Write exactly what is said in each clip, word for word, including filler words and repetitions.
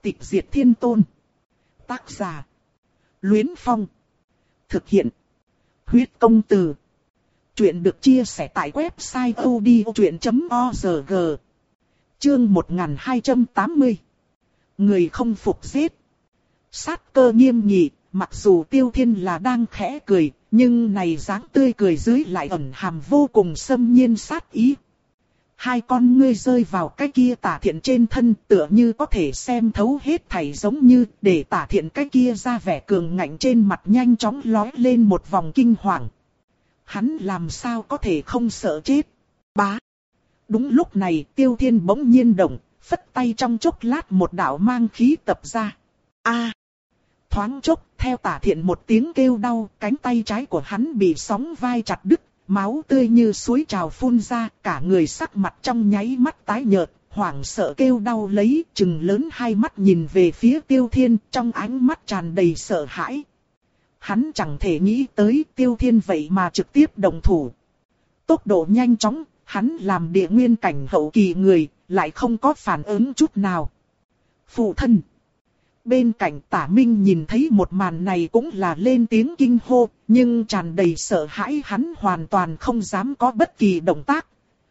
Tịch diệt thiên tôn. Tác giả. Luyến Phong. Thực hiện. Huyết công từ. Chuyện được chia sẻ tại website odchuyện chấm org. Chương một nghìn hai trăm tám mươi. Người không phục giết. Sát cơ nghiêm nghị, mặc dù Tiêu Thiên là đang khẽ cười, nhưng này dáng tươi cười dưới lại ẩn hàm vô cùng xâm nhiên sát ý. Hai con ngươi rơi vào cái kia Tả Thiện trên thân, tựa như có thể xem thấu hết thảy, giống như để Tả Thiện cái kia ra vẻ cường ngạnh trên mặt nhanh chóng lóe lên một vòng kinh hoàng. Hắn làm sao có thể không sợ chết? Bá! Đúng lúc này Tiêu Thiên bỗng nhiên động, phất tay trong chốc lát một đạo mang khí tập ra. A! Thoáng chốc, theo Tả Thiện một tiếng kêu đau, cánh tay trái của hắn bị sóng vai chặt đứt. Máu tươi như suối trào phun ra, cả người sắc mặt trong nháy mắt tái nhợt, hoảng sợ kêu đau lấy, trừng lớn hai mắt nhìn về phía Tiêu Thiên, trong ánh mắt tràn đầy sợ hãi. Hắn chẳng thể nghĩ tới Tiêu Thiên vậy mà trực tiếp động thủ. Tốc độ nhanh chóng, hắn làm địa nguyên cảnh hậu kỳ người, lại không có phản ứng chút nào. Phụ thân. Bên cạnh Tả Minh nhìn thấy một màn này cũng là lên tiếng kinh hô, nhưng tràn đầy sợ hãi, hắn hoàn toàn không dám có bất kỳ động tác.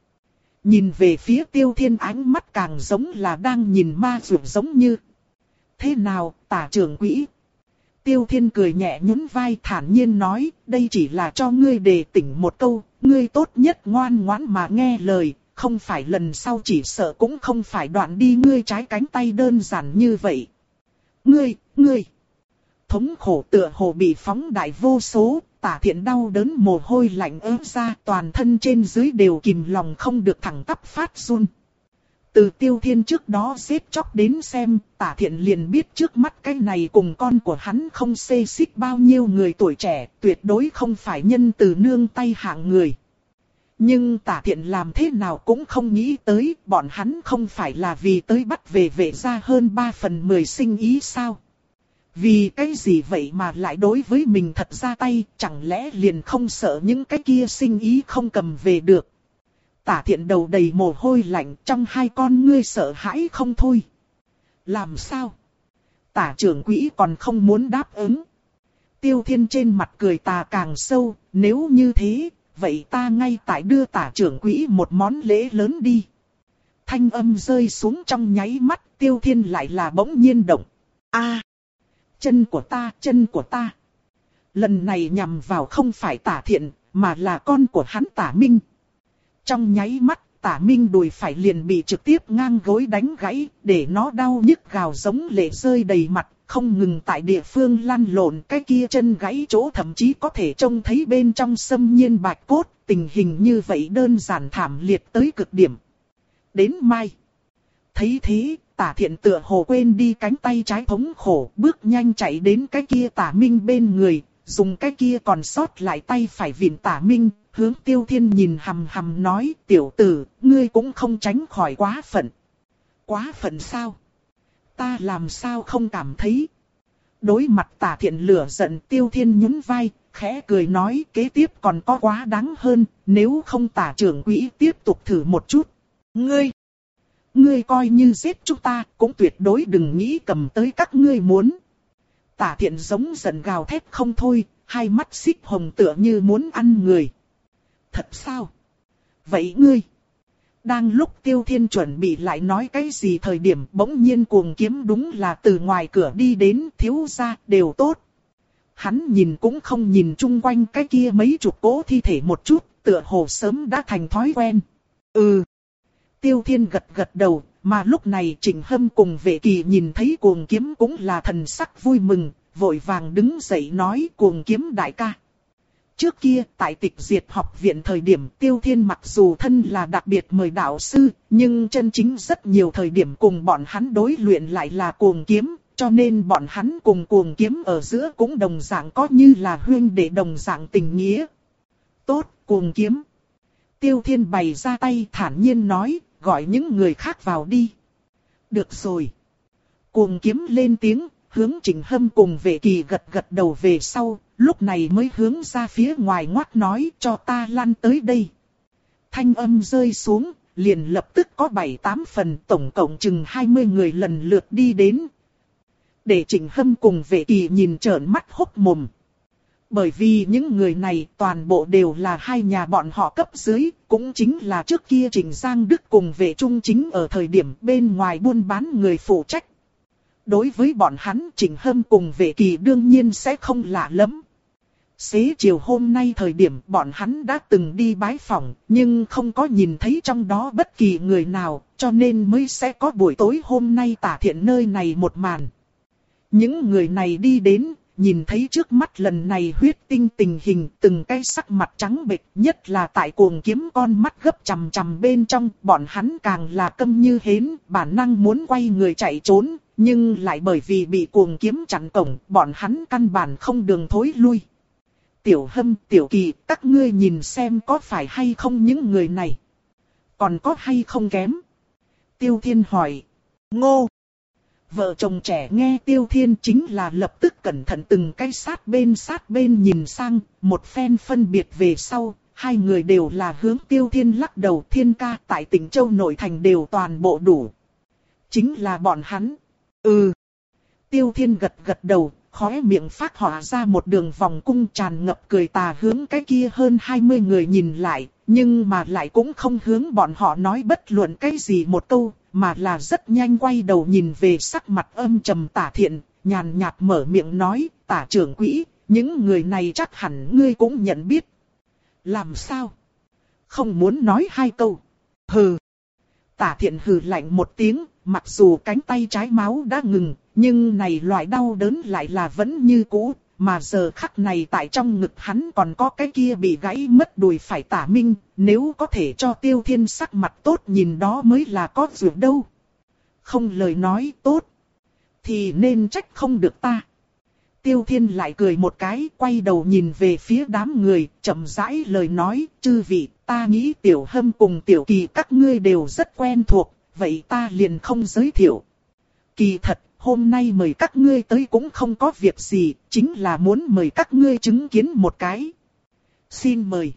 Nhìn về phía Tiêu Thiên, ánh mắt càng giống là đang nhìn ma dược giống như. Thế nào, Tả trưởng quỹ? Tiêu Thiên cười nhẹ nhún vai, thản nhiên nói, đây chỉ là cho ngươi đề tỉnh một câu, ngươi tốt nhất ngoan ngoãn mà nghe lời, không phải lần sau chỉ sợ cũng không phải đoạn đi ngươi trái cánh tay đơn giản như vậy. Ngươi, ngươi, thống khổ tựa hồ bị phóng đại vô số, Tả Thiện đau đớn mồ hôi lạnh ướt ra, toàn thân trên dưới đều kìm lòng không được thẳng tắp phát run. Từ Tiêu Thiên trước đó giết chóc đến xem, Tả Thiện liền biết trước mắt cái này cùng con của hắn không xê xích bao nhiêu người tuổi trẻ, tuyệt đối không phải nhân từ nương tay hạng người. Nhưng Tả Thiện làm thế nào cũng không nghĩ tới, bọn hắn không phải là vì tới bắt về Vệ gia hơn ba phần mười sinh ý sao? Vì cái gì vậy mà lại đối với mình thật ra tay, chẳng lẽ liền không sợ những cái kia sinh ý không cầm về được? Tả Thiện đầu đầy mồ hôi lạnh, trong hai con ngươi sợ hãi không thôi. Làm sao? Tả trưởng quỹ còn không muốn đáp ứng. Tiêu Thiên trên mặt cười tà càng sâu, nếu như thế, vậy ta ngay tại đưa Tả trưởng quỹ một món lễ lớn đi. Thanh âm rơi xuống trong nháy mắt, Tiêu Thiên lại là bỗng nhiên động. A, chân của ta, chân của ta. Lần này nhằm vào không phải Tả Thiện, mà là con của hắn Tả Minh. Trong nháy mắt, Tả Minh đùi phải liền bị trực tiếp ngang gối đánh gãy, để nó đau nhức gào giống lệ rơi đầy mặt, không ngừng tại địa phương lăn lộn, cái kia chân gãy chỗ thậm chí có thể trông thấy bên trong xâm nhiên bạch cốt, tình hình như vậy đơn giản thảm liệt tới cực điểm. Đến mai. Thấy thế, Tả Thiện tựa hồ quên đi cánh tay trái thống khổ, bước nhanh chạy đến cái kia Tả Minh bên người, dùng cái kia còn sót lại tay phải vịn Tả Minh, hướng Tiêu Thiên nhìn hằm hằm nói, tiểu tử, ngươi cũng không tránh khỏi quá phận. Quá phận sao? Ta làm sao không cảm thấy? Đối mặt Tả Thiện lửa giận, Tiêu Thiên nhún vai, khẽ cười nói, kế tiếp còn có quá đáng hơn, nếu không Tả trưởng quỹ tiếp tục thử một chút. Ngươi! Ngươi coi như giết chúng ta, cũng tuyệt đối đừng nghĩ cầm tới các ngươi muốn. Tả Thiện giống giận gào thét không thôi, hai mắt xích hồng tựa như muốn ăn người. Thật sao? Vậy ngươi? Đang lúc Tiêu Thiên chuẩn bị lại nói cái gì thời điểm, bỗng nhiên Cuồng Kiếm đúng là từ ngoài cửa đi đến, thiếu gia đều tốt. Hắn nhìn cũng không nhìn chung quanh cái kia mấy chục cỗ thi thể một chút, tựa hồ sớm đã thành thói quen. Ừ. Tiêu Thiên gật gật đầu, mà lúc này Trịnh Hâm cùng Vệ Kỳ nhìn thấy Cuồng Kiếm cũng là thần sắc vui mừng, vội vàng đứng dậy nói, Cuồng Kiếm đại ca. Trước kia, tại Tịch Diệt học viện thời điểm, Tiêu Thiên mặc dù thân là đặc biệt mời đạo sư, nhưng chân chính rất nhiều thời điểm cùng bọn hắn đối luyện lại là Cuồng Kiếm, cho nên bọn hắn cùng Cuồng Kiếm ở giữa cũng đồng dạng có như là huynh đệ đồng dạng tình nghĩa. Tốt, Cuồng Kiếm. Tiêu Thiên bày ra tay thản nhiên nói, gọi những người khác vào đi. Được rồi. Cuồng Kiếm lên tiếng, hướng Trịnh Hâm cùng Vệ Kỳ gật gật đầu về sau, lúc này mới hướng ra phía ngoài ngoắc nói, cho ta lăn tới đây. Thanh âm rơi xuống, liền lập tức có bảy tám phần, tổng cộng chừng hai mươi người lần lượt đi đến, Để Trịnh Hâm cùng Vệ Kỳ nhìn trợn mắt hốc mồm. Bởi vì những người này toàn bộ đều là hai nhà bọn họ cấp dưới, cũng chính là trước kia Trịnh Giang Đức cùng Vệ Trung Chính ở thời điểm bên ngoài buôn bán người phụ trách. Đối với bọn hắn, Trịnh Hâm cùng Vệ Kỳ đương nhiên sẽ không lạ lắm. Xế chiều hôm nay thời điểm bọn hắn đã từng đi bái phỏng, nhưng không có nhìn thấy trong đó bất kỳ người nào, cho nên mới sẽ có buổi tối hôm nay Tả Thiện nơi này một màn. Những người này đi đến, nhìn thấy trước mắt lần này huyết tinh tình hình, từng cái sắc mặt trắng bệch, nhất là tại cuồng kiếm con mắt gấp chằm chằm bên trong, bọn hắn càng là câm như hến, bản năng muốn quay người chạy trốn, nhưng lại bởi vì bị cuồng kiếm chặn cổng, bọn hắn căn bản không đường thối lui. Tiểu Hâm, Tiểu Kỳ, các ngươi nhìn xem có phải hay không những người này? Còn có hay không kém? Tiêu Thiên hỏi. Ngô! Vợ chồng trẻ nghe Tiêu Thiên chính là lập tức cẩn thận từng cái sát bên sát bên nhìn sang, một phen phân biệt về sau, hai người đều là hướng Tiêu Thiên lắc đầu. Thiên ca tại tỉnh Châu Nội Thành đều toàn bộ đủ. Chính là bọn hắn. Ừ. Tiêu Thiên gật gật đầu, khóe miệng phát họa ra một đường vòng cung tràn ngập cười tà hướng cái kia hơn hai mươi người nhìn lại, nhưng mà lại cũng không hướng bọn họ nói bất luận cái gì một câu, mà là rất nhanh quay đầu nhìn về sắc mặt âm trầm Tả Thiện, nhàn nhạt mở miệng nói, Tả trưởng quỹ, những người này chắc hẳn ngươi cũng nhận biết. Làm sao? Không muốn nói hai câu. Hừ. Tả Thiện hừ lạnh một tiếng, mặc dù cánh tay trái máu đã ngừng, nhưng này loại đau đớn lại là vẫn như cũ, mà giờ khắc này tại trong ngực hắn còn có cái kia bị gãy mất đùi phải Tả Minh, nếu có thể cho Tiêu Thiên sắc mặt tốt nhìn đó mới là có duyệt đâu. Không lời nói tốt, thì nên trách không được ta. Tiêu Thiên lại cười một cái, quay đầu nhìn về phía đám người, chậm rãi lời nói, chư vị, ta nghĩ Tiểu Hâm cùng Tiểu Kỳ các ngươi đều rất quen thuộc, vậy ta liền không giới thiệu. Kỳ thật, hôm nay mời các ngươi tới cũng không có việc gì, chính là muốn mời các ngươi chứng kiến một cái. Xin mời.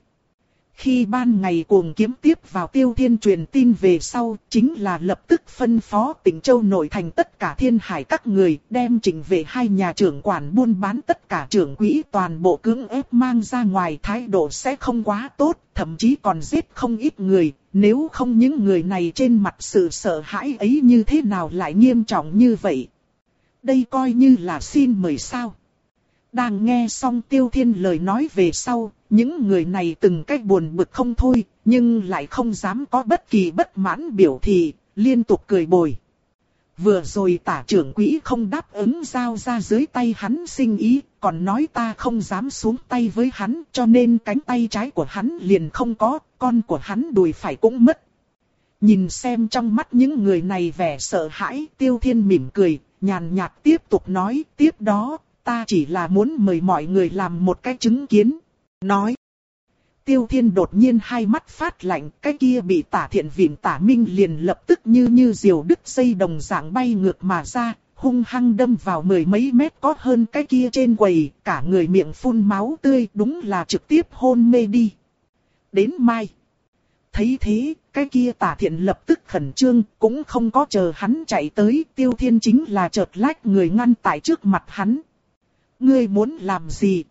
Khi ban ngày cuồng kiếm tiếp vào Tiêu Thiên truyền tin về sau, chính là lập tức phân phó tỉnh Châu Nội Thành tất cả thiên hải các người, đem Trịnh Vệ hai nhà trưởng quản buôn bán tất cả trưởng quỹ toàn bộ cưỡng ép mang ra ngoài, thái độ sẽ không quá tốt, thậm chí còn giết không ít người, nếu không những người này trên mặt sự sợ hãi ấy như thế nào lại nghiêm trọng như vậy. Đây coi như là xin mời sao. Đang nghe xong Tiêu Thiên lời nói về sau, những người này từng cách buồn bực không thôi, nhưng lại không dám có bất kỳ bất mãn biểu thị, liên tục cười bồi. Vừa rồi Tả trưởng quỹ không đáp ứng giao ra dưới tay hắn sinh ý, còn nói ta không dám xuống tay với hắn, cho nên cánh tay trái của hắn liền không có, con của hắn đùi phải cũng mất. Nhìn xem trong mắt những người này vẻ sợ hãi, Tiêu Thiên mỉm cười, nhàn nhạt tiếp tục nói, tiếp đó, ta chỉ là muốn mời mọi người làm một cái chứng kiến. Nói. Tiêu Thiên đột nhiên hai mắt phát lạnh, cái kia bị Tả Thiện vịn Tả Minh liền lập tức như như diều đứt dây đồng dạng bay ngược mà ra, hung hăng đâm vào mười mấy mét có hơn cái kia trên quầy, cả người miệng phun máu tươi, đúng là trực tiếp hôn mê đi. Đến mai. Thấy thế, cái kia Tả Thiện lập tức khẩn trương, cũng không có chờ hắn chạy tới, Tiêu Thiên chính là chợt lách người ngăn tại trước mặt hắn. Ngươi muốn làm gì?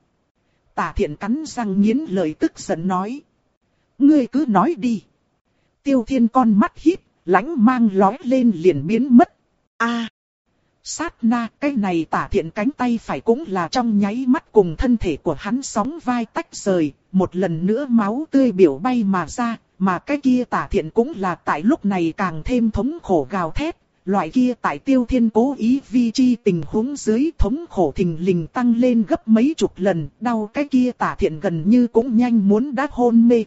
Tả Thiện cắn răng nghiến lợi tức giận nói. Ngươi cứ nói đi. Tiêu Thiên con mắt híp, lánh mang lói lên liền biến mất. A, sát na, cái này Tả Thiện cánh tay phải cũng là trong nháy mắt cùng thân thể của hắn sóng vai tách rời, một lần nữa máu tươi biểu bay mà ra, mà cái kia Tả Thiện cũng là tại lúc này càng thêm thống khổ gào thét. Loại kia tại Tiêu Thiên cố ý vi chi tình huống dưới thống khổ thình lình tăng lên gấp mấy chục lần, đau cái kia Tả Thiện gần như cũng nhanh muốn đã hôn mê.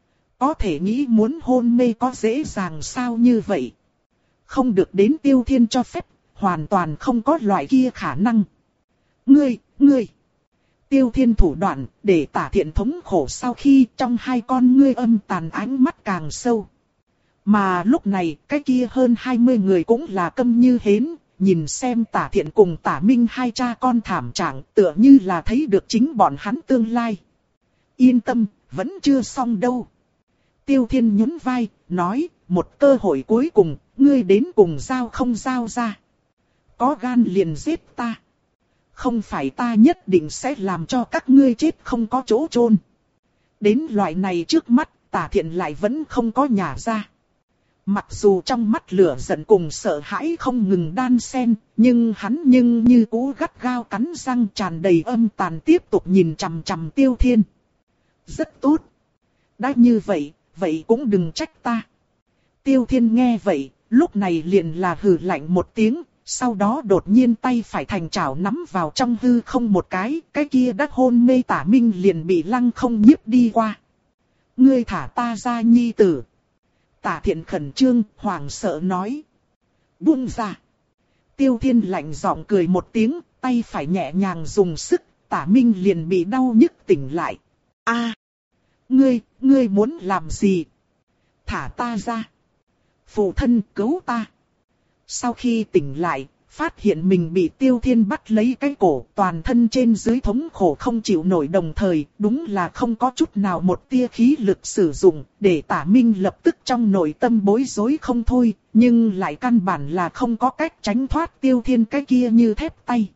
Có thể nghĩ muốn hôn mê có dễ dàng sao như vậy? Không được đến Tiêu Thiên cho phép, hoàn toàn không có loại kia khả năng. Ngươi, ngươi! Tiêu Thiên thủ đoạn để Tả Thiện thống khổ sau khi trong hai con ngươi âm tàn ánh mắt càng sâu. Mà lúc này, cái kia hơn hai mươi người cũng là câm như hến, nhìn xem Tả Thiện cùng Tả Minh hai cha con thảm trạng, tựa như là thấy được chính bọn hắn tương lai. Yên tâm, vẫn chưa xong đâu. Tiêu Thiên nhún vai, nói, một cơ hội cuối cùng, ngươi đến cùng giao không giao ra. Có gan liền giết ta. Không phải ta nhất định sẽ làm cho các ngươi chết không có chỗ chôn. Đến loại này trước mắt, Tả Thiện lại vẫn không có nhả ra. Mặc dù trong mắt lửa giận cùng sợ hãi không ngừng đan xen, nhưng hắn nhưng như cũ gắt gao cắn răng tràn đầy âm tàn tiếp tục nhìn chằm chằm Tiêu Thiên. Rất tốt. Đã như vậy, vậy cũng đừng trách ta. Tiêu Thiên nghe vậy, lúc này liền là hừ lạnh một tiếng, sau đó đột nhiên tay phải thành chảo nắm vào trong hư không một cái, cái kia đắc hôn mê Tả Minh liền bị lăng không nhiếp đi qua. Ngươi thả ta ra nhi tử. Tả Thiện khẩn trương, hoảng sợ nói. Buông ra. Tiêu Thiên lạnh giọng cười một tiếng, tay phải nhẹ nhàng dùng sức, Tả Minh liền bị đau nhức tỉnh lại. A, ngươi, ngươi muốn làm gì? Thả ta ra. Phụ thân cứu ta. Sau khi tỉnh lại, phát hiện mình bị Tiêu Thiên bắt lấy cái cổ, toàn thân trên dưới thống khổ không chịu nổi, đồng thời đúng là không có chút nào một tia khí lực sử dụng, để Tả Minh lập tức trong nội tâm bối rối không thôi, nhưng lại căn bản là không có cách tránh thoát Tiêu Thiên cái kia như thép tay.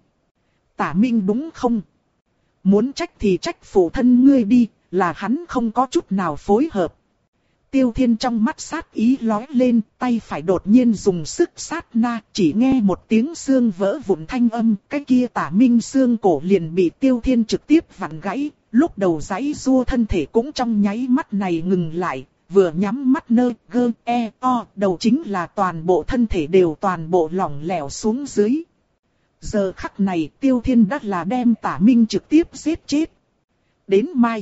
Tả Minh đúng không? Muốn trách thì trách phụ thân ngươi đi, là hắn không có chút nào phối hợp. Tiêu Thiên trong mắt sát ý lóe lên, tay phải đột nhiên dùng sức sát na, chỉ nghe một tiếng xương vỡ vụn thanh âm, cái kia Tả Minh xương cổ liền bị Tiêu Thiên trực tiếp vặn gãy, lúc đầu giãy giụa thân thể cũng trong nháy mắt này ngừng lại, vừa nhắm mắt nơ, gơ, e, o, đầu chính là toàn bộ thân thể đều toàn bộ lỏng lẻo xuống dưới. Giờ khắc này Tiêu Thiên đã là đem Tả Minh trực tiếp giết chết. Đến mai,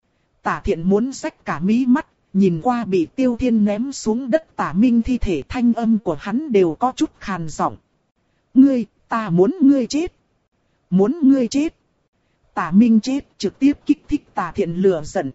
Tả Thiện muốn rách cả mí mắt. Nhìn qua bị Tiêu Thiên ném xuống đất Tả Minh thi thể, thanh âm của hắn đều có chút khàn giọng. Ngươi, ta muốn ngươi chết. Muốn ngươi chết. Tả Minh chết trực tiếp kích thích Tả Thiện lửa giận.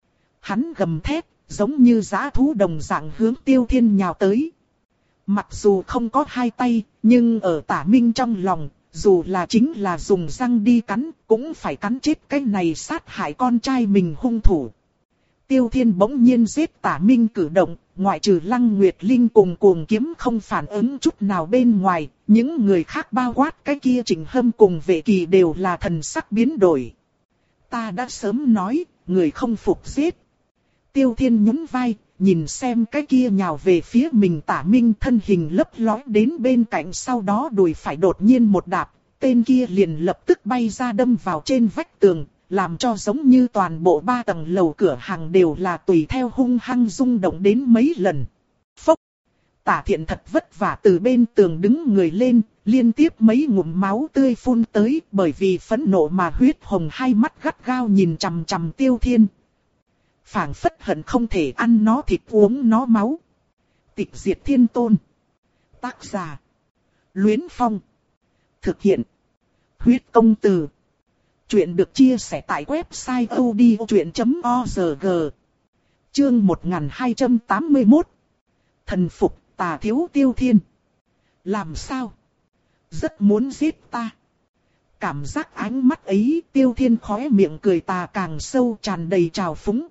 Hắn gầm thét, giống như dã thú đồng dạng hướng Tiêu Thiên nhào tới. Mặc dù không có hai tay, nhưng ở Tả Minh trong lòng, dù là chính là dùng răng đi cắn, cũng phải cắn chết cái này sát hại con trai mình hung thủ. Tiêu Thiên bỗng nhiên giết Tả Minh cử động, ngoại trừ Lăng Nguyệt Linh cùng Cuồng Kiếm không phản ứng chút nào bên ngoài, những người khác bao quát cái kia Trịnh Hâm cùng Vệ Kỳ đều là thần sắc biến đổi. Ta đã sớm nói, người không phục giết. Tiêu Thiên nhún vai, nhìn xem cái kia nhào về phía mình Tả Minh thân hình lấp lói đến bên cạnh, sau đó đùi phải đột nhiên một đạp, tên kia liền lập tức bay ra đâm vào trên vách tường. Làm cho giống như toàn bộ ba tầng lầu cửa hàng đều là tùy theo hung hăng rung động đến mấy lần. Phốc! Tả Thiện thật vất vả từ bên tường đứng người lên, liên tiếp mấy ngụm máu tươi phun tới, bởi vì phẫn nộ mà huyết hồng hai mắt gắt gao nhìn chằm chằm Tiêu Thiên. Phảng phất hận không thể ăn nó thịt uống nó máu. Tịch diệt thiên tôn. Tác giả: Luyến Phong. Thực hiện: Huyết Công Từ. Chuyện được chia sẻ tại website odchuyện chấm org. Chương một nghìn hai trăm tám mươi mốt. Thần phục Tà thiếu Tiêu Thiên. Làm sao? Rất muốn giết ta. Cảm giác ánh mắt ấy, Tiêu Thiên khóe miệng cười tà càng sâu, tràn đầy trào phúng.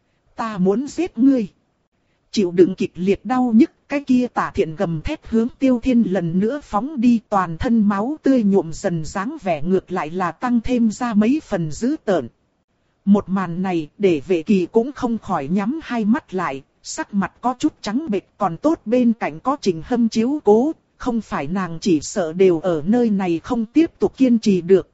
Ta muốn giết ngươi. Chịu đựng kịch liệt đau nhức, cái kia Tả Thiện gầm thét hướng Tiêu Thiên lần nữa phóng đi, toàn thân máu tươi nhuộm dần, dáng vẻ ngược lại là tăng thêm ra mấy phần dữ tợn. Một màn này để Vệ Kỳ cũng không khỏi nhắm hai mắt lại, sắc mặt có chút trắng bệch, còn tốt bên cạnh có Trịnh Hâm chiếu cố, không phải nàng chỉ sợ đều ở nơi này không tiếp tục kiên trì được.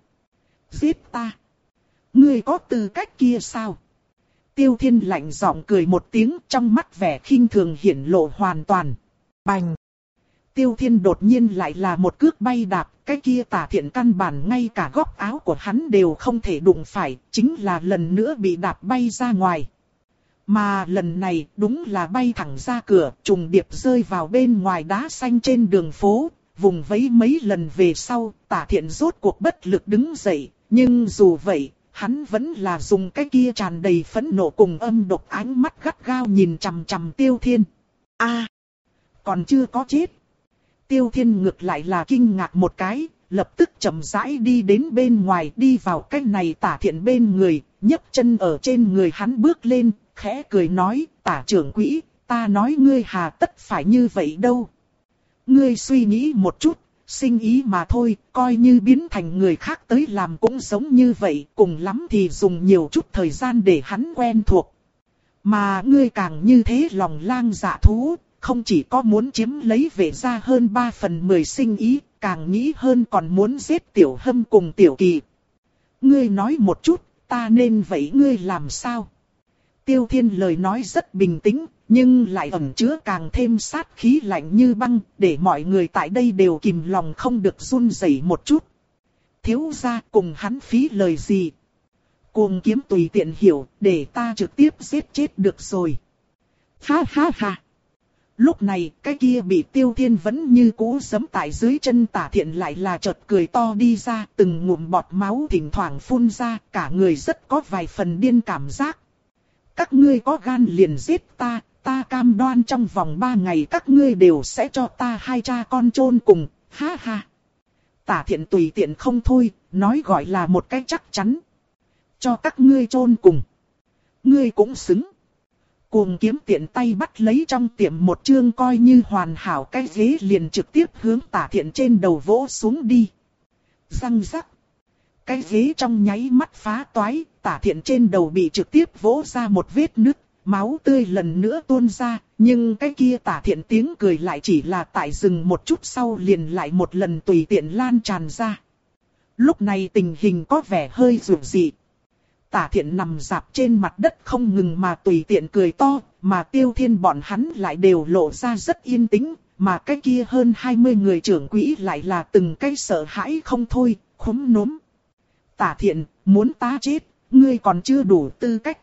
Giết ta! Ngươi có tư cách kia sao? Tiêu Thiên lạnh giọng cười một tiếng, trong mắt vẻ khinh thường hiển lộ hoàn toàn. Bành! Tiêu Thiên đột nhiên lại là một cước bay đạp, cái kia Tả Thiện căn bản ngay cả góc áo của hắn đều không thể đụng phải, chính là lần nữa bị đạp bay ra ngoài. Mà lần này đúng là bay thẳng ra cửa, trùng điệp rơi vào bên ngoài đá xanh trên đường phố, vùng vẫy mấy lần về sau, Tả Thiện rốt cuộc bất lực đứng dậy, nhưng dù vậy, hắn vẫn là dùng cái kia tràn đầy phẫn nộ cùng âm độc ánh mắt gắt gao nhìn chằm chằm Tiêu Thiên. A, à, còn chưa có chết. Tiêu Thiên ngược lại là kinh ngạc một cái, lập tức chậm rãi đi đến bên ngoài, đi vào cái này Tả Thiện bên người, nhấc chân ở trên người hắn bước lên, khẽ cười nói, Tả trưởng quỹ, ta nói ngươi hà tất phải như vậy đâu. Ngươi suy nghĩ một chút, sinh ý mà thôi, coi như biến thành người khác tới làm cũng giống như vậy, cùng lắm thì dùng nhiều chút thời gian để hắn quen thuộc. Mà ngươi càng như thế lòng lang dạ thú, không chỉ có muốn chiếm lấy Vệ gia hơn ba phần mười sinh ý, càng nghĩ hơn còn muốn giết Tiểu Hâm cùng Tiểu Kỳ. Ngươi nói một chút, ta nên vậy ngươi làm sao? Tiêu Thiên lời nói rất bình tĩnh, nhưng lại ẩn chứa càng thêm sát khí lạnh như băng, để mọi người tại đây đều kìm lòng không được run rẩy một chút. Thiếu gia cùng hắn phí lời gì? Cuồng kiếm tùy tiện hiểu, để ta trực tiếp giết chết được rồi. Ha ha ha! Lúc này, cái kia bị Tiêu Thiên vẫn như cũ giẫm tại dưới chân Tả Thiện lại là chợt cười to đi ra, từng ngụm bọt máu thỉnh thoảng phun ra, cả người rất có vài phần điên cảm giác. Các ngươi có gan liền giết ta, ta cam đoan trong vòng ba ngày các ngươi đều sẽ cho ta hai cha con chôn cùng, ha ha. Tả Thiện tùy tiện không thôi, nói gọi là một cái chắc chắn. Cho các ngươi chôn cùng. Ngươi cũng xứng. Cuồng kiếm tiện tay bắt lấy trong tiệm một chương coi như hoàn hảo cái ghế liền trực tiếp hướng Tả Thiện trên đầu vỗ xuống đi. Răng rắc. Cái ghế trong nháy mắt phá toái, Tả Thiện trên đầu bị trực tiếp vỗ ra một vết nứt, máu tươi lần nữa tuôn ra, nhưng cái kia Tả Thiện tiếng cười lại chỉ là tại dừng một chút sau liền lại một lần tùy tiện lan tràn ra. Lúc này tình hình có vẻ hơi rủi dị. Tả Thiện nằm rạp trên mặt đất không ngừng mà tùy tiện cười to, mà Tiêu Thiên bọn hắn lại đều lộ ra rất yên tĩnh, mà cái kia hơn hai mươi người trưởng quỹ lại là từng cái sợ hãi không thôi, khúm núm. Tả Thiện, muốn ta chết, ngươi còn chưa đủ tư cách.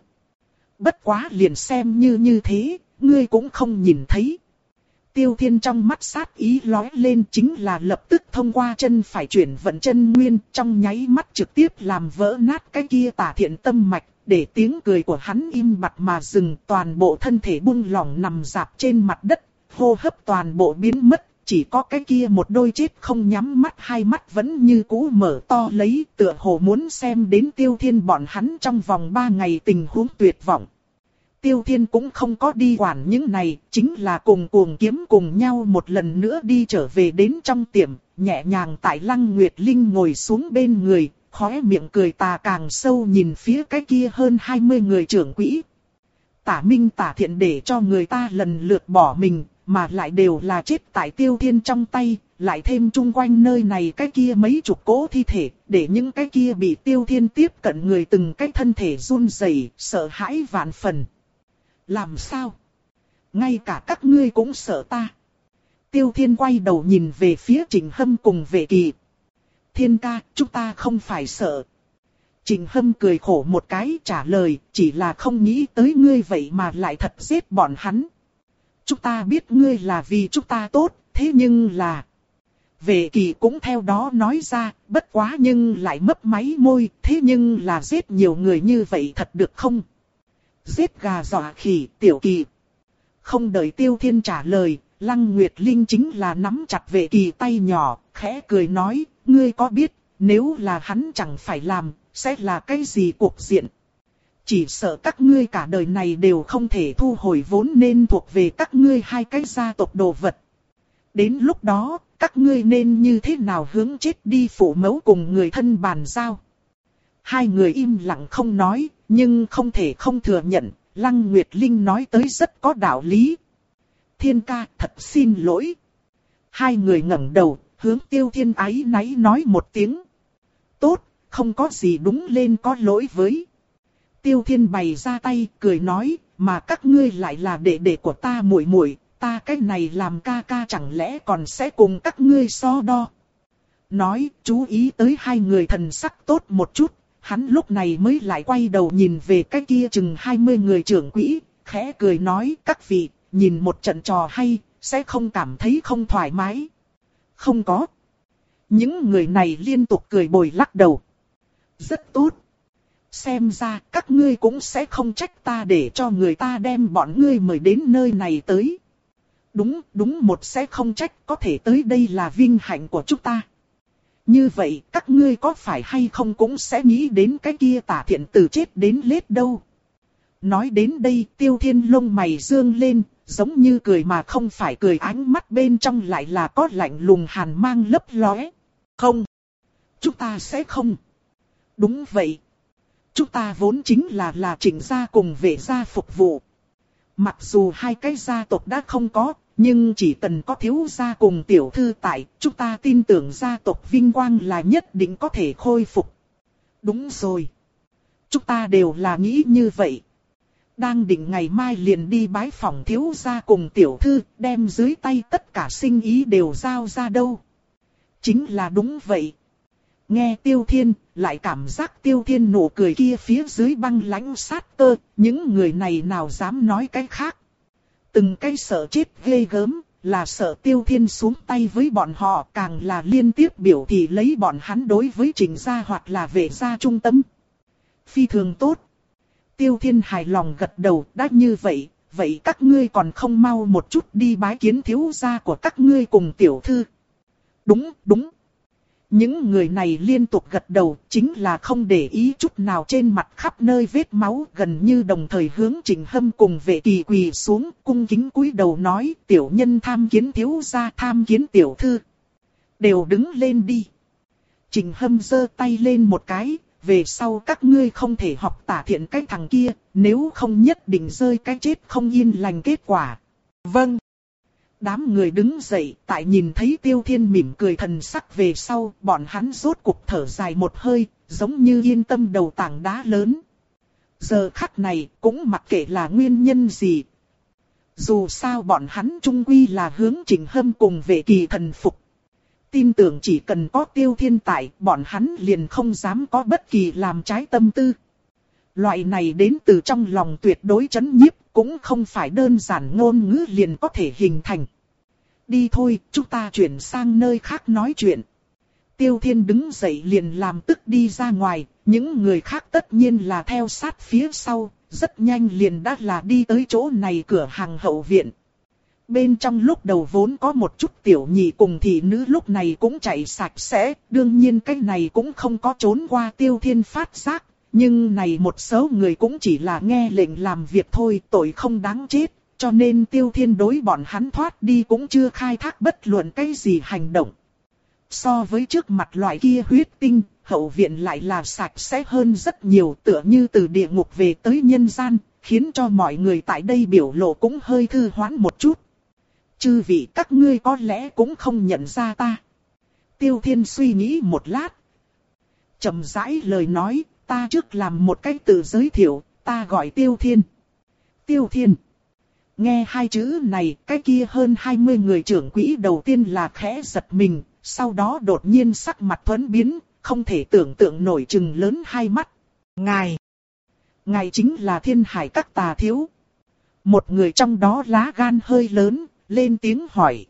Bất quá liền xem như như thế, ngươi cũng không nhìn thấy. Tiêu Thiên trong mắt sát ý lóe lên chính là lập tức thông qua chân phải chuyển vận chân nguyên, trong nháy mắt trực tiếp làm vỡ nát cái kia Tả Thiện tâm mạch, để tiếng cười của hắn im bặt mà dừng, toàn bộ thân thể buông lỏng nằm rạp trên mặt đất, hô hấp toàn bộ biến mất, chỉ có cái kia một đôi chết không nhắm mắt, hai mắt vẫn như cũ mở to lấy, tựa hồ muốn xem đến Tiêu Thiên bọn hắn trong vòng ba ngày tình huống tuyệt vọng. Tiêu Thiên cũng không có đi quản những này, chính là cùng cuồng kiếm cùng nhau một lần nữa đi trở về đến trong tiệm, nhẹ nhàng tại Lăng Nguyệt Linh ngồi xuống bên người, khóe miệng cười tà càng sâu nhìn phía cái kia hơn hai mươi người trưởng quỹ. Tả Minh Tả Thiện để cho người ta lần lượt bỏ mình, mà lại đều là chết tại Tiêu Thiên trong tay, lại thêm chung quanh nơi này cái kia mấy chục cỗ thi thể, để những cái kia bị Tiêu Thiên tiếp cận người từng cái thân thể run rẩy, sợ hãi vạn phần. Làm sao? Ngay cả các ngươi cũng sợ ta. Tiêu Thiên quay đầu nhìn về phía Trịnh Hâm cùng Vệ Kỳ. Thiên ca, chúng ta không phải sợ. Trịnh Hâm cười khổ một cái trả lời, chỉ là không nghĩ tới ngươi vậy mà lại thật giết bọn hắn. Chúng ta biết ngươi là vì chúng ta tốt, thế nhưng là... Vệ Kỳ cũng theo đó nói ra, bất quá nhưng lại mấp máy môi, thế nhưng là giết nhiều người như vậy thật được không? Giết gà dọa khỉ, Tiểu Kỳ. Không đợi Tiêu Thiên trả lời, Lăng Nguyệt Linh chính là nắm chặt Vệ Kỳ tay nhỏ, khẽ cười nói, ngươi có biết, nếu là hắn chẳng phải làm, sẽ là cái gì cuộc diện? Chỉ sợ các ngươi cả đời này đều không thể thu hồi vốn nên thuộc về các ngươi hai cái gia tộc đồ vật. Đến lúc đó, các ngươi nên như thế nào hướng chết đi phụ mẫu cùng người thân bàn giao? Hai người im lặng không nói, nhưng không thể không thừa nhận, Lăng Nguyệt Linh nói tới rất có đạo lý. Thiên ca, thật xin lỗi. Hai người ngẩng đầu, hướng Tiêu Thiên áy náy nói một tiếng. Tốt, không có gì đúng lên có lỗi với. Tiêu Thiên bày ra tay, cười nói, mà các ngươi lại là đệ đệ của ta muội muội, ta cái này làm ca ca chẳng lẽ còn sẽ cùng các ngươi so đo. Nói, chú ý tới hai người thần sắc tốt một chút. Hắn lúc này mới lại quay đầu nhìn về cái kia chừng hai mươi người trưởng quỹ, khẽ cười nói các vị, nhìn một trận trò hay, sẽ không cảm thấy không thoải mái. Không có. Những người này liên tục cười bồi lắc đầu. Rất tốt. Xem ra các ngươi cũng sẽ không trách ta để cho người ta đem bọn ngươi mời đến nơi này tới. Đúng, đúng một sẽ không trách, có thể tới đây là vinh hạnh của chúng ta. Như vậy các ngươi có phải hay không cũng sẽ nghĩ đến cái kia Tả Thiện từ chết đến lết đâu. Nói đến đây Tiêu Thiên lông mày dương lên, giống như cười mà không phải cười, ánh mắt bên trong lại là có lạnh lùng hàn mang lấp lóe. Không, chúng ta sẽ không. Đúng vậy. Chúng ta vốn chính là là Trịnh gia cùng Vệ gia phục vụ. Mặc dù hai cái gia tộc đã không có, nhưng chỉ cần có thiếu gia cùng tiểu thư tại, chúng ta tin tưởng gia tộc vinh quang là nhất định có thể khôi phục. Đúng rồi. Chúng ta đều là nghĩ như vậy. Đang định ngày mai liền đi bái phỏng thiếu gia cùng tiểu thư, đem dưới tay tất cả sinh ý đều giao ra đâu. Chính là đúng vậy. Nghe Tiêu Thiên, lại cảm giác Tiêu Thiên nụ cười kia phía dưới băng lãnh sát cơ, những người này nào dám nói cái khác. Từng cái sợ chết ghê gớm, là sợ Tiêu Thiên xuống tay với bọn họ, càng là liên tiếp biểu thị lấy bọn hắn đối với Trịnh gia hoặc là Vệ gia trung tâm. Phi thường tốt. Tiêu Thiên hài lòng gật đầu, đã như vậy, vậy các ngươi còn không mau một chút đi bái kiến thiếu gia của các ngươi cùng tiểu thư. Đúng, đúng. Những người này liên tục gật đầu, chính là không để ý chút nào trên mặt khắp nơi vết máu, gần như đồng thời hướng Trịnh Hâm cùng Vệ Kỳ quỳ xuống, cung kính cúi đầu nói, tiểu nhân tham kiến thiếu gia, tham kiến tiểu thư. Đều đứng lên đi. Trịnh Hâm giơ tay lên một cái, về sau các ngươi không thể học Tả Thiện cái thằng kia, nếu không nhất định rơi cái chết không yên lành kết quả. Vâng. Đám người đứng dậy, tại nhìn thấy Tiêu Thiên mỉm cười thần sắc về sau, bọn hắn rốt cục thở dài một hơi, giống như yên tâm đầu tảng đá lớn. Giờ khắc này, cũng mặc kệ là nguyên nhân gì. Dù sao bọn hắn chung quy là hướng Trịnh Hâm cùng Vệ Kỳ thần phục. Tin tưởng chỉ cần có Tiêu Thiên tại, bọn hắn liền không dám có bất kỳ làm trái tâm tư. Loại này đến từ trong lòng tuyệt đối chấn nhiếp, cũng không phải đơn giản ngôn ngữ liền có thể hình thành. Đi thôi, chúng ta chuyển sang nơi khác nói chuyện. Tiêu Thiên đứng dậy liền làm tức đi ra ngoài, những người khác tất nhiên là theo sát phía sau, rất nhanh liền đã là đi tới chỗ này cửa hàng hậu viện. Bên trong lúc đầu vốn có một chút tiểu nhị cùng thị nữ lúc này cũng chạy sạch sẽ, đương nhiên cái này cũng không có trốn qua Tiêu Thiên phát giác. Nhưng này một số người cũng chỉ là nghe lệnh làm việc thôi, tội không đáng chết, cho nên Tiêu Thiên đối bọn hắn thoát đi cũng chưa khai thác bất luận cái gì hành động. So với trước mặt loại kia huyết tinh, hậu viện lại là sạch sẽ hơn rất nhiều, tựa như từ địa ngục về tới nhân gian, khiến cho mọi người tại đây biểu lộ cũng hơi thư hoán một chút. Chư vị các ngươi có lẽ cũng không nhận ra ta. Tiêu Thiên suy nghĩ một lát. Chậm rãi lời nói. Ta trước làm một cái tự giới thiệu, ta gọi Tiêu Thiên. Tiêu Thiên. Nghe hai chữ này, cái kia hơn hai mươi người trưởng quỹ đầu tiên là khẽ giật mình, sau đó đột nhiên sắc mặt thuẫn biến, không thể tưởng tượng nổi chừng lớn hai mắt. Ngài. Ngài chính là Thiên Hải các tà thiếu. Một người trong đó lá gan hơi lớn, lên tiếng hỏi.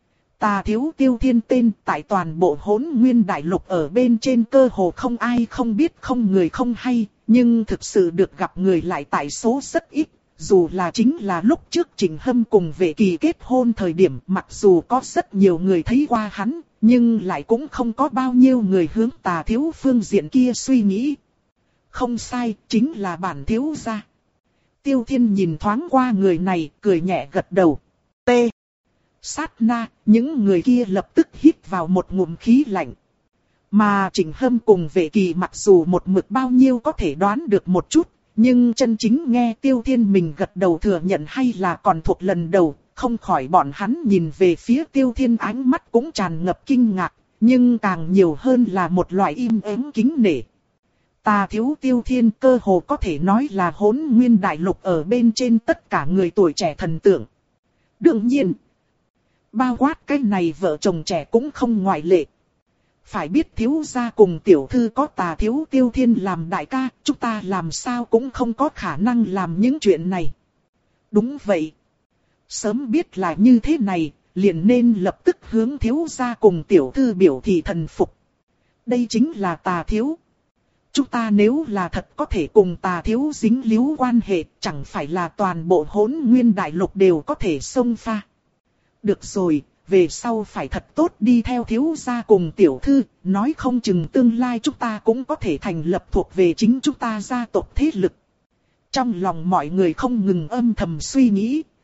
Tà thiếu Tiêu Thiên tên tại toàn bộ Hỗn Nguyên Đại Lục ở bên trên cơ hồ không ai không biết, không người không hay, nhưng thực sự được gặp người lại tại số rất ít. Dù là chính là lúc trước Trịnh Hâm cùng Vệ Kỳ kết hôn thời điểm, mặc dù có rất nhiều người thấy qua hắn, nhưng lại cũng không có bao nhiêu người hướng tà thiếu phương diện kia suy nghĩ. Không sai, chính là bản thiếu gia. Tiêu Thiên nhìn thoáng qua người này, cười nhẹ gật đầu. T. Sát na, những người kia lập tức hít vào một ngụm khí lạnh. Mà Trịnh Hâm cùng Vệ Kỳ mặc dù một mực bao nhiêu có thể đoán được một chút, nhưng chân chính nghe Tiêu Thiên mình gật đầu thừa nhận hay là còn thuộc lần đầu, không khỏi bọn hắn nhìn về phía Tiêu Thiên ánh mắt cũng tràn ngập kinh ngạc, nhưng càng nhiều hơn là một loại im ắng kính nể. Tà thiếu Tiêu Thiên cơ hồ có thể nói là Hỗn Nguyên Đại Lục ở bên trên tất cả người tuổi trẻ thần tượng. Đương nhiên, bao quát cái này vợ chồng trẻ cũng không ngoại lệ. Phải biết thiếu gia cùng tiểu thư có tà thiếu Tiêu Thiên làm đại ca, chúng ta làm sao cũng không có khả năng làm những chuyện này. Đúng vậy. Sớm biết là như thế này, liền nên lập tức hướng thiếu gia cùng tiểu thư biểu thị thần phục. Đây chính là tà thiếu. Chúng ta nếu là thật có thể cùng tà thiếu dính líu quan hệ, chẳng phải là toàn bộ Hỗn Nguyên Đại Lục đều có thể xông pha. Được rồi, về sau phải thật tốt đi theo thiếu gia cùng tiểu thư, nói không chừng tương lai chúng ta cũng có thể thành lập thuộc về chính chúng ta gia tộc thế lực. Trong lòng mọi người không ngừng âm thầm suy nghĩ,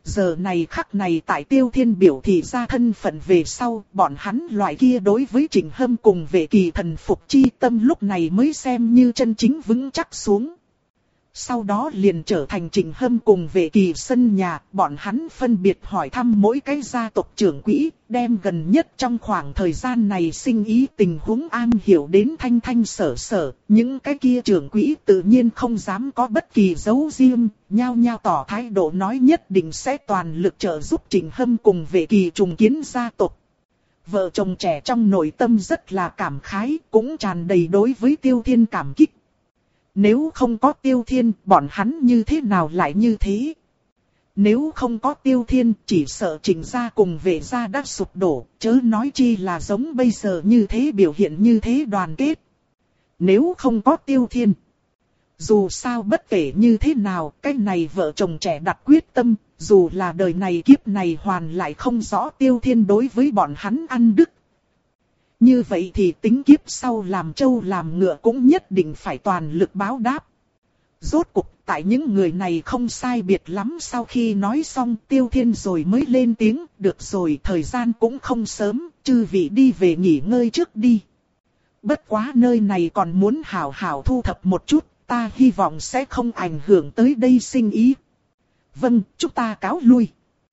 Giờ này khắc này tại Tiêu Thiên biểu thị ra thân phận về sau, bọn hắn loại kia đối với Trịnh Hâm cùng Vệ Kỳ thần phục chi tâm lúc này mới xem như chân chính vững chắc xuống. Sau đó liền trở thành Trịnh Hâm cùng Vệ Kỳ sân nhà, bọn hắn phân biệt hỏi thăm mỗi cái gia tộc trưởng quỹ, đem gần nhất trong khoảng thời gian này sinh ý tình huống am hiểu đến thanh thanh sở sở, những cái kia trưởng quỹ tự nhiên không dám có bất kỳ giấu riêng, nhao nhao tỏ thái độ nói nhất định sẽ toàn lực trợ giúp Trịnh Hâm cùng Vệ Kỳ trùng kiến gia tộc. Vợ chồng trẻ trong nội tâm rất là cảm khái, cũng tràn đầy đối với Tiêu Thiên cảm kích. Nếu không có Tiêu Thiên, bọn hắn như thế nào lại như thế? Nếu không có Tiêu Thiên, chỉ sợ Trịnh gia cùng Vệ gia đã sụp đổ, chớ nói chi là giống bây giờ như thế biểu hiện như thế đoàn kết. Nếu không có Tiêu Thiên, dù sao bất kể như thế nào, cái này vợ chồng trẻ đặt quyết tâm, dù là đời này kiếp này hoàn lại không rõ Tiêu Thiên đối với bọn hắn ăn đức. Như vậy thì tính kiếp sau làm trâu làm ngựa cũng nhất định phải toàn lực báo đáp. Rốt cục tại những người này không sai biệt lắm sau khi nói xong Tiêu Thiên rồi mới lên tiếng, được rồi thời gian cũng không sớm, chư vị đi về nghỉ ngơi trước đi. Bất quá nơi này còn muốn hảo hảo thu thập một chút, ta hy vọng sẽ không ảnh hưởng tới đây sinh ý. Vâng, chúng ta cáo lui.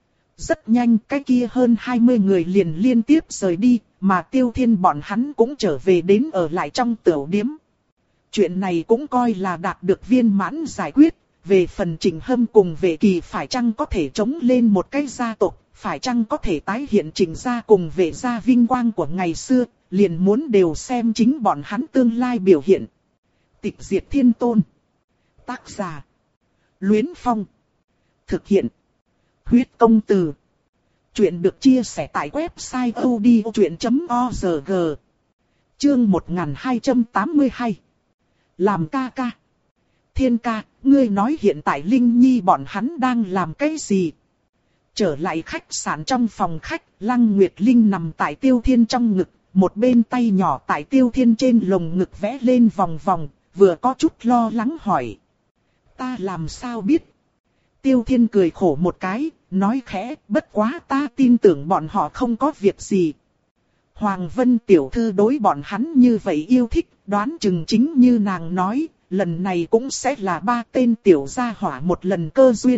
Rất nhanh cái kia hơn hai mươi người liền liên tiếp rời đi, mà Tiêu Thiên bọn hắn cũng trở về đến ở lại trong tửu điếm. Chuyện này cũng coi là đạt được viên mãn giải quyết, về phần Trịnh Hâm cùng Vệ Kỳ phải chăng có thể chống lên một cái gia tộc, phải chăng có thể tái hiện Trịnh gia cùng Vệ gia vinh quang của ngày xưa, liền muốn đều xem chính bọn hắn tương lai biểu hiện. Tịch diệt thiên tôn. Tác giả. Luyến Phong. Thực hiện. Huyết công từ. Chuyện được chia sẻ tại website odchuyện chấm org. Chương một nghìn hai trăm tám mươi hai. Làm ca ca. Thiên ca, ngươi nói hiện tại Linh Nhi bọn hắn đang làm cái gì? Trở lại khách sạn trong phòng khách, Lăng Nguyệt Linh nằm tại Tiêu Thiên trong ngực, một bên tay nhỏ tại Tiêu Thiên trên lồng ngực vẽ lên vòng vòng, vừa có chút lo lắng hỏi. Ta làm sao biết? Tiêu Thiên cười khổ một cái, nói khẽ, bất quá ta tin tưởng bọn họ không có việc gì. Hoàng Vân tiểu thư đối bọn hắn như vậy yêu thích, đoán chừng chính như nàng nói, lần này cũng sẽ là ba tên tiểu gia hỏa một lần cơ duyên.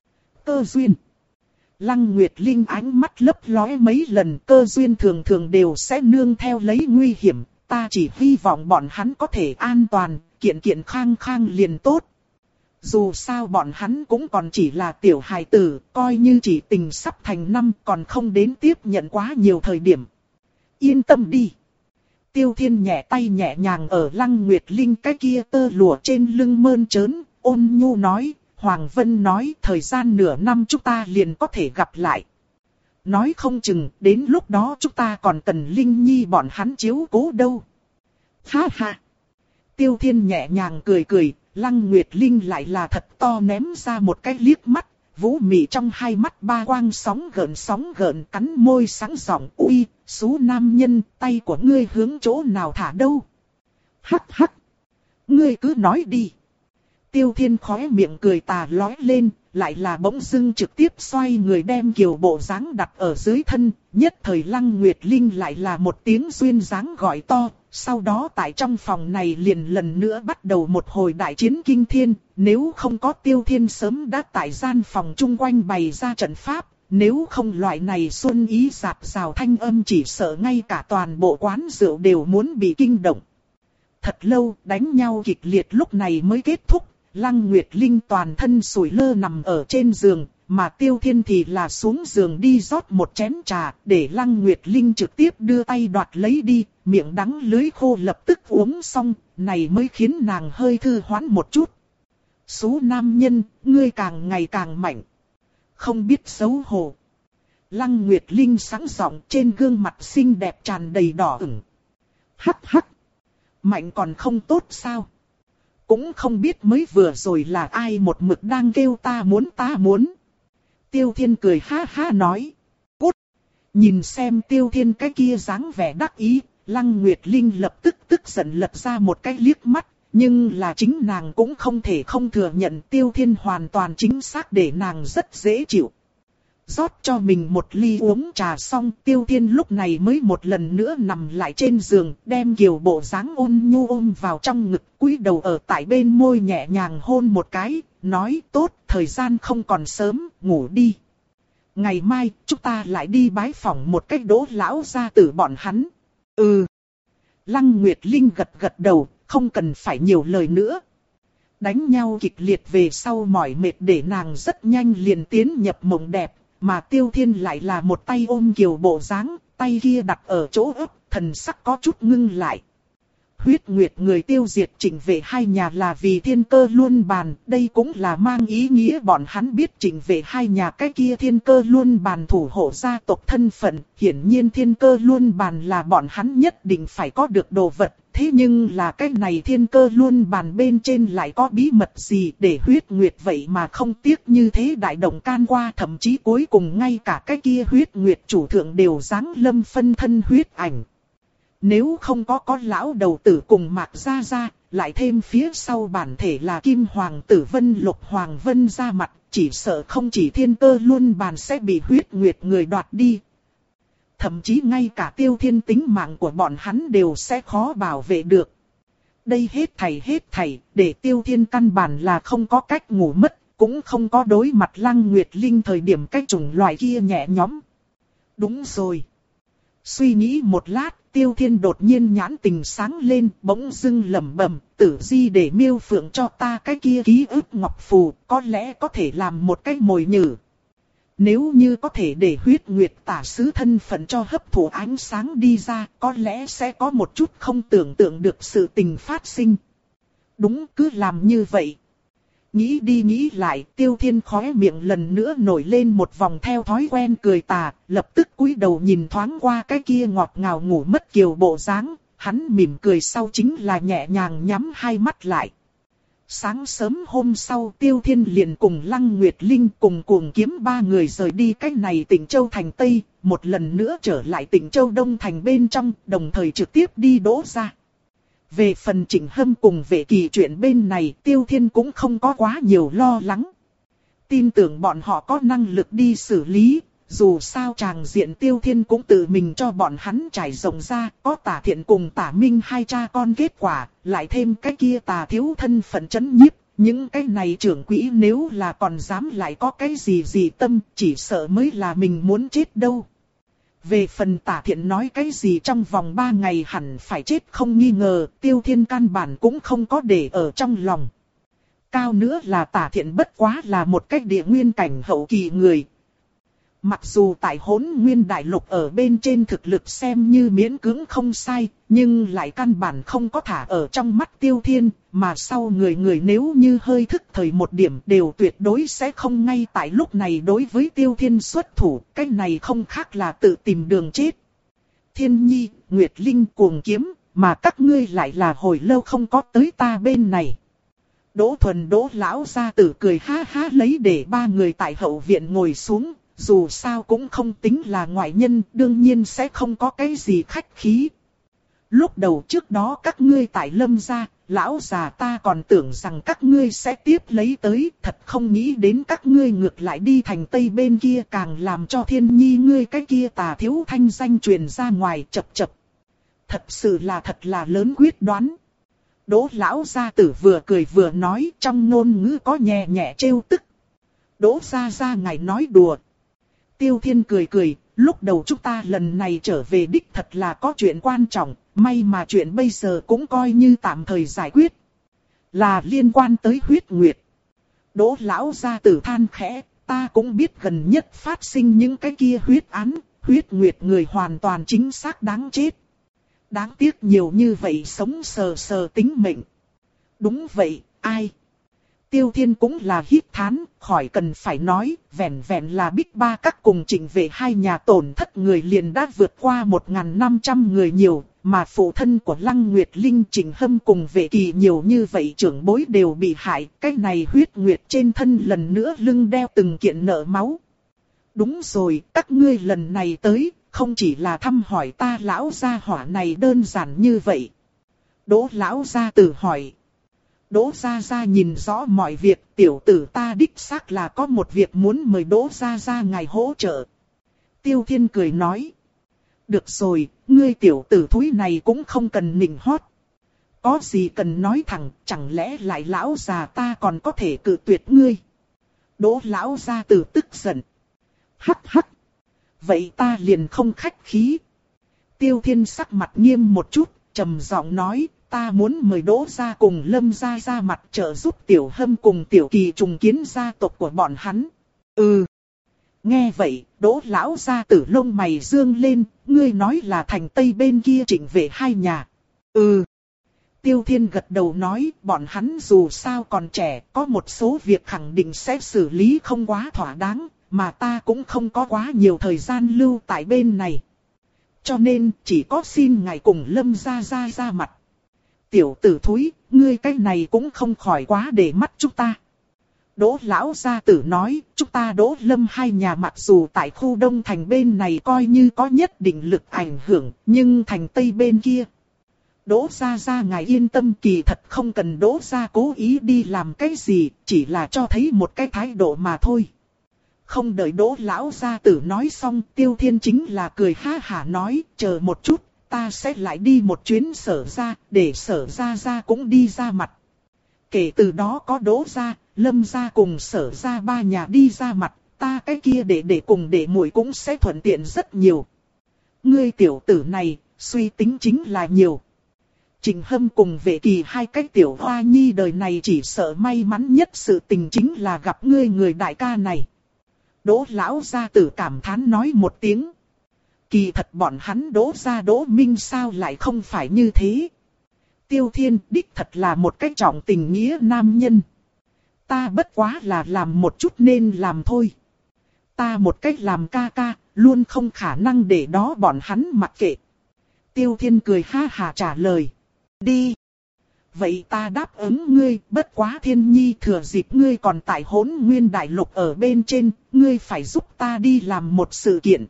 Cơ duyên. Lăng Nguyệt Linh ánh mắt lấp lóe mấy lần, cơ duyên thường thường đều sẽ nương theo lấy nguy hiểm, ta chỉ hy vọng bọn hắn có thể an toàn, kiện kiện khang khang liền tốt. Dù sao bọn hắn cũng còn chỉ là tiểu hài tử, coi như chỉ tình sắp thành năm còn không đến tiếp nhận quá nhiều thời điểm. Yên tâm đi. Tiêu Thiên nhẹ tay nhẹ nhàng ở Lăng Nguyệt Linh cái kia tơ lụa trên lưng mơn trớn, ôn nhu nói, Hoàng Vân nói thời gian nửa năm chúng ta liền có thể gặp lại. Nói không chừng đến lúc đó chúng ta còn cần Linh Nhi bọn hắn chiếu cố đâu. Ha ha. Tiêu Thiên nhẹ nhàng cười cười, Lăng Nguyệt Linh lại là thật to ném ra một cái liếc mắt, vũ mị trong hai mắt ba quang sóng gợn sóng gợn cắn môi sáng giọng uy, xú nam nhân, tay của ngươi hướng chỗ nào thả đâu. Hắc hắc. Ngươi cứ nói đi. Tiêu Thiên khóe miệng cười tà lói lên, lại là bỗng dưng trực tiếp xoay người đem kiều bộ dáng đặt ở dưới thân, nhất thời Lăng Nguyệt Linh lại là một tiếng duyên dáng gọi to, sau đó tại trong phòng này liền lần nữa bắt đầu một hồi đại chiến kinh thiên, nếu không có Tiêu Thiên sớm đã tại gian phòng chung quanh bày ra trận pháp, nếu không loại này xuân ý rạp rào thanh âm chỉ sợ ngay cả toàn bộ quán rượu đều muốn bị kinh động. Thật lâu đánh nhau kịch liệt lúc này mới kết thúc. Lăng Nguyệt Linh toàn thân sủi lơ nằm ở trên giường, mà Tiêu Thiên thì là xuống giường đi rót một chén trà, để Lăng Nguyệt Linh trực tiếp đưa tay đoạt lấy đi, miệng đắng lưỡi khô lập tức uống xong, này mới khiến nàng hơi thư hoán một chút. Xú nam nhân, ngươi càng ngày càng mạnh. Không biết xấu hổ. Lăng Nguyệt Linh sáng giọng trên gương mặt xinh đẹp tràn đầy đỏ ửng. Hắc hắc. Mạnh còn không tốt sao? Cũng không biết mới vừa rồi là ai một mực đang kêu ta muốn ta muốn. Tiêu Thiên cười ha ha nói. Cút. Nhìn xem Tiêu Thiên cái kia dáng vẻ đắc ý, Lăng Nguyệt Linh lập tức tức giận lật ra một cái liếc mắt. Nhưng là chính nàng cũng không thể không thừa nhận Tiêu Thiên hoàn toàn chính xác để nàng rất dễ chịu. rót cho mình một ly uống trà xong, Tiêu Thiên lúc này mới một lần nữa nằm lại trên giường, đem Kiều bộ dáng ôn nhu ôm vào trong ngực, cúi đầu ở tại bên môi nhẹ nhàng hôn một cái, nói tốt, thời gian không còn sớm, ngủ đi. Ngày mai, chúng ta lại đi bái phỏng một cách Đỗ lão gia tử bọn hắn. Ừ. Lăng Nguyệt Linh gật gật đầu, không cần phải nhiều lời nữa. Đánh nhau kịch liệt về sau mỏi mệt để nàng rất nhanh liền tiến nhập mộng đẹp, mà Tiêu Thiên lại là một tay ôm Kiều bộ dáng, tay kia đặt ở chỗ ấp, thần sắc có chút ngưng lại. Huyết Nguyệt người tiêu diệt Trịnh Vệ hai nhà là vì Thiên Cơ Luân Bàn, đây cũng là mang ý nghĩa bọn hắn biết Trịnh Vệ hai nhà cái kia Thiên Cơ Luân Bàn thủ hộ gia tộc thân phận, hiển nhiên Thiên Cơ Luân Bàn là bọn hắn nhất định phải có được đồ vật, thế nhưng là cái này Thiên Cơ Luân Bàn bên trên lại có bí mật gì để Huyết Nguyệt vậy mà không tiếc như thế đại động can qua, thậm chí cuối cùng ngay cả cái kia Huyết Nguyệt chủ thượng đều giáng lâm phân thân huyết ảnh. Nếu không có có lão đầu tử cùng Mạc Gia Gia, lại thêm phía sau bản thể là Kim Hoàng tử Vân Lục Hoàng Vân ra mặt, chỉ sợ không chỉ Thiên Cơ Luân Bàn sẽ bị Huyết Nguyệt người đoạt đi. Thậm chí ngay cả Tiêu Thiên tính mạng của bọn hắn đều sẽ khó bảo vệ được. Đây hết thảy hết thảy, để Tiêu Thiên căn bản là không có cách ngủ mất, cũng không có đối mặt Lăng Nguyệt Linh thời điểm cái chủng loại kia nhẹ nhõm. Đúng rồi. Suy nghĩ một lát, Tiêu Thiên đột nhiên nhãn tình sáng lên, bỗng dưng lẩm bẩm, Tử Di để Miêu Phượng cho ta cái kia ký ức ngọc phù, có lẽ có thể làm một cái mồi nhử. Nếu như có thể để Huyết Nguyệt tả sứ thân phận cho hấp thụ ánh sáng đi ra, có lẽ sẽ có một chút không tưởng tượng được sự tình phát sinh. Đúng, cứ làm như vậy. Nghĩ đi nghĩ lại, Tiêu Thiên khóe miệng lần nữa nổi lên một vòng theo thói quen cười tà, lập tức cúi đầu nhìn thoáng qua cái kia ngọt ngào ngủ mất Kiều bộ dáng, hắn mỉm cười sau chính là nhẹ nhàng nhắm hai mắt lại. Sáng sớm hôm sau, Tiêu Thiên liền cùng Lăng Nguyệt Linh cùng Cuồng Kiếm ba người rời đi cách này Tịnh Châu thành Tây, một lần nữa trở lại Tịnh Châu Đông thành bên trong, đồng thời trực tiếp đi Đỗ gia. Về phần Trịnh Hâm cùng Vệ Kỳ chuyện bên này, Tiêu Thiên cũng không có quá nhiều lo lắng. Tin tưởng bọn họ có năng lực đi xử lý, dù sao tràng diện Tiêu Thiên cũng tự mình cho bọn hắn trải rộng ra, có Tả Thiện cùng Tả Minh hai cha con kết quả, lại thêm cái kia Tả Thiếu thân phận chấn nhiếp, những cái này trưởng quỹ nếu là còn dám lại có cái gì gì tâm, chỉ sợ mới là mình muốn chết đâu. Về phần Tả Thiện nói cái gì trong vòng ba ngày hẳn phải chết không nghi ngờ, Tiêu Thiên căn bản cũng không có để ở trong lòng. Cao nữa là Tả Thiện bất quá là một cách địa nguyên cảnh hậu kỳ người. Mặc dù tại Hỗn Nguyên Đại Lục ở bên trên thực lực xem như miễn cưỡng không sai, nhưng lại căn bản không có thả ở trong mắt Tiêu Thiên, mà sau người người nếu như hơi thức thời một điểm đều tuyệt đối sẽ không ngay tại lúc này đối với Tiêu Thiên xuất thủ, cái này không khác là tự tìm đường chết. Thiên Nhi, Nguyệt Linh, Cuồng Kiếm, mà các ngươi lại là hồi lâu không có tới ta bên này. Đỗ Thuần Đỗ lão gia tử cười ha ha lấy để ba người tại hậu viện ngồi xuống. Dù sao cũng không tính là ngoại nhân, đương nhiên sẽ không có cái gì khách khí. Lúc đầu trước đó các ngươi tại Lâm gia, lão già ta còn tưởng rằng các ngươi sẽ tiếp lấy tới, thật không nghĩ đến các ngươi ngược lại đi thành Tây bên kia, càng làm cho Thiên Nhi ngươi cái kia Tà Thiếu thanh danh truyền ra ngoài, chập chập. Thật sự là thật là lớn quyết đoán. Đỗ lão gia tử vừa cười vừa nói, trong ngôn ngữ có nhẹ nhẹ trêu tức. Đỗ gia gia ngài nói đùa. Tiêu Thiên cười cười, lúc đầu chúng ta lần này trở về đích thật là có chuyện quan trọng, may mà chuyện bây giờ cũng coi như tạm thời giải quyết. Là liên quan tới Huyết Nguyệt. Đỗ lão gia tử than khẽ, ta cũng biết gần nhất phát sinh những cái kia huyết án, Huyết Nguyệt người hoàn toàn chính xác đáng chết. Đáng tiếc nhiều như vậy sống sờ sờ tính mệnh. Đúng vậy, ai? Tiêu Thiên cũng là hít thán, khỏi cần phải nói, vẹn vẹn là Bích Ba Các cùng Trịnh Vệ hai nhà tổn thất người liền đã vượt qua một nghìn năm trăm người nhiều, mà phụ thân của Lăng Nguyệt Linh Trịnh Hâm cùng Vệ Kỳ nhiều như vậy trưởng bối đều bị hại, cái này Huyết Nguyệt trên thân lần nữa lưng đeo từng kiện nợ máu. Đúng rồi, các ngươi lần này tới, không chỉ là thăm hỏi ta lão gia hỏa này đơn giản như vậy. Đỗ lão gia tử hỏi. Đỗ Gia Gia nhìn rõ mọi việc, tiểu tử ta đích xác là có một việc muốn mời Đỗ Gia Gia ngài hỗ trợ. Tiêu Thiên cười nói. Được rồi, ngươi tiểu tử thúi này cũng không cần nịnh hót. Có gì cần nói thẳng, chẳng lẽ lại lão già ta còn có thể cự tuyệt ngươi. Đỗ lão gia tử tức giận. Hắc hắc. Vậy ta liền không khách khí. Tiêu Thiên sắc mặt nghiêm một chút, trầm giọng nói, ta muốn mời Đỗ gia cùng Lâm gia ra mặt trợ giúp Tiểu Hâm cùng Tiểu Kỳ trùng kiến gia tộc của bọn hắn. Ừ. Nghe vậy, Đỗ lão gia tử lông mày dương lên, ngươi nói là thành Tây bên kia Trịnh Vệ hai nhà. Ừ. Tiêu Thiên gật đầu nói, bọn hắn dù sao còn trẻ, có một số việc khẳng định sẽ xử lý không quá thỏa đáng, mà ta cũng không có quá nhiều thời gian lưu tại bên này. Cho nên, chỉ có xin ngài cùng Lâm gia gia ra mặt. Tiểu tử thúi, ngươi cái này cũng không khỏi quá để mắt chúng ta. Đỗ lão gia tử nói, chúng ta Đỗ Lâm hai nhà mặc dù tại khu Đông Thành bên này coi như có nhất định lực ảnh hưởng, nhưng thành Tây bên kia. Đỗ gia gia ngài yên tâm, kỳ thật không cần Đỗ gia cố ý đi làm cái gì, chỉ là cho thấy một cái thái độ mà thôi. Không đợi Đỗ lão gia tử nói xong, Tiêu Thiên chính là cười ha hả nói, chờ một chút, ta sẽ lại đi một chuyến Sở gia, để Sở gia gia cũng đi ra mặt. Kể từ đó có Đỗ gia, Lâm gia cùng Sở gia ba nhà đi ra mặt, ta cái kia để để cùng để muội cũng sẽ thuận tiện rất nhiều. Ngươi tiểu tử này, suy tính chính là nhiều. Trịnh Hâm cùng Vệ Kỳ hai cái tiểu hoa nhi đời này chỉ sợ may mắn nhất sự tình chính là gặp ngươi người đại ca này. Đỗ lão gia tử cảm thán nói một tiếng. Kỳ thật bọn hắn Đỗ gia Đỗ Minh sao lại không phải như thế. Tiêu Thiên đích thật là một cái trọng tình nghĩa nam nhân. Ta bất quá là làm một chút nên làm thôi. Ta một cách làm ca ca, luôn không khả năng để đó bọn hắn mặc kệ. Tiêu Thiên cười ha hà trả lời. Đi. Vậy ta đáp ứng ngươi, bất quá Thiên Nhi thừa dịp ngươi còn tại Hỗn Nguyên Đại Lục ở bên trên, ngươi phải giúp ta đi làm một sự kiện.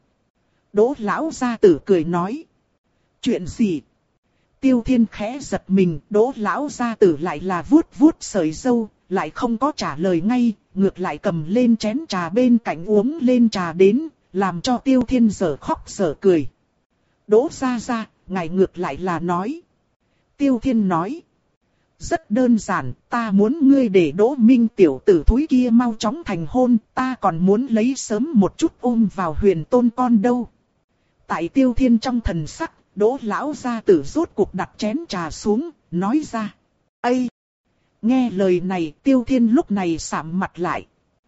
Đỗ lão gia tử cười nói. Chuyện gì? Tiêu Thiên khẽ giật mình, Đỗ lão gia tử lại là vuốt vuốt sợi râu, lại không có trả lời ngay, ngược lại cầm lên chén trà bên cạnh uống lên trà đến, làm cho Tiêu Thiên dở khóc dở cười. Đỗ gia gia, ngài ngược lại là nói. Tiêu Thiên nói. Rất đơn giản, ta muốn ngươi để Đỗ Minh tiểu tử thúi kia mau chóng thành hôn, ta còn muốn lấy sớm một chút ôm vào Huyền Tôn con đâu. Tại Tiêu Thiên trong thần sắc, Đỗ lão gia tử rốt cuộc đặt chén trà xuống, nói ra. Ây! Nghe lời này, Tiêu Thiên lúc này sạm mặt lại.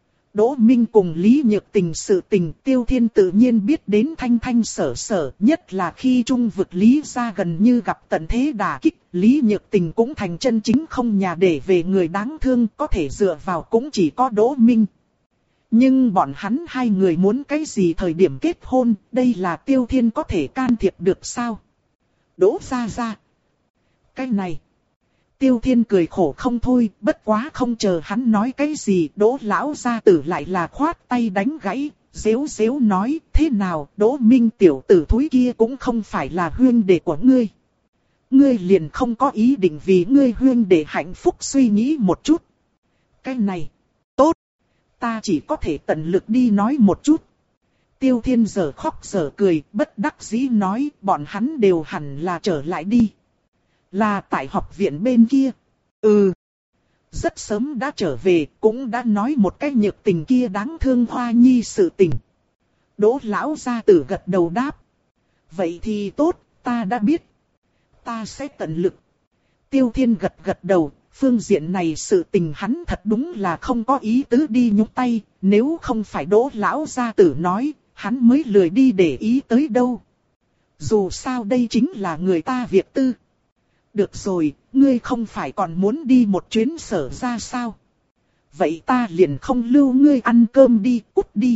Đỗ Minh cùng Lý Nhược Tình sự tình, Tiêu Thiên tự nhiên biết đến thanh thanh sở sở, nhất là khi trung vực Lý gia gần như gặp tận thế đả kích, Lý Nhược Tình cũng thành chân chính không nhà để về người đáng thương, có thể dựa vào cũng chỉ có Đỗ Minh. Nhưng bọn hắn hai người muốn cái gì thời điểm kết hôn, đây là Tiêu Thiên có thể can thiệp được sao? Đỗ gia gia. Cái này. Tiêu Thiên cười khổ không thôi, bất quá không chờ hắn nói cái gì, Đỗ lão gia tử lại là khoát tay đánh gãy, rếu rếu nói, thế nào, Đỗ Minh tiểu tử thúi kia cũng không phải là huyên đệ của ngươi. Ngươi liền không có ý định vì ngươi huyên đệ hạnh phúc suy nghĩ một chút. Cái này, tốt, ta chỉ có thể tận lực đi nói một chút. Tiêu Thiên giờ khóc giờ cười, bất đắc dĩ nói, bọn hắn đều hẳn là trở lại đi. Là tại học viện bên kia. Ừ. Rất sớm đã trở về, cũng đã nói một cái nhược tình kia đáng thương hoa nhi sự tình. Đỗ lão gia tử gật đầu đáp. Vậy thì tốt, ta đã biết. Ta sẽ tận lực. Tiêu Thiên gật gật đầu, phương diện này sự tình hắn thật đúng là không có ý tứ đi nhúc tay. Nếu không phải Đỗ lão gia tử nói, hắn mới lười đi để ý tới đâu. Dù sao đây chính là người ta việc tư. Được rồi, ngươi không phải còn muốn đi một chuyến Sở ra sao? Vậy ta liền không lưu ngươi ăn cơm đi, cút đi.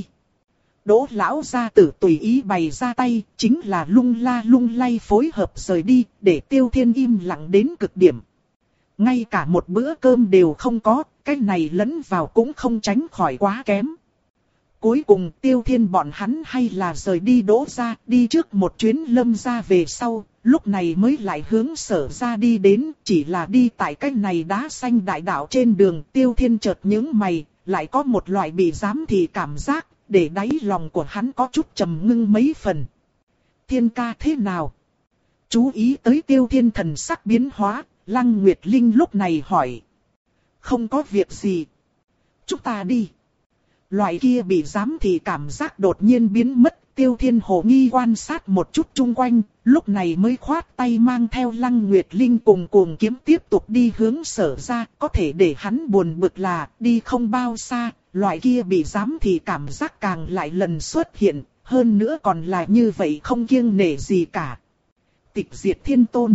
Đỗ lão gia tử tùy ý bày ra tay, chính là lung la lung lay phối hợp rời đi, để Tiêu Thiên im lặng đến cực điểm. Ngay cả một bữa cơm đều không có, cái này lẫn vào cũng không tránh khỏi quá kém. Cuối cùng Tiêu Thiên bọn hắn hay là rời đi Đỗ gia, đi trước một chuyến Lâm gia về sau. lúc này mới lại hướng Sở ra đi đến, chỉ là đi tại cái này đá xanh đại đạo trên đường. Tiêu Thiên chợt nhướng mày, lại có một loại bị giám thị cảm giác, để đáy lòng của hắn có chút trầm ngưng mấy phần. Thiên ca thế nào? Chú ý tới Tiêu Thiên thần sắc biến hóa, Lăng Nguyệt Linh lúc này hỏi. Không có việc gì. Chúng ta đi. Loại kia bị giám thị cảm giác đột nhiên biến mất. Tiêu Thiên hồ nghi quan sát một chút chung quanh, lúc này mới khoát tay mang theo Lăng Nguyệt Linh cùng Cuồng Kiếm tiếp tục đi hướng Sở ra. Có thể để hắn buồn bực là đi không bao xa, loại kia bị giám thị cảm giác càng lại lần xuất hiện, hơn nữa còn là như vậy không kiêng nể gì cả. Tịch Diệt Thiên Tôn.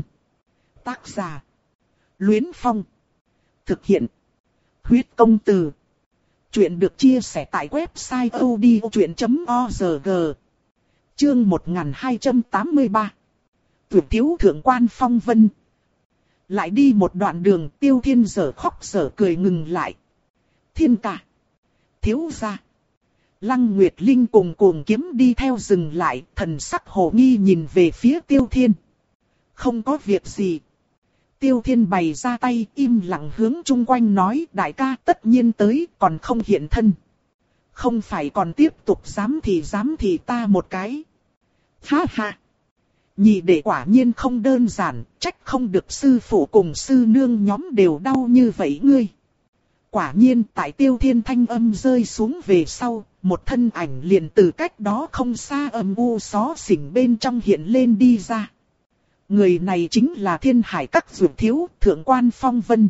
Tác giả: Luyến Phong. Thực hiện: Huyết Công Từ. Chuyện được chia sẻ tại website odchuyện chấm org. Chương một nghìn hai trăm tám mươi ba. Tuyệt thiếu thượng quan Phong Vân. Lại đi một đoạn đường, Tiêu Thiên dở khóc dở cười ngừng lại. Thiên ca. Thiếu gia. Lăng Nguyệt Linh cùng Cuồng Kiếm đi theo dừng lại, thần sắc hồ nghi nhìn về phía Tiêu Thiên. Không có việc gì. Tiêu Thiên bày ra tay, im lặng hướng chung quanh nói, đại ca tất nhiên tới, còn không hiện thân. Không phải còn tiếp tục dám thì dám thì ta một cái. Ha ha. Nhị đệ quả nhiên không đơn giản, trách không được sư phụ cùng sư nương nhóm đều đau như vậy ngươi. Quả nhiên tại Tiêu Thiên thanh âm rơi xuống về sau, một thân ảnh liền từ cách đó không xa âm u xó xỉnh bên trong hiện lên đi ra. Người này chính là Thiên Hải Các Dược Thiếu, Thượng quan Phong Vân.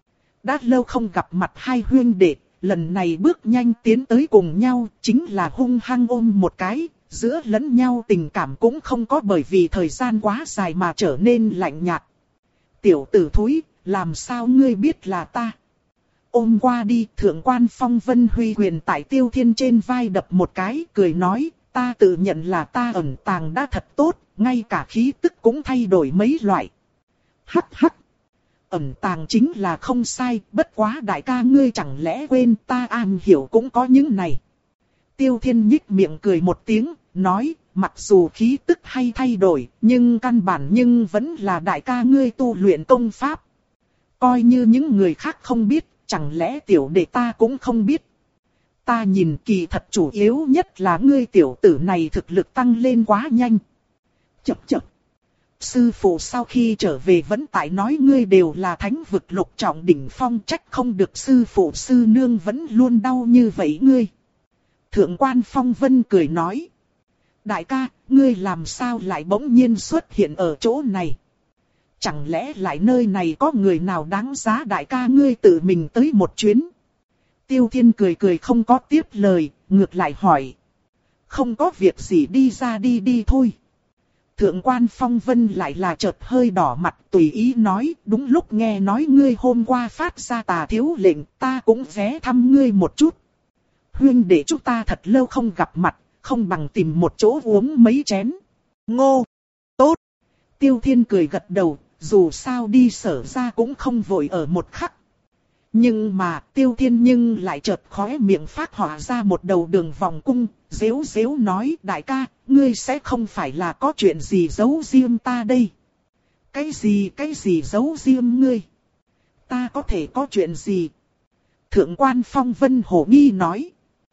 Đã lâu không gặp mặt hai huynh đệ, lần này bước nhanh tiến tới cùng nhau, chính là hung hăng ôm một cái, giữa lẫn nhau tình cảm cũng không có bởi vì thời gian quá dài mà trở nên lạnh nhạt. Tiểu tử thúi, làm sao ngươi biết là ta? Ôm qua đi, Thượng quan Phong Vân huy quyền tại Tiêu Thiên trên vai đập một cái, cười nói, ta tự nhận là ta ẩn tàng đã thật tốt, ngay cả khí tức cũng thay đổi mấy loại. Hắc hắc. Ẩn tàng chính là không sai, bất quá đại ca ngươi chẳng lẽ quên ta am hiểu cũng có những này. Tiêu Thiên nhích miệng cười một tiếng, nói, mặc dù khí tức hay thay đổi, nhưng căn bản nhưng vẫn là đại ca ngươi tu luyện công pháp. Coi như những người khác không biết, chẳng lẽ tiểu đệ ta cũng không biết. Ta nhìn kỳ thật chủ yếu nhất là ngươi tiểu tử này thực lực tăng lên quá nhanh. Chậc chậc. Sư phụ sau khi trở về vẫn tại nói ngươi đều là thánh vực lục trọng đỉnh phong, trách không được sư phụ sư nương vẫn luôn đau như vậy ngươi. Thượng quan Phong Vân cười nói. Đại ca, ngươi làm sao lại bỗng nhiên xuất hiện ở chỗ này? Chẳng lẽ lại nơi này có người nào đáng giá đại ca ngươi tự mình tới một chuyến? Tiêu Thiên cười cười không có tiếp lời, ngược lại hỏi. Không có việc gì, đi ra đi đi thôi. Thượng quan Phong Vân lại là chợt hơi đỏ mặt, tùy ý nói, đúng lúc nghe nói ngươi hôm qua phát ra tà thiếu lệnh, ta cũng ghé thăm ngươi một chút. Huynh đệ chúng ta thật lâu không gặp mặt, không bằng tìm một chỗ uống mấy chén. Ngô! Tốt! Tiêu Thiên cười gật đầu, dù sao đi Sở ra cũng không vội ở một khắc. Nhưng mà Tiêu Thiên nhưng lại chợt khóe miệng phát họa ra một đầu đường vòng cung, dếu dếu nói, đại ca, ngươi sẽ không phải là có chuyện gì giấu riêng ta đây. Cái gì cái gì giấu riêng ngươi? Ta có thể có chuyện gì? Thượng quan Phong Vân hồ nghi nói.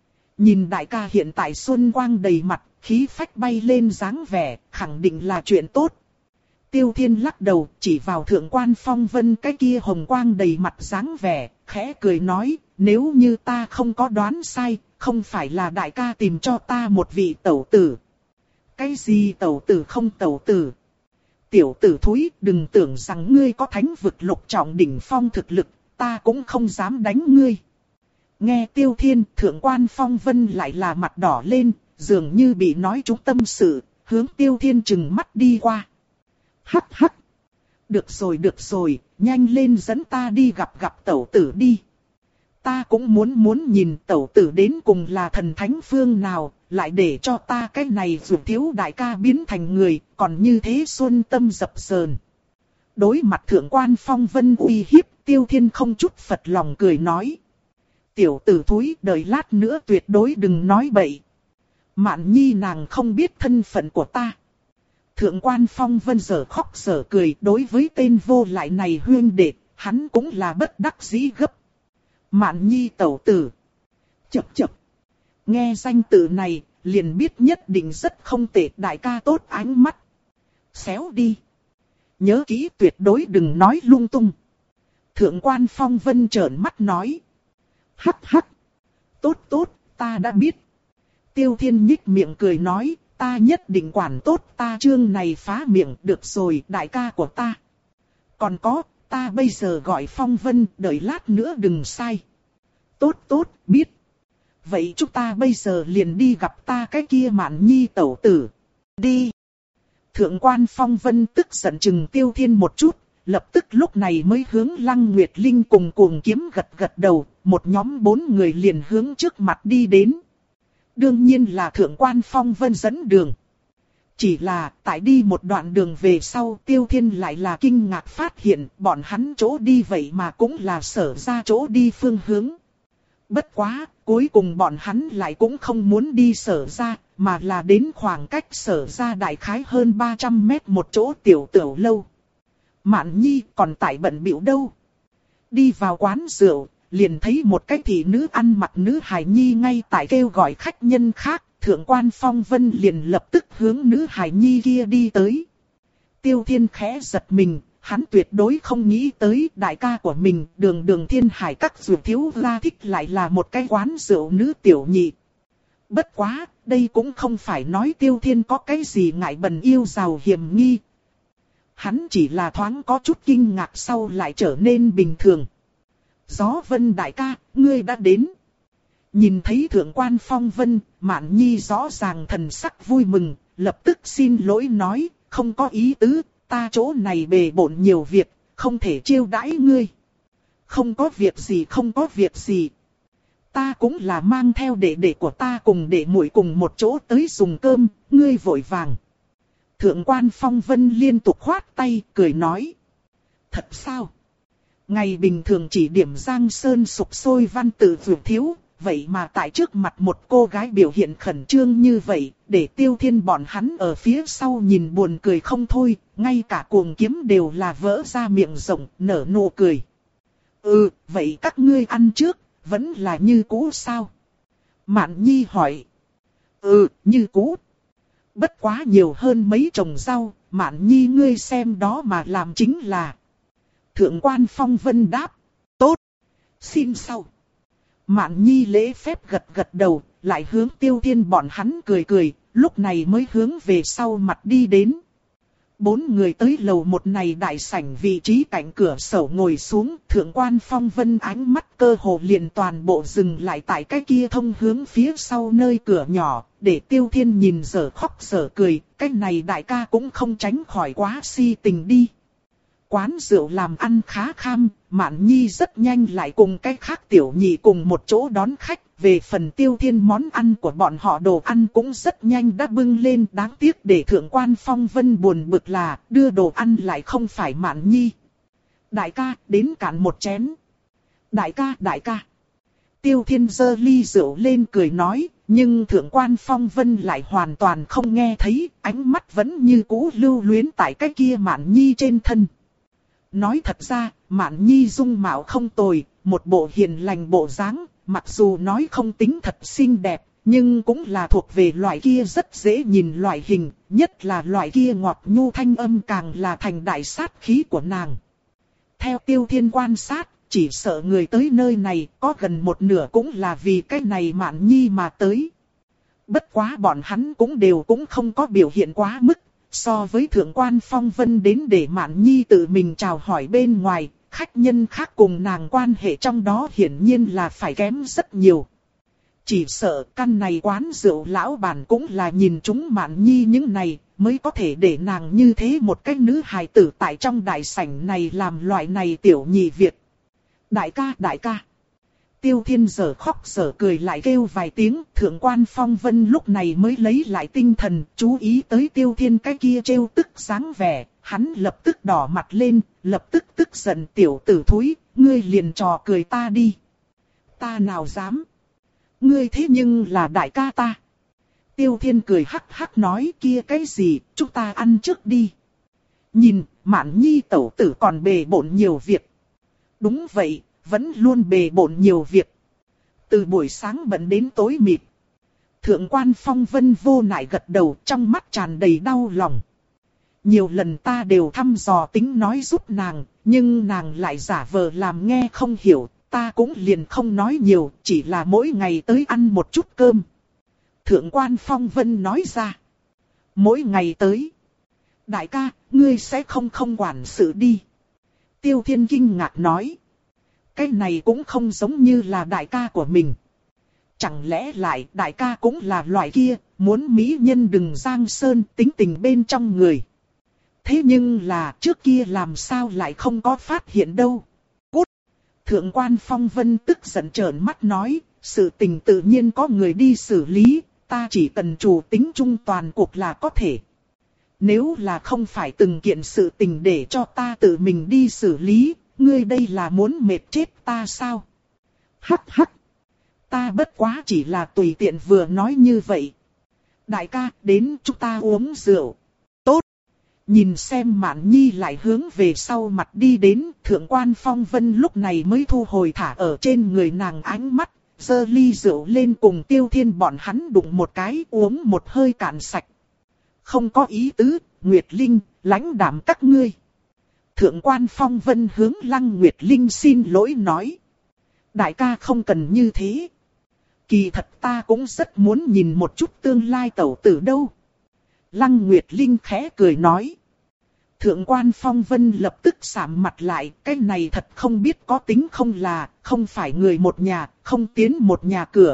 Nhìn đại ca hiện tại xuân quang đầy mặt, khí phách bay lên dáng vẻ, khẳng định là chuyện tốt. Tiêu Thiên lắc đầu, chỉ vào Thượng quan Phong Vân cái kia hồng quang đầy mặt dáng vẻ, khẽ cười nói, nếu như ta không có đoán sai, không phải là đại ca tìm cho ta một vị tẩu tử. Cái gì tẩu tử không tẩu tử? Tiểu tử thúi, đừng tưởng rằng ngươi có thánh vực lục trọng đỉnh phong thực lực, ta cũng không dám đánh ngươi. Nghe Tiêu Thiên, Thượng quan Phong Vân lại là mặt đỏ lên, dường như bị nói trúng tâm sự, hướng Tiêu Thiên trừng mắt đi qua. Hắc hắc. Được rồi được rồi, nhanh lên dẫn ta đi gặp gặp tẩu tử đi. Ta cũng muốn muốn nhìn tẩu tử đến cùng là thần thánh phương nào, lại để cho ta cái này dù thiếu đại ca biến thành người, còn như thế xuân tâm dập dờn. Đối mặt Thượng quan Phong Vân uy hiếp, Tiêu Thiên không chút phật lòng cười nói. Tiểu tử thúi, đợi lát nữa tuyệt đối đừng nói bậy. Mạn Nhi nàng không biết thân phận của ta. Thượng quan Phong Vân giờ khóc giờ cười, đối với tên vô lại này huyên đệ, hắn cũng là bất đắc dĩ gấp. Mạn Nhi tẩu tử. Chập chập. Nghe danh tự này, liền biết nhất định rất không tệ, đại ca tốt ánh mắt. Xéo đi. Nhớ kỹ tuyệt đối đừng nói lung tung. Thượng quan Phong Vân trợn mắt nói. Hắc hắc. Tốt tốt, ta đã biết. Tiêu Thiên nhích miệng cười nói, ta nhất định quản tốt ta chương này phá miệng, được rồi đại ca của ta. Còn có, ta bây giờ gọi Phong Vân, đợi lát nữa đừng sai. Tốt tốt, biết. Vậy chúng ta bây giờ liền đi gặp ta cái kia Mạn Nhi tẩu tử. Đi. Thượng quan Phong Vân tức giận chừng Tiêu Thiên một chút, lập tức lúc này mới hướng Lăng Nguyệt Linh cùng Cuồng Kiếm gật gật đầu, một nhóm bốn người liền hướng trước mặt đi đến. Đương nhiên là Thượng quan Phong Vân dẫn đường. Chỉ là tại đi một đoạn đường về sau, Tiêu Thiên lại là kinh ngạc phát hiện bọn hắn chỗ đi vậy mà cũng là Sở ra chỗ đi phương hướng. Bất quá, cuối cùng bọn hắn lại cũng không muốn đi Sở ra, mà là đến khoảng cách Sở ra đại khái hơn ba trăm mét một chỗ tiểu tiểu lâu. Mạn Nhi còn tại bận bịu đâu? Đi vào quán rượu, liền thấy một cái thị nữ ăn mặc nữ hài nhi ngay tại kêu gọi khách nhân khác. Thượng quan Phong Vân liền lập tức hướng nữ hài nhi kia đi tới. Tiêu Thiên khẽ giật mình, hắn tuyệt đối không nghĩ tới đại ca của mình Đường Đường Thiên Hải các dược thiếu gia thích lại là một cái quán rượu nữ tiểu nhị. Bất quá, đây cũng không phải nói Tiêu Thiên có cái gì ngại bần yêu giàu hiểm nghi. Hắn chỉ là thoáng có chút kinh ngạc sau lại trở nên bình thường. Gió Vân đại ca, ngươi đã đến. Nhìn thấy Thượng quan Phong Vân, Mạn Nhi rõ ràng thần sắc vui mừng, lập tức xin lỗi nói, không có ý tứ, ta chỗ này bề bộn nhiều việc, không thể chiêu đãi ngươi. Không có việc gì không có việc gì. Ta cũng là mang theo đệ đệ của ta cùng đệ muội cùng một chỗ tới dùng cơm, ngươi vội vàng. Thượng quan Phong Vân liên tục khoát tay, cười nói. Thật sao? Ngày bình thường chỉ điểm Giang Sơn sục sôi văn tự vượt thiếu, vậy mà tại trước mặt một cô gái biểu hiện khẩn trương như vậy, để Tiêu Thiên bọn hắn ở phía sau nhìn buồn cười không thôi, ngay cả Cuồng Kiếm đều là vỡ ra miệng rộng, nở nụ cười. Ừ, vậy các ngươi ăn trước, vẫn là như cũ sao? Mạn Nhi hỏi. Ừ, như cũ. Bất quá nhiều hơn mấy chồng rau, Mạn Nhi ngươi xem đó mà làm chính là. Thượng quan Phong Vân đáp. Tốt. Xin sau. Mạn Nhi lễ phép gật gật đầu, lại hướng Tiêu Thiên bọn hắn cười cười, lúc này mới hướng về sau mặt đi đến. Bốn người tới lầu một này đại sảnh vị trí cạnh cửa sổ ngồi xuống, Thượng quan Phong Vân ánh mắt cơ hồ liền toàn bộ dừng lại tại cái kia thông hướng phía sau nơi cửa nhỏ, để Tiêu Thiên nhìn giờ khóc giờ cười, cái này đại ca cũng không tránh khỏi quá si tình đi. Quán rượu làm ăn khá kham, Mạn Nhi rất nhanh lại cùng cái khác tiểu nhị cùng một chỗ đón khách. Về phần Tiêu Thiên món ăn của bọn họ đồ ăn cũng rất nhanh đã bưng lên, đáng tiếc để Thượng quan Phong Vân buồn bực là đưa đồ ăn lại không phải Mạn Nhi. Đại ca, đến cạn một chén. Đại ca, đại ca. Tiêu Thiên giơ ly rượu lên cười nói, nhưng Thượng quan Phong Vân lại hoàn toàn không nghe thấy, ánh mắt vẫn như cũ lưu luyến tại cái kia Mạn Nhi trên thân. Nói thật ra, Mạn Nhi dung mạo không tồi, một bộ hiền lành bộ dáng, mặc dù nói không tính thật xinh đẹp, nhưng cũng là thuộc về loại kia rất dễ nhìn loại hình, nhất là loại kia ngọt nhu thanh âm càng là thành đại sát khí của nàng. Theo Tiêu Thiên quan sát, chỉ sợ người tới nơi này có gần một nửa cũng là vì cái này Mạn Nhi mà tới. Bất quá bọn hắn cũng đều cũng không có biểu hiện quá mức. So với Thượng quan Phong Vân đến để Mạn Nhi tự mình chào hỏi bên ngoài, khách nhân khác cùng nàng quan hệ trong đó hiển nhiên là phải kém rất nhiều. Chỉ sợ căn này quán rượu lão bản cũng là nhìn chúng Mạn Nhi những này, mới có thể để nàng như thế một cái nữ hài tử tại trong đại sảnh này làm loại này tiểu nhị việc. Đại ca, đại ca. Tiêu Thiên giờ khóc giờ cười lại kêu vài tiếng, Thượng quan Phong Vân lúc này mới lấy lại tinh thần, chú ý tới Tiêu Thiên cái kia trêu tức dáng vẻ, hắn lập tức đỏ mặt lên, lập tức tức giận tiểu tử thúi, ngươi liền trò cười ta đi. Ta nào dám. Ngươi thế nhưng là đại ca ta. Tiêu Thiên cười hắc hắc nói kia cái gì, chúng ta ăn trước đi. Nhìn, Mạn Nhi tẩu tử còn bề bộn nhiều việc. Đúng vậy, vẫn luôn bề bộn nhiều việc. Từ buổi sáng bận đến tối mịt. Thượng quan Phong Vân vô nại gật đầu, trong mắt tràn đầy đau lòng. Nhiều lần ta đều thăm dò tính nói giúp nàng, nhưng nàng lại giả vờ làm nghe không hiểu, ta cũng liền không nói nhiều, chỉ là mỗi ngày tới ăn một chút cơm. Thượng quan Phong Vân nói ra. Mỗi ngày tới. Đại ca, ngươi sẽ không không quản sự đi. Tiêu Thiên kinh ngạc nói. Cái này cũng không giống như là đại ca của mình. Chẳng lẽ lại đại ca cũng là loại kia, muốn mỹ nhân đừng giang sơn tính tình bên trong người. Thế nhưng là trước kia làm sao lại không có phát hiện đâu. Cút! Thượng quan Phong Vân tức giận trợn mắt nói, sự tình tự nhiên có người đi xử lý, ta chỉ cần chủ tính trung toàn cuộc là có thể. Nếu là không phải từng kiện sự tình để cho ta tự mình đi xử lý, ngươi đây là muốn mệt chết ta sao? Hắc hắc! Ta bất quá chỉ là tùy tiện vừa nói như vậy. Đại ca, đến chúng ta uống rượu. Tốt! Nhìn xem Mạn Nhi lại hướng về sau mặt đi đến, Thượng quan Phong Vân lúc này mới thu hồi thả ở trên người nàng ánh mắt, giơ ly rượu lên cùng Tiêu Thiên bọn hắn đụng một cái uống một hơi cạn sạch. Không có ý tứ, Nguyệt Linh, lãnh đạm các ngươi. Thượng quan Phong Vân hướng Lăng Nguyệt Linh xin lỗi nói. Đại ca không cần như thế. Kỳ thật ta cũng rất muốn nhìn một chút tương lai tẩu tử đâu. Lăng Nguyệt Linh khẽ cười nói. Thượng quan Phong Vân lập tức sạm mặt lại, cái này thật không biết có tính không là, không phải người một nhà, không tiến một nhà cửa.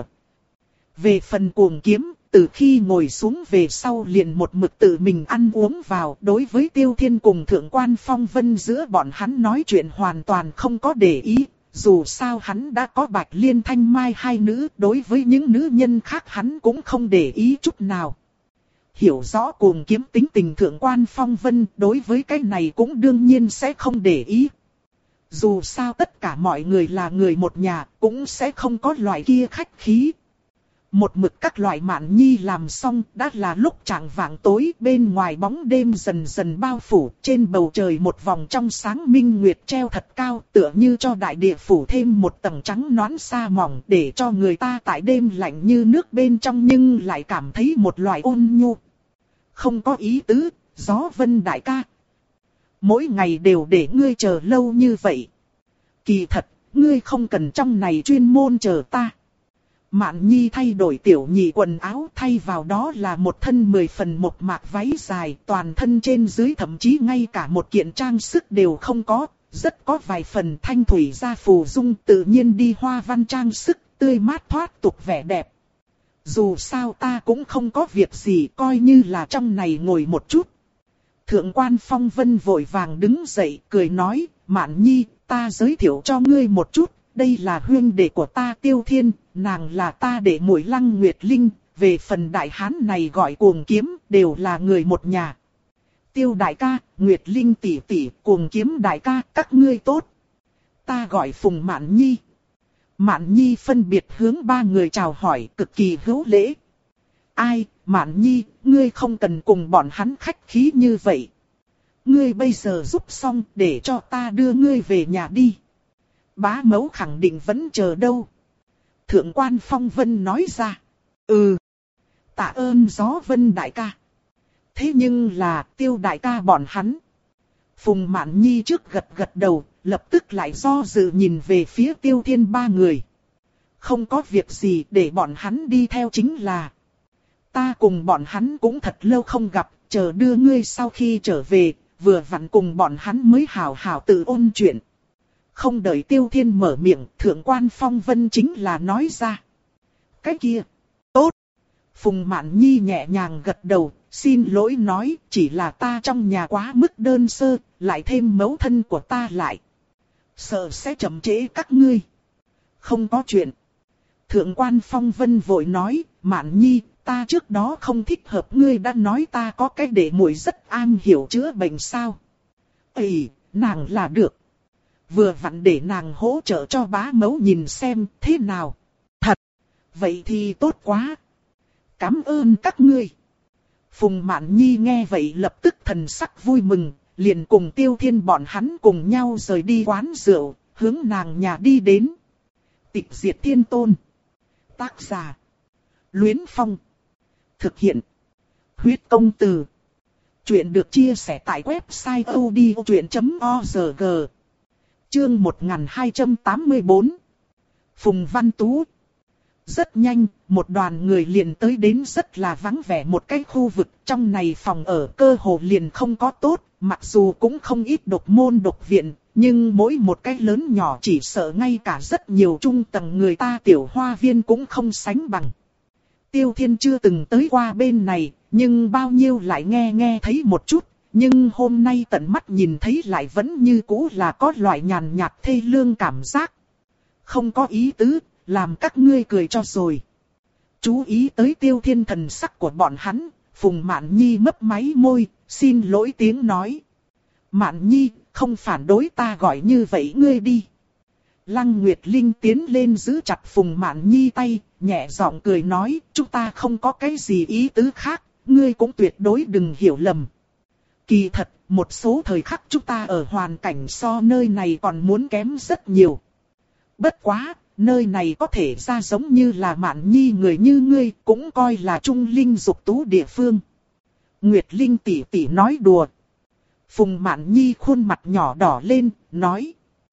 Về phần Cuồng Kiếm, từ khi ngồi xuống về sau liền một mực tự mình ăn uống vào, đối với Tiêu Thiên cùng Thượng quan Phong Vân giữa bọn hắn nói chuyện hoàn toàn không có để ý. Dù sao hắn đã có Bạch Liên Thanh Mai hai nữ, đối với những nữ nhân khác hắn cũng không để ý chút nào. Hiểu rõ Cuồng Kiếm tính tình Thượng quan Phong Vân, đối với cái này cũng đương nhiên sẽ không để ý. Dù sao tất cả mọi người là người một nhà, cũng sẽ không có loại kia khách khí. Một mực các loại Mạn Nhi làm xong, đã là lúc chạng vạng tối, bên ngoài bóng đêm dần dần bao phủ, trên bầu trời một vòng trong sáng minh nguyệt treo thật cao, tựa như cho đại địa phủ thêm một tầng trắng nõn sa mỏng, để cho người ta tại đêm lạnh như nước bên trong nhưng lại cảm thấy một loại ôn nhu. Không có ý tứ, Gió Vân đại ca. Mỗi ngày đều để ngươi chờ lâu như vậy. Kỳ thật, ngươi không cần trong này chuyên môn chờ ta. Mạn Nhi thay đổi tiểu nhị quần áo, thay vào đó là một thân mười phần một mạc váy dài, toàn thân trên dưới thậm chí ngay cả một kiện trang sức đều không có, rất có vài phần thanh thủy gia phù dung, tự nhiên đi hoa văn trang sức, tươi mát thoát tục vẻ đẹp. Dù sao ta cũng không có việc gì, coi như là trong này ngồi một chút. Thượng quan Phong Vân vội vàng đứng dậy, cười nói, Mạn Nhi, ta giới thiệu cho ngươi một chút. Đây là huynh đệ của ta Tiêu Thiên, nàng là ta đệ muội Lăng Nguyệt Linh, về phần đại hán này gọi Cuồng Kiếm, đều là người một nhà. Tiêu đại ca, Nguyệt Linh tỷ tỷ, Cuồng Kiếm đại ca, các ngươi tốt. Ta gọi Phùng Mạn Nhi. Mạn Nhi phân biệt hướng ba người chào hỏi, cực kỳ hữu lễ. Ai, Mạn Nhi, ngươi không cần cùng bọn hắn khách khí như vậy. Ngươi bây giờ giúp xong, để cho ta đưa ngươi về nhà đi. Bá mẫu khẳng định vẫn chờ đâu. Thượng quan Phong Vân nói ra. Ừ. Tạ ơn Gió Vân đại ca. Thế nhưng là Tiêu đại ca bọn hắn. Phùng Mạn Nhi trước gật gật đầu, lập tức lại do dự nhìn về phía Tiêu Thiên ba người. Không có việc gì, để bọn hắn đi theo chính là. Ta cùng bọn hắn cũng thật lâu không gặp, chờ đưa ngươi sau khi trở về, vừa vặn cùng bọn hắn mới hào hào tự ôn chuyện. Không đợi Tiêu Thiên mở miệng, Thượng quan Phong Vân chính là nói ra. Cái kia, tốt. Phùng Mạn Nhi nhẹ nhàng gật đầu, xin lỗi nói, chỉ là ta trong nhà quá mức đơn sơ, lại thêm mẫu thân của ta lại. Sợ sẽ chậm trễ các ngươi. Không có chuyện. Thượng quan Phong Vân vội nói, Mạn Nhi, ta trước đó không thích hợp ngươi đã nói ta có cái đệ muội rất am hiểu chữa bệnh sao. Ây, nàng là được. Vừa vặn để nàng hỗ trợ cho bá mẫu nhìn xem thế nào. Thật. Vậy thì tốt quá. Cảm ơn các ngươi. Phùng Mạn Nhi nghe vậy lập tức thần sắc vui mừng, liền cùng Tiêu Thiên bọn hắn cùng nhau rời đi quán rượu, hướng nàng nhà đi đến. Tịch Diệt Thiên Tôn. Tác giả: Luyến Phong. Thực hiện: Huyết Công Từ. Chuyện được chia sẻ tại website odchuyện chấm org. Chương một nghìn hai trăm tám mươi tư. Phùng Văn Tú. Rất nhanh, một đoàn người liền tới đến rất là vắng vẻ một cái khu vực, trong này phòng ở cơ hồ liền không có tốt, mặc dù cũng không ít độc môn độc viện, nhưng mỗi một cái lớn nhỏ chỉ sợ ngay cả rất nhiều trung tầng người ta tiểu hoa viên cũng không sánh bằng. Tiêu Thiên chưa từng tới qua bên này, nhưng bao nhiêu lại nghe nghe thấy một chút, nhưng hôm nay tận mắt nhìn thấy lại vẫn như cũ là có loại nhàn nhạt thê lương cảm giác. Không có ý tứ, làm các ngươi cười cho rồi. Chú ý tới Tiêu Thiên thần sắc của bọn hắn, Phùng Mạn Nhi mấp máy môi, xin lỗi tiếng nói. Mạn Nhi, không phản đối ta gọi như vậy ngươi đi. Lăng Nguyệt Linh tiến lên giữ chặt Phùng Mạn Nhi tay, nhẹ giọng cười nói, chúng ta không có cái gì ý tứ khác, ngươi cũng tuyệt đối đừng hiểu lầm. Kỳ thật, một số thời khắc chúng ta ở hoàn cảnh so nơi này còn muốn kém rất nhiều. Bất quá, nơi này có thể ra giống như là Mạn Nhi người như ngươi, cũng coi là trung linh dục tú địa phương. Nguyệt Linh tỷ tỷ nói đùa. Phùng Mạn Nhi khuôn mặt nhỏ đỏ lên, nói.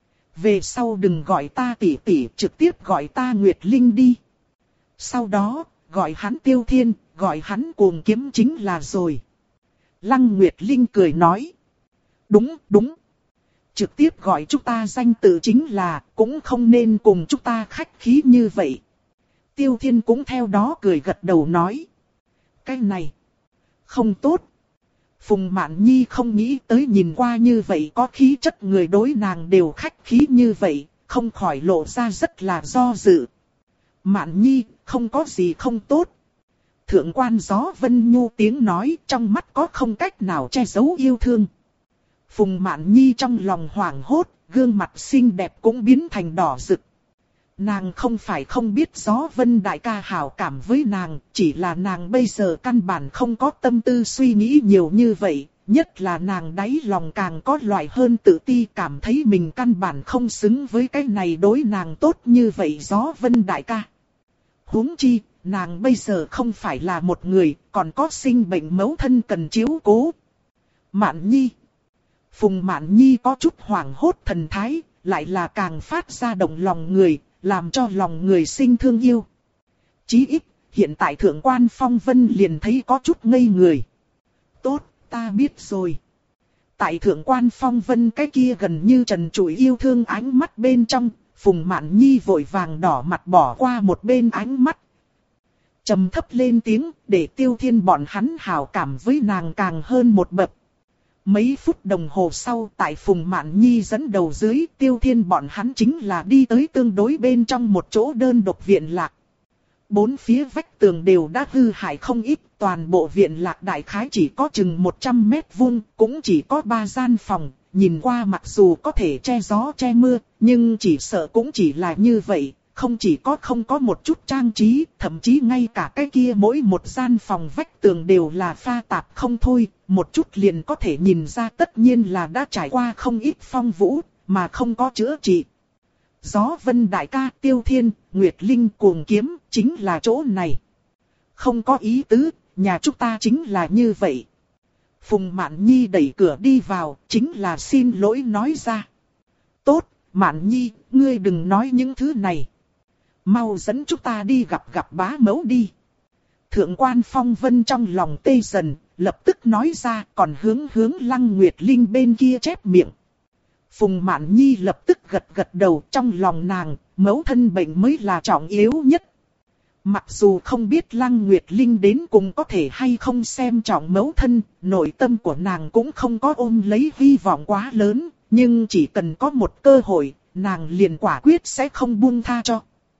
Về sau đừng gọi ta tỷ tỷ, trực tiếp gọi ta Nguyệt Linh đi. Sau đó, gọi hắn Tiêu Thiên, gọi hắn Cuồng Kiếm chính là rồi. Lăng Nguyệt Linh cười nói. Đúng, đúng. Trực tiếp gọi chúng ta danh tự chính là, cũng không nên cùng chúng ta khách khí như vậy. Tiêu Thiên cũng theo đó cười gật đầu nói. Cái này, không tốt. Phùng Mạn Nhi không nghĩ tới nhìn qua như vậy có khí chất người đối nàng đều khách khí như vậy, không khỏi lộ ra rất là do dự. Mạn Nhi, không có gì không tốt. Thượng quan Gió Vân Nhu tiếng nói trong mắt có không cách nào che giấu yêu thương. Phùng Mạn Nhi trong lòng hoảng hốt, gương mặt xinh đẹp cũng biến thành đỏ rực. Nàng không phải không biết Gió Vân đại ca hảo cảm với nàng, chỉ là nàng bây giờ căn bản không có tâm tư suy nghĩ nhiều như vậy, nhất là nàng đáy lòng càng có loại hơn tự ti cảm thấy mình căn bản không xứng với cái này đối nàng tốt như vậy Gió Vân đại ca. Huống chi, nàng bây giờ không phải là một người, còn có sinh bệnh mẫu thân cần chiếu cố. Mạn Nhi. Phùng Mạn Nhi có chút hoảng hốt thần thái, lại là càng phát ra động lòng người, làm cho lòng người sinh thương yêu. Chí ít, hiện tại Thượng quan Phong Vân liền thấy có chút ngây người. Tốt, ta biết rồi. Tại Thượng quan Phong Vân cái kia gần như trần trụi yêu thương ánh mắt bên trong, Phùng Mạn Nhi vội vàng đỏ mặt bỏ qua một bên ánh mắt. Trầm thấp lên tiếng, để Tiêu Thiên bọn hắn hảo cảm với nàng càng hơn một bậc. Mấy phút đồng hồ sau, tại Phùng Mạn Nhi dẫn đầu dưới, Tiêu Thiên bọn hắn chính là đi tới tương đối bên trong một chỗ đơn độc viện lạc. Bốn phía vách tường đều đã hư hại không ít, toàn bộ viện lạc đại khái chỉ có chừng một trăm mét vuông, cũng chỉ có ba gian phòng, nhìn qua mặc dù có thể che gió che mưa, nhưng chỉ sợ cũng chỉ là như vậy. Không chỉ có không có một chút trang trí, thậm chí ngay cả cái kia mỗi một gian phòng vách tường đều là pha tạp không thôi, một chút liền có thể nhìn ra tất nhiên là đã trải qua không ít phong vũ, mà không có chữa trị. Gió Vân đại ca, Tiêu Thiên, Nguyệt Linh, Cuồng Kiếm, chính là chỗ này. Không có ý tứ, nhà chúng ta chính là như vậy. Phùng Mạn Nhi đẩy cửa đi vào, chính là xin lỗi nói ra. Tốt, Mạn Nhi, ngươi đừng nói những thứ này. Mau dẫn chúng ta đi gặp gặp bá mẫu đi. Thượng quan Phong Vân trong lòng tê dần, lập tức nói ra còn hướng hướng Lăng Nguyệt Linh bên kia chép miệng. Phùng Mạn Nhi lập tức gật gật đầu, trong lòng nàng, mẫu thân bệnh mới là trọng yếu nhất. Mặc dù không biết Lăng Nguyệt Linh đến cùng có thể hay không xem trọng mẫu thân, nội tâm của nàng cũng không có ôm lấy hy vọng quá lớn, nhưng chỉ cần có một cơ hội, nàng liền quả quyết sẽ không buông tha cho.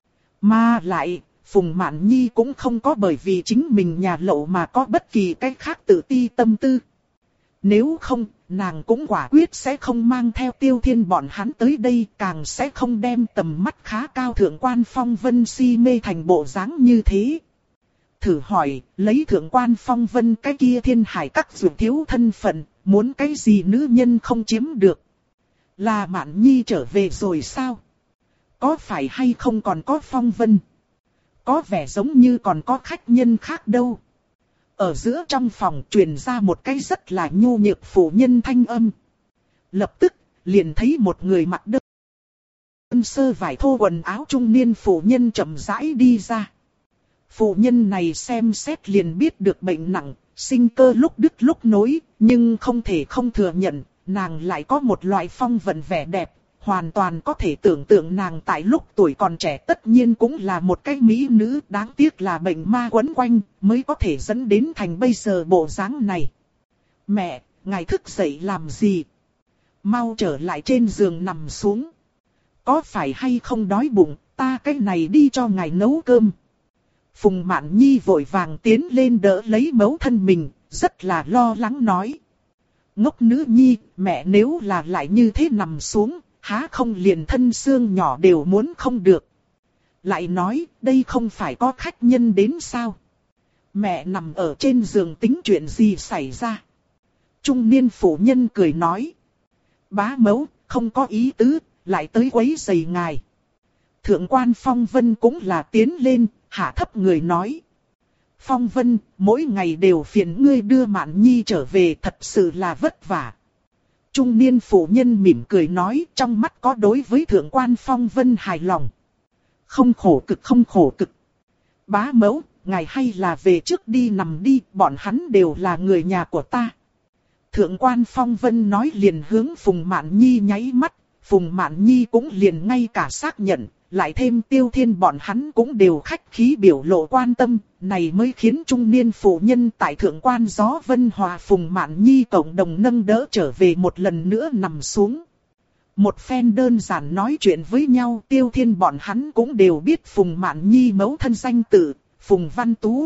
Mà lại, Phùng Mạn Nhi cũng không có bởi vì chính mình nhà lậu mà có bất kỳ cách khác tự ti tâm tư. Nếu không, nàng cũng quả quyết sẽ không mang theo Tiêu Thiên bọn hắn tới đây, càng sẽ không đem tầm mắt khá cao Thượng quan Phong Vân si mê thành bộ dáng như thế. thử hỏi, lấy thượng quan phong vân cái kia thiên hải các dược thiếu thân phận, muốn cái gì nữ nhân không chiếm được. Là Mạn Nhi trở về rồi sao? Có phải hay không còn có phong vân? Có vẻ giống như còn có khách nhân khác đâu. Ở giữa trong phòng truyền ra một cái rất là nhu nhược phụ nhân thanh âm. Lập tức, liền thấy một người mặc đơn sơ vải thô quần áo trung niên phụ nhân chậm rãi đi ra. Phụ nhân này xem xét liền biết được bệnh nặng, sinh cơ lúc đứt lúc nối, nhưng không thể không thừa nhận, nàng lại có một loại phong vận vẻ đẹp, hoàn toàn có thể tưởng tượng nàng tại lúc tuổi còn trẻ tất nhiên cũng là một cái mỹ nữ, đáng tiếc là bệnh ma quấn quanh, mới có thể dẫn đến thành bây giờ bộ dáng này. Mẹ, ngài thức dậy làm gì? Mau trở lại trên giường nằm xuống. Có phải hay không đói bụng, ta cái này đi cho ngài nấu cơm. Phùng Mạn Nhi vội vàng tiến lên đỡ lấy mẫu thân mình, rất là lo lắng nói. Ngốc nữ nhi, mẹ nếu là lại như thế nằm xuống, há không liền thân xương nhỏ đều muốn không được. Lại nói, đây không phải có khách nhân đến sao? Mẹ nằm ở trên giường tính chuyện gì xảy ra? Trung niên phụ nhân cười nói. Bá mẫu, không có ý tứ, lại tới quấy rầy ngài. Thượng quan Phong Vân cũng là tiến lên, hạ thấp người nói. Phong Vân, mỗi ngày đều phiền ngươi đưa Mạn Nhi trở về, thật sự là vất vả. Trung niên phụ nhân mỉm cười nói, trong mắt có đối với thượng quan Phong Vân hài lòng. Không khổ cực không khổ cực. Bá mẫu, ngài hay là về trước đi nằm đi, bọn hắn đều là người nhà của ta. Thượng quan Phong Vân nói liền hướng Phùng Mạn Nhi nháy mắt, Phùng Mạn Nhi cũng liền ngay cả xác nhận, lại thêm Tiêu Thiên bọn hắn cũng đều khách khí biểu lộ quan tâm, này mới khiến trung niên phụ nhân tại thượng quan Gió Vân Hòa Phùng Mạn Nhi cộng đồng nâng đỡ trở về một lần nữa nằm xuống. Một phen đơn giản nói chuyện với nhau, Tiêu Thiên bọn hắn cũng đều biết Phùng Mạn Nhi mẫu thân danh tự, Phùng Văn Tú.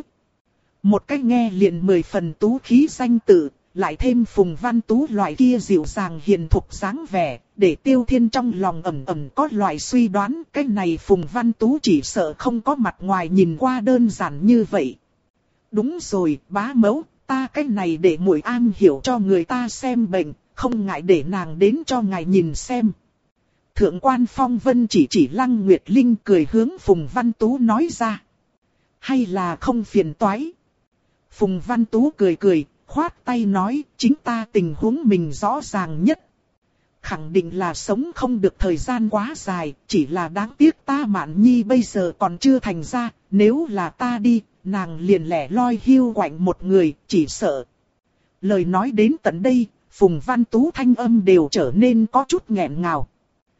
Một cách nghe liền mười phần tú khí danh tự, lại thêm Phùng Văn Tú loại kia dịu dàng hiền thục dáng vẻ, để Tiêu Thiên trong lòng ẩn ẩn có loại suy đoán, cái này Phùng Văn Tú chỉ sợ không có mặt ngoài nhìn qua đơn giản như vậy. Đúng rồi, bá mẫu, ta cái này để muội an hiểu cho người ta xem bệnh, không ngại để nàng đến cho ngài nhìn xem. Thượng quan Phong Vân chỉ chỉ Lăng Nguyệt Linh cười hướng Phùng Văn Tú nói ra. Hay là không phiền toái? Phùng Văn Tú cười cười, khoát tay nói, chính ta tình huống mình rõ ràng nhất. Khẳng định là sống không được thời gian quá dài, chỉ là đáng tiếc ta Mạn Nhi bây giờ còn chưa thành ra, nếu là ta đi, nàng liền lẻ loi hiu quạnh một người, chỉ sợ. Lời nói đến tận đây, Phùng Văn Tú thanh âm đều trở nên có chút nghẹn ngào.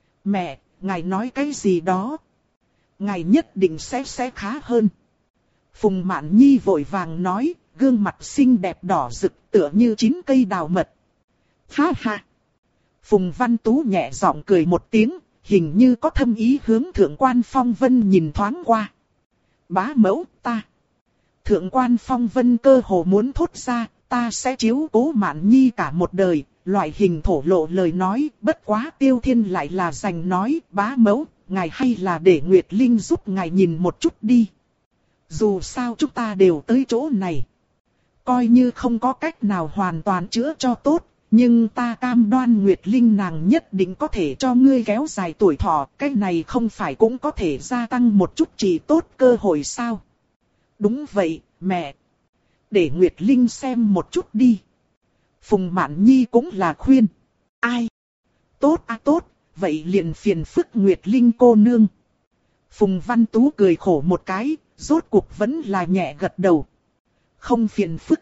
Mẹ, ngài nói cái gì đó? Ngài nhất định sẽ sẽ khá hơn. Phùng Mạn Nhi vội vàng nói, gương mặt xinh đẹp đỏ rực tựa như chín cây đào mật. Ha ha! Phùng Văn Tú nhẹ giọng cười một tiếng, hình như có thâm ý hướng thượng quan Phong Vân nhìn thoáng qua. Bá mẫu ta! Thượng quan Phong Vân cơ hồ muốn thốt ra, ta sẽ chiếu cố Mạn Nhi cả một đời, loại hình thổ lộ lời nói, bất quá Tiêu Thiên lại là dành nói, bá mẫu, ngài hay là để Nguyệt Linh giúp ngài nhìn một chút đi. Dù sao chúng ta đều tới chỗ này. Coi như không có cách nào hoàn toàn chữa cho tốt, nhưng ta cam đoan Nguyệt Linh nàng nhất định có thể cho ngươi kéo dài tuổi thọ, cái này không phải cũng có thể gia tăng một chút trị tốt cơ hội sao? Đúng vậy, mẹ. Để Nguyệt Linh xem một chút đi. Phùng Mạn Nhi cũng là khuyên. Ai? Tốt à tốt, vậy liền phiền phức Nguyệt Linh cô nương. Phùng Văn Tú cười khổ một cái, rốt cuộc vẫn là nhẹ gật đầu. Không phiền phức.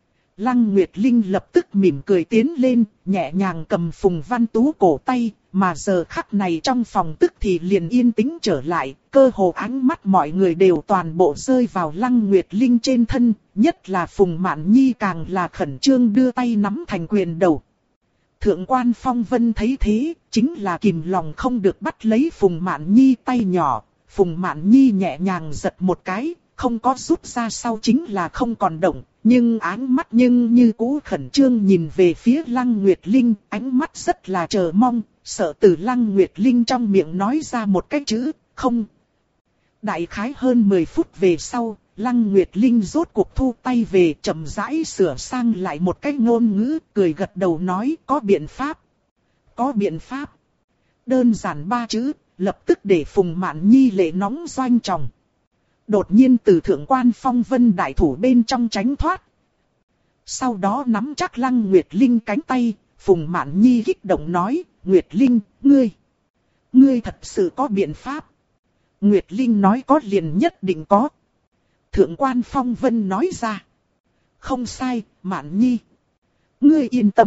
Lăng Nguyệt Linh lập tức mỉm cười tiến lên, nhẹ nhàng cầm Phùng Văn Tú cổ tay, mà giờ khắc này trong phòng tức thì liền yên tĩnh trở lại, cơ hồ ánh mắt mọi người đều toàn bộ rơi vào Lăng Nguyệt Linh trên thân, nhất là Phùng Mạn Nhi càng là khẩn trương đưa tay nắm thành quyền đầu. Thượng quan Phong Vân thấy thế, chính là kìm lòng không được bắt lấy Phùng Mạn Nhi tay nhỏ, Phùng Mạn Nhi nhẹ nhàng giật một cái, không có rút ra sau chính là không còn động, nhưng ánh mắt nhưng như cũ khẩn trương nhìn về phía Lăng Nguyệt Linh, ánh mắt rất là chờ mong, sợ từ Lăng Nguyệt Linh trong miệng nói ra một cái chữ, không. Đại khái hơn mười phút về sau, Lăng Nguyệt Linh rốt cuộc thu tay về, chậm rãi sửa sang lại một cái ngôn ngữ, cười gật đầu nói có biện pháp. Có biện pháp. Đơn giản ba chữ, lập tức để Phùng Mạn Nhi lệ nóng doanh tròng. Đột nhiên từ thượng quan phong vân đại thủ bên trong tránh thoát. Sau đó nắm chắc Lăng Nguyệt Linh cánh tay, Phùng Mạn Nhi kích động nói, Nguyệt Linh, ngươi, ngươi thật sự có biện pháp. Nguyệt Linh nói có liền nhất định có. Thượng quan phong vân nói ra. Không sai, Mạn Nhi. Ngươi yên tâm.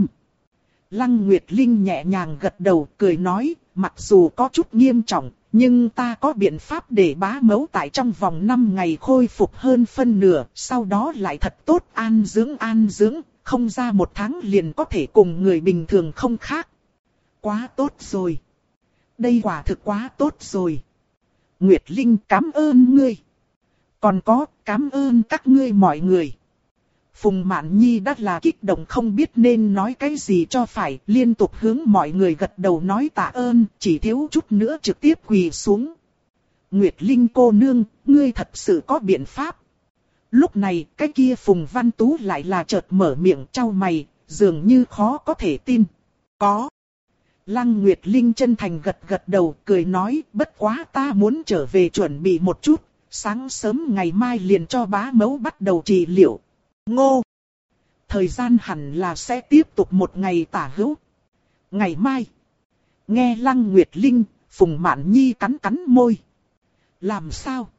Lăng Nguyệt Linh nhẹ nhàng gật đầu cười nói, mặc dù có chút nghiêm trọng, nhưng ta có biện pháp để bá mẫu tại trong vòng năm ngày khôi phục hơn phân nửa, sau đó lại thật tốt an dưỡng an dưỡng, không ra một tháng liền có thể cùng người bình thường không khác. Quá tốt rồi. Đây quả thực quá tốt rồi. Nguyệt Linh cảm ơn ngươi. Còn có, cảm ơn các ngươi mọi người. Phùng Mạn Nhi đã là kích động không biết nên nói cái gì cho phải, liên tục hướng mọi người gật đầu nói tạ ơn, chỉ thiếu chút nữa trực tiếp quỳ xuống. Nguyệt Linh cô nương, ngươi thật sự có biện pháp. Lúc này, cái kia Phùng Văn Tú lại là chợt mở miệng trao mày, dường như khó có thể tin. Có. Lăng Nguyệt Linh chân thành gật gật đầu, cười nói, bất quá ta muốn trở về chuẩn bị một chút, sáng sớm ngày mai liền cho bá mẫu bắt đầu trị liệu. Ngô! Thời gian hẳn là sẽ tiếp tục một ngày tả hữu. Ngày mai. Nghe Lăng Nguyệt Linh, Phùng Mạn Nhi cắn cắn môi. Làm sao?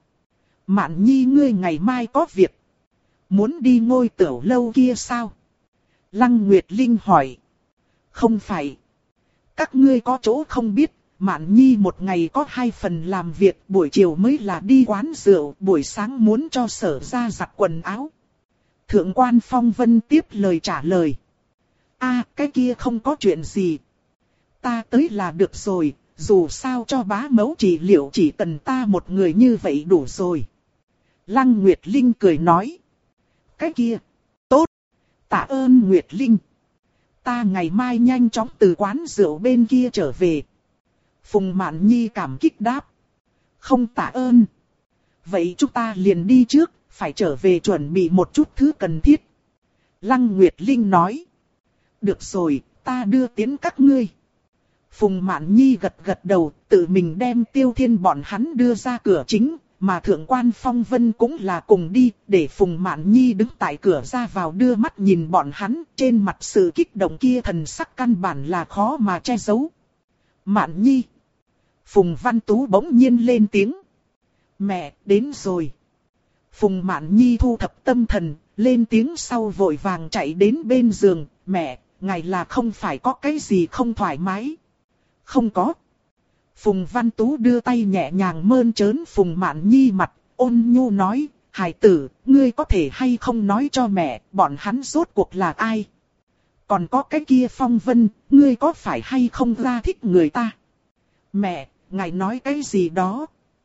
Mạn Nhi ngươi ngày mai có việc. Muốn đi ngôi tiểu lâu kia sao? Lăng Nguyệt Linh hỏi. Không phải. Các ngươi có chỗ không biết, Mạn Nhi một ngày có hai phần làm việc, buổi chiều mới là đi quán rượu, buổi sáng muốn cho Sở ra giặt quần áo. Thượng quan Phong Vân tiếp lời trả lời. A, cái kia không có chuyện gì. Ta tới là được rồi, dù sao cho bá mẫu trị liệu chỉ cần ta một người như vậy đủ rồi. Lăng Nguyệt Linh cười nói. Cái kia, tốt, tạ ơn Nguyệt Linh. Ta ngày mai nhanh chóng từ quán rượu bên kia trở về. Phùng Mạn Nhi cảm kích đáp. Không tạ ơn. Vậy chúng ta liền đi trước, phải trở về chuẩn bị một chút thứ cần thiết. Lăng Nguyệt Linh nói. Được rồi, ta đưa tiến các ngươi. Phùng Mạn Nhi gật gật đầu, tự mình đem Tiêu Thiên bọn hắn đưa ra cửa chính, mà Thượng quan Phong Vân cũng là cùng đi, để Phùng Mạn Nhi đứng tại cửa ra vào đưa mắt nhìn bọn hắn, trên mặt sự kích động kia thần sắc căn bản là khó mà che giấu. Mạn Nhi. Phùng Văn Tú bỗng nhiên lên tiếng. Mẹ, đến rồi. Phùng Mạn Nhi thu thập tâm thần, lên tiếng sau vội vàng chạy đến bên giường. Mẹ, ngài là không phải có cái gì không thoải mái. Không có. Phùng Văn Tú đưa tay nhẹ nhàng mơn trớn Phùng Mạn Nhi mặt, ôn nhu nói, hài tử, ngươi có thể hay không nói cho mẹ, bọn hắn rốt cuộc là ai? Còn có cái kia Phong Vân, ngươi có phải hay không ra thích người ta? Mẹ, ngài nói cái gì đó?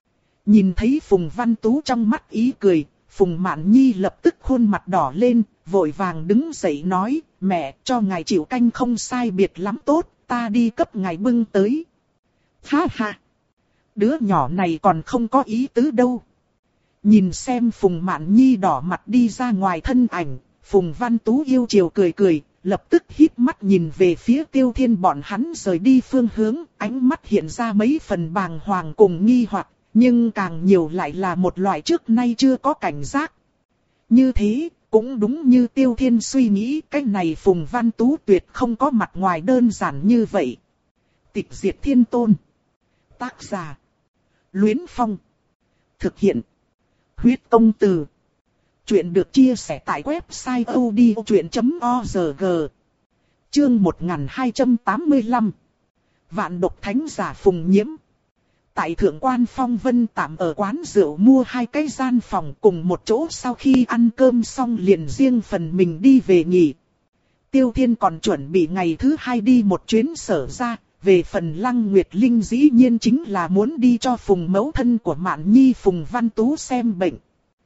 Nhìn thấy Phùng Văn Tú trong mắt ý cười, Phùng Mạn Nhi lập tức khuôn mặt đỏ lên, vội vàng đứng dậy nói, mẹ, cho ngài chịu canh không sai biệt lắm tốt, ta đi cấp ngài bưng tới. Ha ha! Đứa nhỏ này còn không có ý tứ đâu. Nhìn xem Phùng Mạn Nhi đỏ mặt đi ra ngoài thân ảnh, Phùng Văn Tú yêu chiều cười cười, lập tức híp mắt nhìn về phía Tiêu Thiên bọn hắn rời đi phương hướng, ánh mắt hiện ra mấy phần bàng hoàng cùng nghi hoặc, nhưng càng nhiều lại là một loại trước nay chưa có cảnh giác. Như thế, cũng đúng như Tiêu Thiên suy nghĩ, cái này Phùng Văn Tú tuyệt không có mặt ngoài đơn giản như vậy. Tịch Diệt Thiên Tôn. Tác giả. Luyến Phong. Thực hiện. Huyết Công Từ. Chuyện được chia sẻ tại website odchuyện chấm org. Chương một nghìn hai trăm tám mươi lăm. Vạn độc thánh giả Phùng Nhiễm. Tại Thượng quan Phong Vân tạm ở quán rượu mua hai cái gian phòng cùng một chỗ, sau khi ăn cơm xong liền riêng phần mình đi về nghỉ. Tiêu Thiên còn chuẩn bị ngày thứ hai đi một chuyến Sở ra. Về phần Lăng Nguyệt Linh dĩ nhiên chính là muốn đi cho Phùng mẫu thân của Mạn Nhi Phùng Văn Tú xem bệnh.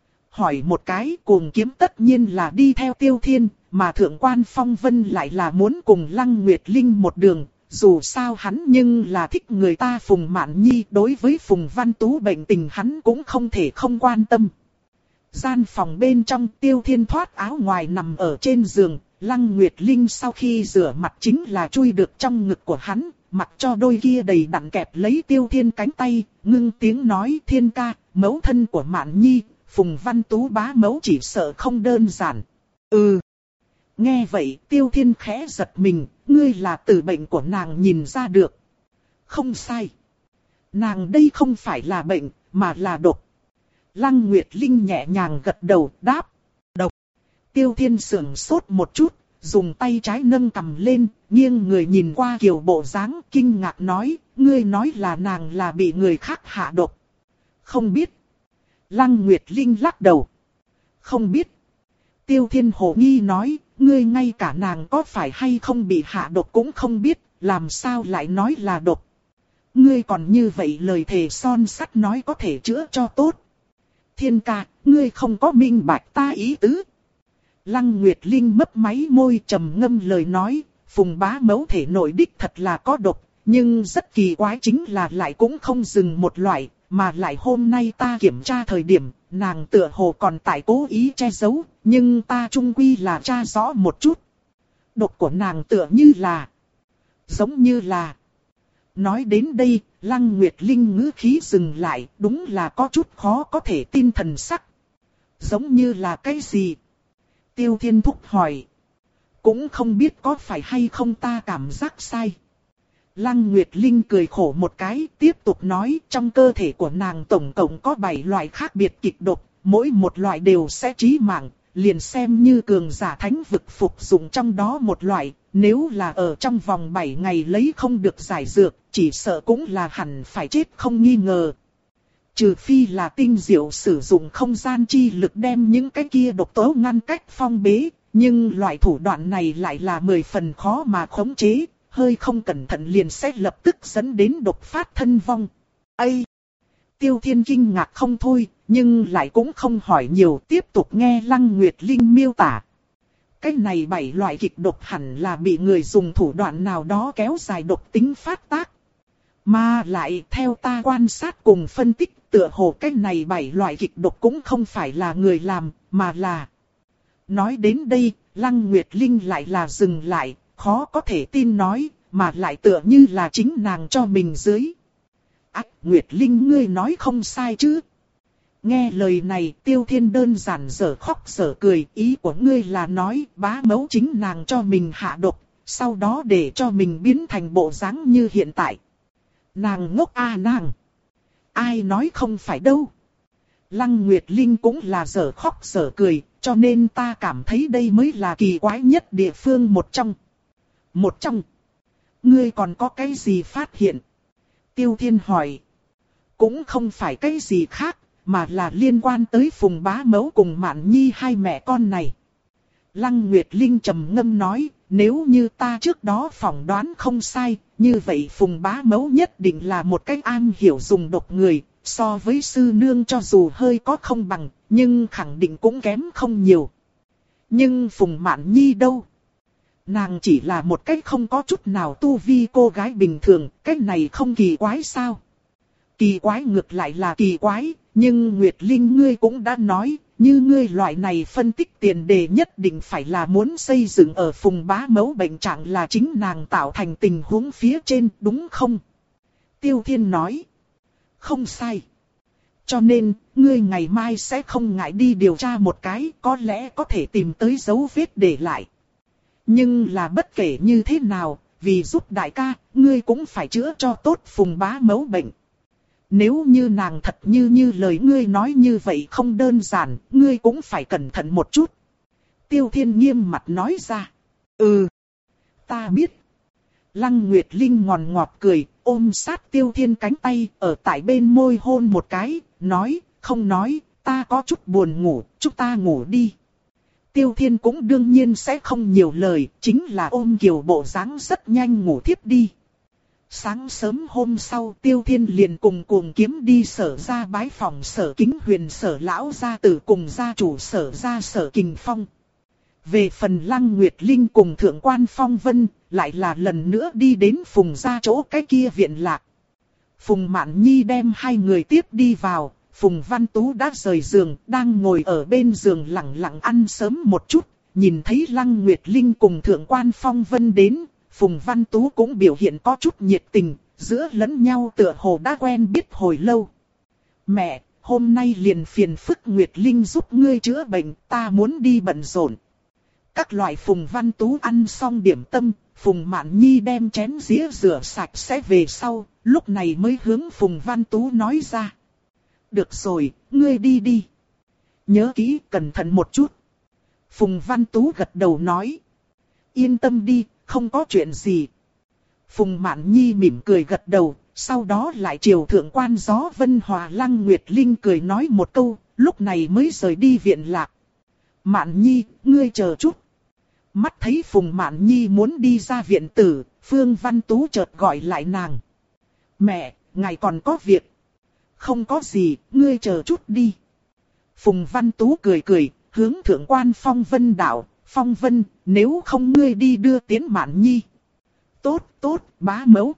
Hỏi một cái, Cuồng Kiếm tất nhiên là đi theo Tiêu Thiên, mà Thượng quan Phong Vân lại là muốn cùng Lăng Nguyệt Linh một đường. Dù sao hắn nhưng là thích người ta Phùng Mạn Nhi, đối với Phùng Văn Tú bệnh tình hắn cũng không thể không quan tâm. Gian phòng bên trong Tiêu Thiên thoát áo ngoài nằm ở trên giường, Lăng Nguyệt Linh sau khi rửa mặt chính là chui được trong ngực của hắn, mặc cho đôi kia đầy đặn kẹp lấy Tiêu Thiên cánh tay, ngưng tiếng nói Thiên ca, mẫu thân của Mạn Nhi, Phùng Văn Tú bá mẫu chỉ sợ không đơn giản. Ừ. Nghe vậy Tiêu Thiên khẽ giật mình, ngươi là từ bệnh của nàng nhìn ra được. Không sai. Nàng đây không phải là bệnh, mà là độc. Lăng Nguyệt Linh nhẹ nhàng gật đầu đáp. Độc. Tiêu Thiên sững sốt một chút, dùng tay trái nâng cằm lên, nghiêng người nhìn qua Kiều bộ dáng kinh ngạc nói, ngươi nói là nàng là bị người khác hạ độc. Không biết. Lăng Nguyệt Linh lắc đầu. Không biết. Tiêu Thiên hồ nghi nói, ngươi ngay cả nàng có phải hay không bị hạ độc cũng không biết, làm sao lại nói là độc. Ngươi còn như vậy lời thề son sắt nói có thể chữa cho tốt. Thiên ca, ngươi không có minh bạch ta ý tứ. Lăng Nguyệt Linh mấp máy môi trầm ngâm lời nói, Phùng bá mẫu thể nội đích thật là có độc, nhưng rất kỳ quái chính là lại cũng không dừng một loại, mà lại hôm nay ta kiểm tra thời điểm, nàng tựa hồ còn tại cố ý che giấu, nhưng ta chung quy là tra rõ một chút. Độc của nàng tựa như là, giống như là. Nói đến đây, Lăng Nguyệt Linh ngữ khí dừng lại, đúng là có chút khó có thể tin thần sắc. Giống như là cái gì? Tiêu Thiên Thúc hỏi. Cũng không biết có phải hay không ta cảm giác sai. Lăng Nguyệt Linh cười khổ một cái, tiếp tục nói trong cơ thể của nàng tổng cộng có bảy loại khác biệt kịch độc, mỗi một loại đều sẽ chí mạng, liền xem như cường giả thánh vực phục dụng trong đó một loại, nếu là ở trong vòng bảy ngày lấy không được giải dược, chỉ sợ cũng là hẳn phải chết không nghi ngờ. Trừ phi là tinh diệu sử dụng không gian chi lực đem những cái kia độc tố ngăn cách phong bế, nhưng loại thủ đoạn này lại là mười phần khó mà khống chế, hơi không cẩn thận liền sẽ lập tức dẫn đến độc phát thân vong. Ây! Tiêu Thiên kinh ngạc không thôi, nhưng lại cũng không hỏi nhiều, tiếp tục nghe Lăng Nguyệt Linh miêu tả. Cái này bảy loại kịch độc hẳn là bị người dùng thủ đoạn nào đó kéo dài độc tính phát tác. Mà lại theo ta quan sát cùng phân tích, tựa hồ cái này bảy loại kịch độc cũng không phải là người làm, mà là... Nói đến đây, Lăng Nguyệt Linh lại là dừng lại, khó có thể tin nói, mà lại tựa như là chính nàng cho mình dưới. Ách, Nguyệt Linh ngươi nói không sai chứ. Nghe lời này Tiêu Thiên đơn giản dở khóc dở cười, ý của ngươi là nói bá mẫu chính nàng cho mình hạ độc, sau đó để cho mình biến thành bộ dáng như hiện tại. Nàng ngốc à nàng. Ai nói không phải đâu. Lăng Nguyệt Linh cũng là dở khóc dở cười, cho nên ta cảm thấy đây mới là kỳ quái nhất địa phương một trong. Một trong. Ngươi còn có cái gì phát hiện? Tiêu Thiên hỏi. Cũng không phải cái gì khác, mà là liên quan tới Phùng bá mẫu cùng Mạn Nhi hai mẹ con này. Lăng Nguyệt Linh trầm ngâm nói, nếu như ta trước đó phỏng đoán không sai, như vậy Phùng bá mẫu nhất định là một cách am hiểu dùng độc người, so với sư nương cho dù hơi có không bằng, nhưng khẳng định cũng kém không nhiều. Nhưng Phùng Mạn Nhi đâu? Nàng chỉ là một cách không có chút nào tu vi cô gái bình thường, cách này không kỳ quái sao? Kỳ quái ngược lại là kỳ quái, nhưng Nguyệt Linh ngươi cũng đã nói, như ngươi loại này phân tích tiền đề nhất định phải là muốn xây dựng ở Phùng bá mẫu bệnh trạng là chính nàng tạo thành tình huống phía trên, đúng không? Tiêu Thiên nói, không sai. Cho nên, ngươi ngày mai sẽ không ngại đi điều tra một cái, có lẽ có thể tìm tới dấu vết để lại. Nhưng là bất kể như thế nào, vì giúp đại ca, ngươi cũng phải chữa cho tốt Phùng bá mẫu bệnh. Nếu như nàng thật như như lời ngươi nói như vậy không đơn giản, ngươi cũng phải cẩn thận một chút. Tiêu Thiên nghiêm mặt nói ra. Ừ, ta biết. Lăng Nguyệt Linh ngòn ngọt cười, ôm sát Tiêu Thiên cánh tay, ở tại bên môi hôn một cái, nói, không nói, ta có chút buồn ngủ, chúng ta ngủ đi. Tiêu Thiên cũng đương nhiên sẽ không nhiều lời, chính là ôm Kiều bộ dáng rất nhanh ngủ thiếp đi. Sáng sớm hôm sau Tiêu Thiên liền cùng cuồng kiếm đi Sở ra bái phòng Sở Kính Huyền Sở lão gia tử cùng gia chủ Sở ra Sở Kình Phong. Về phần Lăng Nguyệt Linh cùng Thượng quan Phong Vân, lại là lần nữa đi đến Phùng gia chỗ cái kia viện lạc. Phùng Mạn Nhi đem hai người tiếp đi vào, Phùng Văn Tú đã rời giường, đang ngồi ở bên giường lặng lặng ăn sớm một chút, nhìn thấy Lăng Nguyệt Linh cùng Thượng quan Phong Vân đến, Phùng Văn Tú cũng biểu hiện có chút nhiệt tình, giữa lẫn nhau tựa hồ đã quen biết hồi lâu. Mẹ, hôm nay liền phiền phức Nguyệt Linh giúp ngươi chữa bệnh, ta muốn đi bận rộn. Các loại Phùng Văn Tú ăn xong điểm tâm, Phùng Mạn Nhi đem chén dĩa rửa sạch sẽ về sau, lúc này mới hướng Phùng Văn Tú nói ra. Được rồi, ngươi đi đi. Nhớ kỹ, cẩn thận một chút. Phùng Văn Tú gật đầu nói. Yên tâm đi, không có chuyện gì. Phùng Mạn Nhi mỉm cười gật đầu, sau đó lại chiều Thượng quan Gió Vân Hòa Lăng Nguyệt Linh cười nói một câu, lúc này mới rời đi viện lạc. Mạn Nhi, ngươi chờ chút. Mắt thấy Phùng Mạn Nhi muốn đi ra viện tử, Phương Văn Tú chợt gọi lại nàng. Mẹ, ngài còn có việc. Không có gì, ngươi chờ chút đi. Phùng Văn Tú cười cười, hướng Thượng quan Phong Vân đạo, Phong Vân, nếu không ngươi đi đưa Tiến Mạn Nhi. Tốt, tốt, bá mẫu.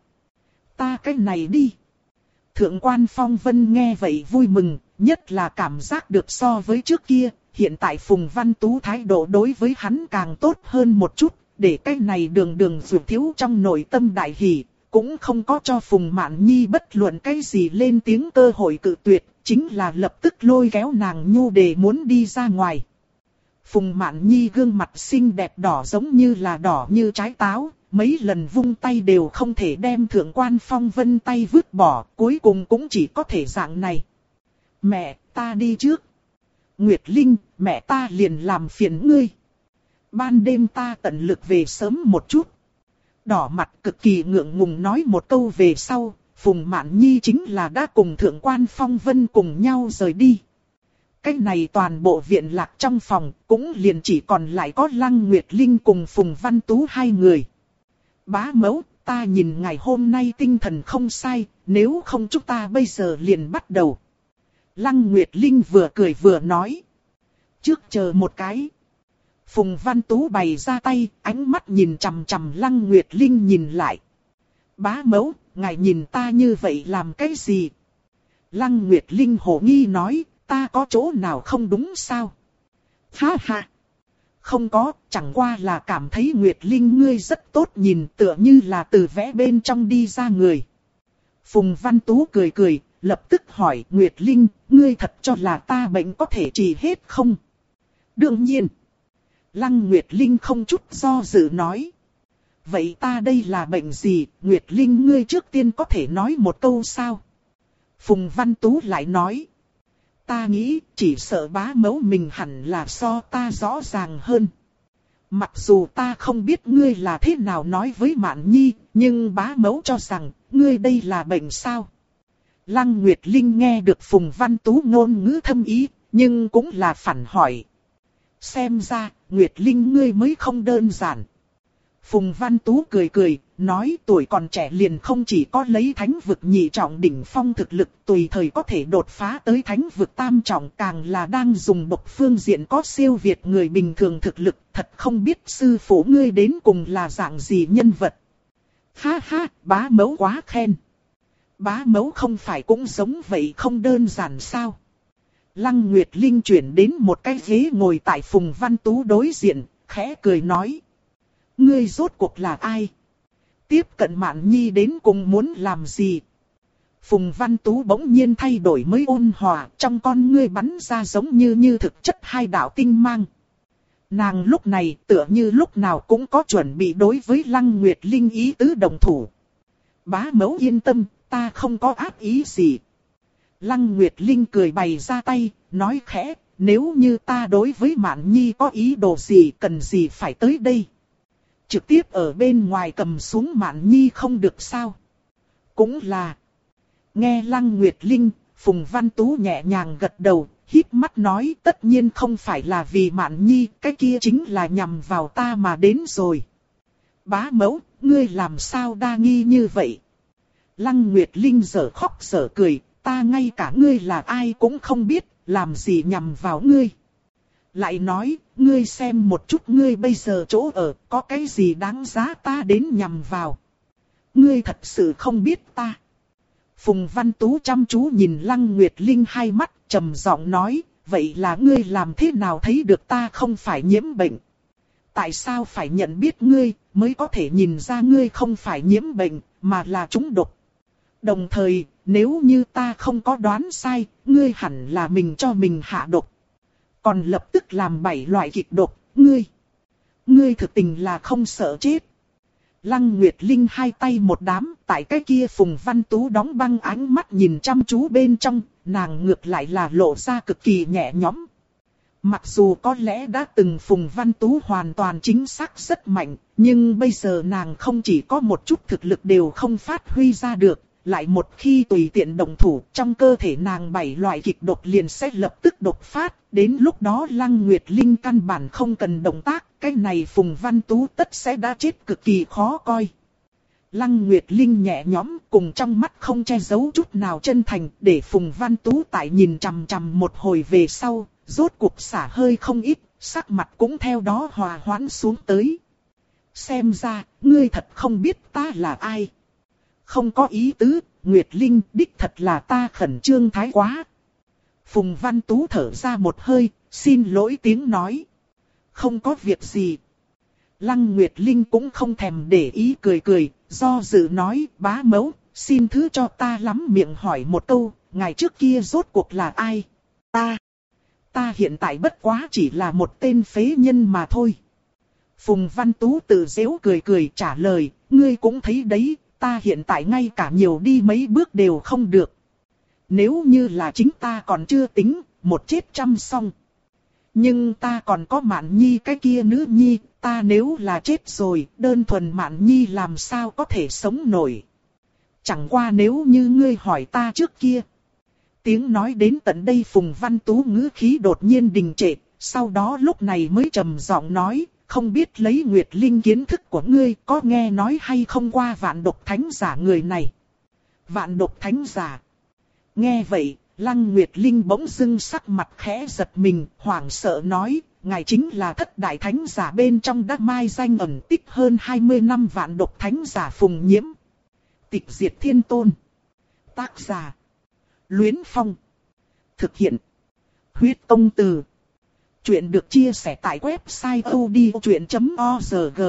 Ta cái này đi. Thượng quan Phong Vân nghe vậy vui mừng, nhất là cảm giác được so với trước kia, hiện tại Phùng Văn Tú thái độ đối với hắn càng tốt hơn một chút, để cái này đường đường vượt thiếu trong nội tâm đại hỷ, cũng không có cho Phùng Mạn Nhi bất luận cái gì lên tiếng cơ hội cự tuyệt, chính là lập tức lôi kéo nàng nhu để muốn đi ra ngoài. Phùng Mạn Nhi gương mặt xinh đẹp đỏ giống như là đỏ như trái táo, mấy lần vung tay đều không thể đem Thượng quan Phong Vân tay vứt bỏ, cuối cùng cũng chỉ có thể dạng này. Mẹ, ta đi trước. Nguyệt Linh, mẹ ta liền làm phiền ngươi. Ban đêm ta tận lực về sớm một chút. Đỏ mặt cực kỳ ngượng ngùng nói một câu về sau, Phùng Mạn Nhi chính là đã cùng Thượng quan Phong Vân cùng nhau rời đi. Cái này toàn bộ viện lạc trong phòng cũng liền chỉ còn lại có Lăng Nguyệt Linh cùng Phùng Văn Tú hai người. Bá mẫu, ta nhìn ngày hôm nay tinh thần không sai, nếu không chúng ta bây giờ liền bắt đầu. Lăng Nguyệt Linh vừa cười vừa nói. Trước chờ một cái. Phùng Văn Tú bày ra tay, ánh mắt nhìn chằm chằm Lăng Nguyệt Linh nhìn lại. Bá mẫu, ngài nhìn ta như vậy làm cái gì? Lăng Nguyệt Linh hồ nghi nói, ta có chỗ nào không đúng sao? Ha ha! Không có, chẳng qua là cảm thấy Nguyệt Linh ngươi rất tốt nhìn tựa như là từ vẽ bên trong đi ra người. Phùng Văn Tú cười cười, lập tức hỏi Nguyệt Linh, ngươi thật cho là ta bệnh có thể trị hết không? Đương nhiên! Lăng Nguyệt Linh không chút do dự nói. Vậy ta đây là bệnh gì, Nguyệt Linh ngươi trước tiên có thể nói một câu sao? Phùng Văn Tú lại nói. Ta nghĩ chỉ sợ bá mẫu mình hẳn là so ta rõ ràng hơn. Mặc dù ta không biết ngươi là thế nào nói với Mạn Nhi, nhưng bá mẫu cho rằng ngươi đây là bệnh sao? Lăng Nguyệt Linh nghe được Phùng Văn Tú ngôn ngữ thâm ý, nhưng cũng là phản hỏi. Xem ra, Nguyệt Linh ngươi mới không đơn giản. Phùng Văn Tú cười cười, nói tuổi còn trẻ liền không chỉ có lấy thánh vực nhị trọng đỉnh phong thực lực tùy thời có thể đột phá tới thánh vực tam trọng, càng là đang dùng bộc phương diện có siêu việt người bình thường thực lực, thật không biết sư phụ ngươi đến cùng là dạng gì nhân vật. Ha ha, bá mẫu quá khen. Bá mẫu không phải cũng giống vậy không đơn giản sao? Lăng Nguyệt Linh chuyển đến một cái ghế ngồi tại Phùng Văn Tú đối diện, khẽ cười nói. Ngươi rốt cuộc là ai? Tiếp cận Mạn Nhi đến cùng muốn làm gì? Phùng Văn Tú bỗng nhiên thay đổi mới ôn hòa, trong con ngươi bắn ra giống như như thực chất hai đạo tinh mang. Nàng lúc này tựa như lúc nào cũng có chuẩn bị đối với Lăng Nguyệt Linh ý tứ đồng thủ. Bá mẫu yên tâm, ta không có ác ý gì. Lăng Nguyệt Linh cười bày ra tay, nói khẽ, nếu như ta đối với Mạn Nhi có ý đồ gì cần gì phải tới đây. Trực tiếp ở bên ngoài cầm xuống Mạn Nhi không được sao? Cũng là. Nghe Lăng Nguyệt Linh, Phùng Văn Tú nhẹ nhàng gật đầu, híp mắt nói tất nhiên không phải là vì Mạn Nhi, cái kia chính là nhằm vào ta mà đến rồi. Bá mẫu, ngươi làm sao đa nghi như vậy? Lăng Nguyệt Linh giở khóc giở cười, ta ngay cả ngươi là ai cũng không biết, làm gì nhằm vào ngươi. Lại nói, ngươi xem một chút ngươi bây giờ chỗ ở, có cái gì đáng giá ta đến nhằm vào. Ngươi thật sự không biết ta. Phùng Văn Tú chăm chú nhìn Lăng Nguyệt Linh hai mắt, trầm giọng nói, vậy là ngươi làm thế nào thấy được ta không phải nhiễm bệnh? Tại sao phải nhận biết ngươi, mới có thể nhìn ra ngươi không phải nhiễm bệnh, mà là trúng độc? Đồng thời, nếu như ta không có đoán sai, ngươi hẳn là mình cho mình hạ độc. Còn lập tức làm bảy loại kịch độc, ngươi. Ngươi thực tình là không sợ chết. Lăng Nguyệt Linh hai tay một đám, tại cái kia Phùng Văn Tú đóng băng ánh mắt nhìn chăm chú bên trong, nàng ngược lại là lộ ra cực kỳ nhẹ nhõm. Mặc dù có lẽ đã từng Phùng Văn Tú hoàn toàn chính xác rất mạnh, nhưng bây giờ nàng không chỉ có một chút thực lực đều không phát huy ra được, lại một khi tùy tiện động thủ, trong cơ thể nàng bảy loại kịch độc liền sẽ lập tức độc phát, đến lúc đó Lăng Nguyệt Linh căn bản không cần động tác, cái này Phùng Văn Tú tất sẽ đã chết cực kỳ khó coi. Lăng Nguyệt Linh nhẹ nhõm cùng trong mắt không che giấu chút nào chân thành, để Phùng Văn Tú tại nhìn chằm chằm một hồi về sau, rốt cuộc xả hơi không ít, sắc mặt cũng theo đó hòa hoãn xuống tới. Xem ra, ngươi thật không biết ta là ai. Không có ý tứ, Nguyệt Linh, đích thật là ta khẩn trương thái quá. Phùng Văn Tú thở ra một hơi, xin lỗi tiếng nói. Không có việc gì. Lăng Nguyệt Linh cũng không thèm để ý cười cười, do dự nói, bá mẫu, xin thứ cho ta lắm miệng hỏi một câu, ngày trước kia rốt cuộc là ai? Ta. Ta hiện tại bất quá chỉ là một tên phế nhân mà thôi. Phùng Văn Tú tự giễu cười cười trả lời, ngươi cũng thấy đấy, ta hiện tại ngay cả nhiều đi mấy bước đều không được. Nếu như là chính ta còn chưa tính, một chết trăm xong. Nhưng ta còn có Mạn Nhi cái kia nữ nhi, ta nếu là chết rồi, đơn thuần Mạn Nhi làm sao có thể sống nổi. Chẳng qua nếu như ngươi hỏi ta trước kia. Tiếng nói đến tận đây Phùng Văn Tú ngữ khí đột nhiên đình trệ, sau đó lúc này mới trầm giọng nói, không biết lấy Nguyệt Linh kiến thức của ngươi có nghe nói hay không qua Vạn Độc Thánh Giả người này. Vạn Độc Thánh Giả. Nghe vậy, Lăng Nguyệt Linh bỗng dưng sắc mặt khẽ giật mình, hoảng sợ nói, ngài chính là thất đại thánh giả bên trong đã mai danh ẩn tích hơn hai mươi năm Vạn Độc Thánh Giả Phùng Nhiễm. Tịch diệt thiên tôn. Tác giả. Luyến Phong. Thực hiện. Huyết Công Từ. Chuyện được chia sẻ tại website odchuyện chấm org.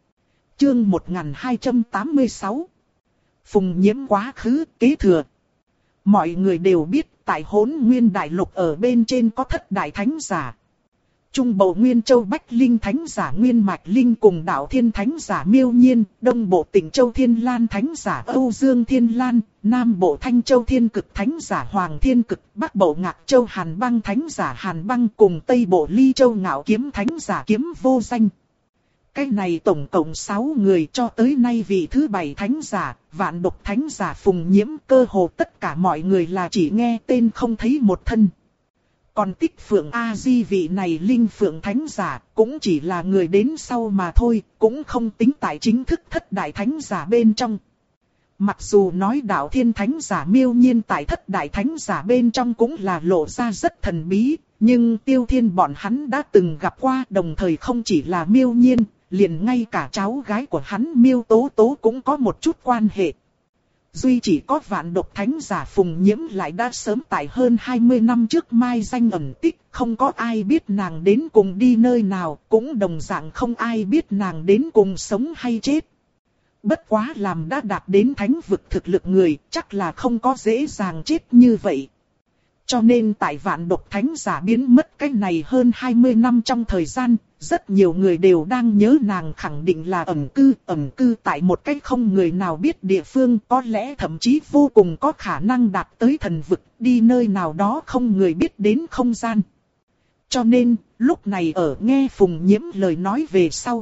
Chương một nghìn hai trăm tám mươi sáu. Phùng Nhiễm quá khứ kế thừa. Mọi người đều biết tại Hỗn Nguyên Đại Lục ở bên trên có thất đại thánh giả. Trung Bộ Nguyên Châu Bách Linh Thánh Giả Nguyên Mạch Linh cùng Đạo Thiên Thánh Giả Miêu Nhiên, Đông Bộ Tỉnh Châu Thiên Lan Thánh Giả Âu Dương Thiên Lan, Nam Bộ Thanh Châu Thiên Cực Thánh Giả Hoàng Thiên Cực, Bắc Bộ Ngạc Châu Hàn Băng Thánh Giả Hàn Băng cùng Tây Bộ Ly Châu Ngạo Kiếm Thánh Giả Kiếm Vô Danh. Cái này tổng cộng sáu người cho tới nay vị thứ bảy thánh giả, Vạn Độc Thánh Giả Phùng Nhiễm, cơ hồ tất cả mọi người là chỉ nghe tên không thấy một thân. Còn Tích Phượng A-di vị này Linh Phượng Thánh Giả cũng chỉ là người đến sau mà thôi, cũng không tính tại chính thức thất đại thánh giả bên trong. Mặc dù nói Đạo Thiên Thánh Giả Miêu Nhiên tại thất đại thánh giả bên trong cũng là lộ ra rất thần bí, nhưng Tiêu Thiên bọn hắn đã từng gặp qua, đồng thời không chỉ là Miêu Nhiên, liền ngay cả cháu gái của hắn Miêu Tố Tố cũng có một chút quan hệ. Duy chỉ có Vạn Độc Thánh Giả Phùng Nhiễm lại đã sớm tại hơn hai mươi năm trước mai danh ẩn tích, không có ai biết nàng đến cùng đi nơi nào, cũng đồng dạng không ai biết nàng đến cùng sống hay chết. Bất quá làm đã đạt đến thánh vực thực lực người, chắc là không có dễ dàng chết như vậy. Cho nên tại Vạn Độc Thánh Giả biến mất cái này hơn hai mươi năm trong thời gian, rất nhiều người đều đang nhớ nàng, khẳng định là ẩn cư, ẩn cư tại một cái không người nào biết địa phương, có lẽ thậm chí vô cùng có khả năng đạt tới thần vực, đi nơi nào đó không người biết đến không gian. Cho nên, lúc này ở nghe Phùng Nhiễm lời nói về sau,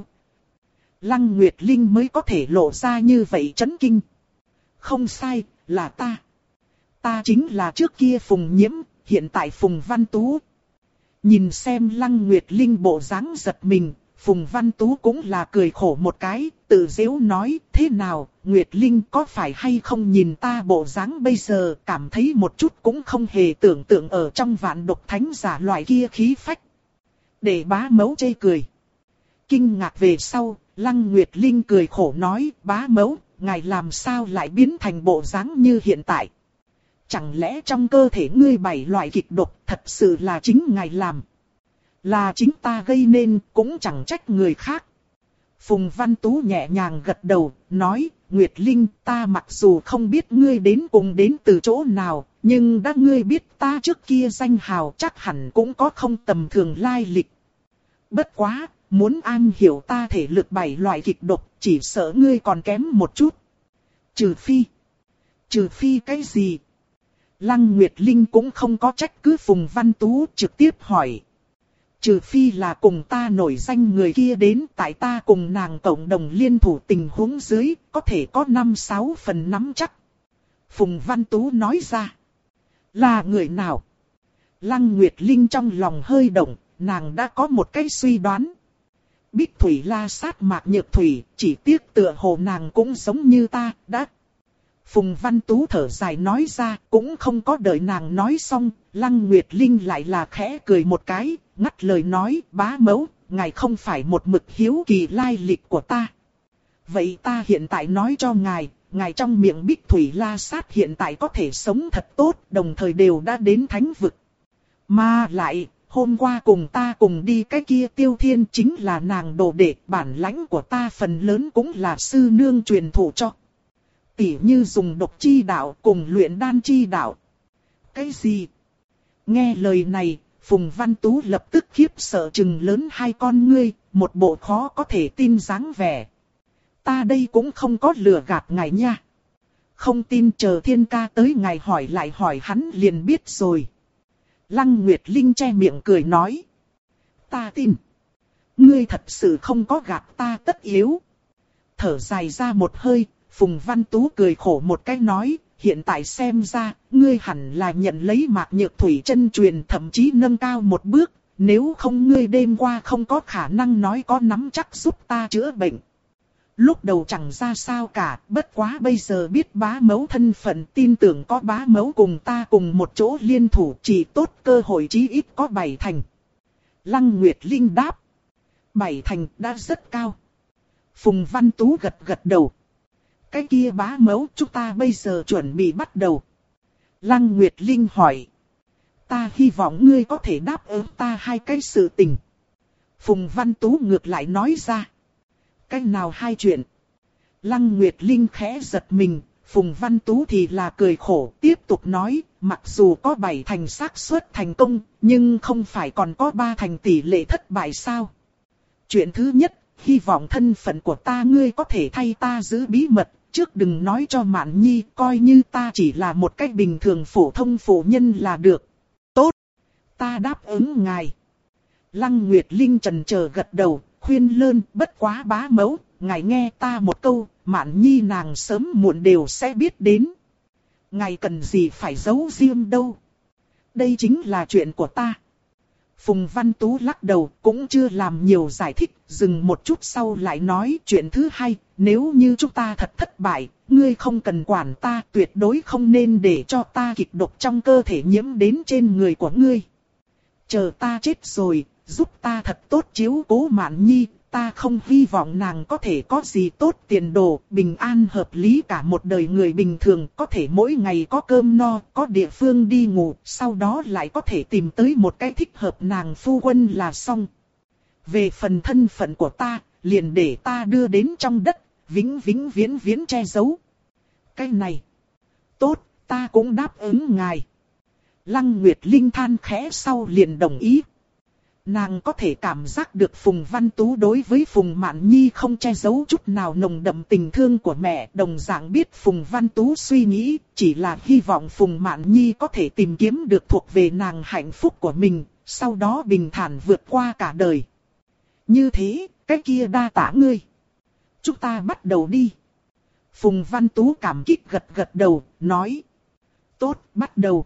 Lăng Nguyệt Linh mới có thể lộ ra như vậy chấn kinh. Không sai, là ta. Ta chính là trước kia Phùng Nhiễm, hiện tại Phùng Văn Tú. Nhìn xem Lăng Nguyệt Linh bộ dáng giật mình, Phùng Văn Tú cũng là cười khổ một cái, tự giễu nói, thế nào, Nguyệt Linh có phải hay không nhìn ta bộ dáng bây giờ, cảm thấy một chút cũng không hề tưởng tượng ở trong Vạn Độc Thánh Giả loại kia khí phách. Để bá mẫu chê cười. Kinh ngạc về sau, Lăng Nguyệt Linh cười khổ nói, bá mẫu, ngài làm sao lại biến thành bộ dáng như hiện tại? Chẳng lẽ trong cơ thể ngươi bảy loại kịch độc thật sự là chính ngài làm? Là chính ta gây nên, cũng chẳng trách người khác. Phùng Văn Tú nhẹ nhàng gật đầu, nói, Nguyệt Linh, ta mặc dù không biết ngươi đến cùng đến từ chỗ nào, nhưng đã ngươi biết ta trước kia danh hào chắc hẳn cũng có không tầm thường lai lịch. Bất quá, muốn an hiểu ta thể lực bảy loại kịch độc, chỉ sợ ngươi còn kém một chút. Trừ phi. Trừ phi cái gì? Lăng Nguyệt Linh cũng không có trách cứ Phùng Văn Tú, trực tiếp hỏi. Trừ phi là cùng ta nổi danh người kia đến, tại ta cùng nàng cộng đồng liên thủ tình huống dưới, có thể có năm sáu phần nắm chắc. Phùng Văn Tú nói ra. Là người nào? Lăng Nguyệt Linh trong lòng hơi động, nàng đã có một cái suy đoán. Bích Thủy La sát Mạc Nhược Thủy, chỉ tiếc tựa hồ nàng cũng giống như ta, đã. Phùng Văn Tú thở dài nói ra, cũng không có đợi nàng nói xong, Lăng Nguyệt Linh lại là khẽ cười một cái, ngắt lời nói, bá mẫu, ngài không phải một mực hiếu kỳ lai lịch của ta. Vậy ta hiện tại nói cho ngài, ngài trong miệng Bích Thủy La sát hiện tại có thể sống thật tốt, đồng thời đều đã đến thánh vực. Mà lại, hôm qua cùng ta cùng đi cái kia Tiêu Thiên chính là nàng đồ đệ, bản lãnh của ta phần lớn cũng là sư nương truyền thụ cho. Tỉ như dùng độc chi đạo cùng luyện đan chi đạo. Cái gì? Nghe lời này, Phùng Văn Tú lập tức khiếp sợ trừng lớn hai con ngươi, một bộ khó có thể tin dáng vẻ. Ta đây cũng không có lừa gạt ngài nha. Không tin chờ Thiên ca tới ngài hỏi lại hỏi hắn liền biết rồi. Lăng Nguyệt Linh che miệng cười nói. Ta tin. Ngươi thật sự không có gạt ta tất yếu. Thở dài ra một hơi, Phùng Văn Tú cười khổ một cái nói, hiện tại xem ra, ngươi hẳn là nhận lấy Mạc Nhược Thủy chân truyền thậm chí nâng cao một bước, nếu không ngươi đêm qua không có khả năng nói có nắm chắc giúp ta chữa bệnh. Lúc đầu chẳng ra sao cả, bất quá bây giờ biết bá mẫu thân phận, tin tưởng có bá mẫu cùng ta cùng một chỗ liên thủ, chỉ tốt cơ hội chí ít có bảy thành. Lăng Nguyệt Linh đáp. Bảy thành đã rất cao. Phùng Văn Tú gật gật đầu. Cái kia bá mẫu, chúng ta bây giờ chuẩn bị bắt đầu. Lăng Nguyệt Linh hỏi. Ta hy vọng ngươi có thể đáp ứng ta hai cái sự tình. Phùng Văn Tú ngược lại nói ra. Cái nào hai chuyện? Lăng Nguyệt Linh khẽ giật mình, Phùng Văn Tú thì là cười khổ, tiếp tục nói, mặc dù có bảy thành xác suất thành công, nhưng không phải còn có ba thành tỷ lệ thất bại sao? Chuyện thứ nhất, hy vọng thân phận của ta ngươi có thể thay ta giữ bí mật, trước đừng nói cho Mạn Nhi, coi như ta chỉ là một cách bình thường phổ thông phụ nhân là được. Tốt, ta đáp ứng ngài. Lăng Nguyệt Linh chần chờ gật đầu, khuyên lơn, bất quá bá mẫu, ngài nghe ta một câu, Mạn Nhi nàng sớm muộn đều sẽ biết đến. Ngài cần gì phải giấu riêng đâu. Đây chính là chuyện của ta. Phùng Văn Tú lắc đầu, cũng chưa làm nhiều giải thích, dừng một chút sau lại nói chuyện thứ hai, nếu như chúng ta thật thất bại, ngươi không cần quản ta, tuyệt đối không nên để cho ta kịch độc trong cơ thể nhiễm đến trên người của ngươi. Chờ ta chết rồi, giúp ta thật tốt chiếu cố Mạn Nhi, ta không hy vọng nàng có thể có gì tốt tiền đồ, bình an hợp lý cả một đời người bình thường, có thể mỗi ngày có cơm no, có địa phương đi ngủ, sau đó lại có thể tìm tới một cái thích hợp nàng phu quân là xong. Về phần thân phận của ta, liền để ta đưa đến trong đất, vĩnh vĩnh viễn viễn che giấu. Cái này, tốt, ta cũng đáp ứng ngài. Lăng Nguyệt Linh than khẽ sau liền đồng ý. Nàng có thể cảm giác được Phùng Văn Tú đối với Phùng Mạn Nhi không che giấu chút nào nồng đậm tình thương của mẹ. Đồng dạng biết Phùng Văn Tú suy nghĩ, chỉ là hy vọng Phùng Mạn Nhi có thể tìm kiếm được thuộc về nàng hạnh phúc của mình, sau đó bình thản vượt qua cả đời. Như thế, cái kia đa tả ngươi. Chúng ta bắt đầu đi. Phùng Văn Tú cảm kích gật gật đầu, nói. Tốt, bắt đầu.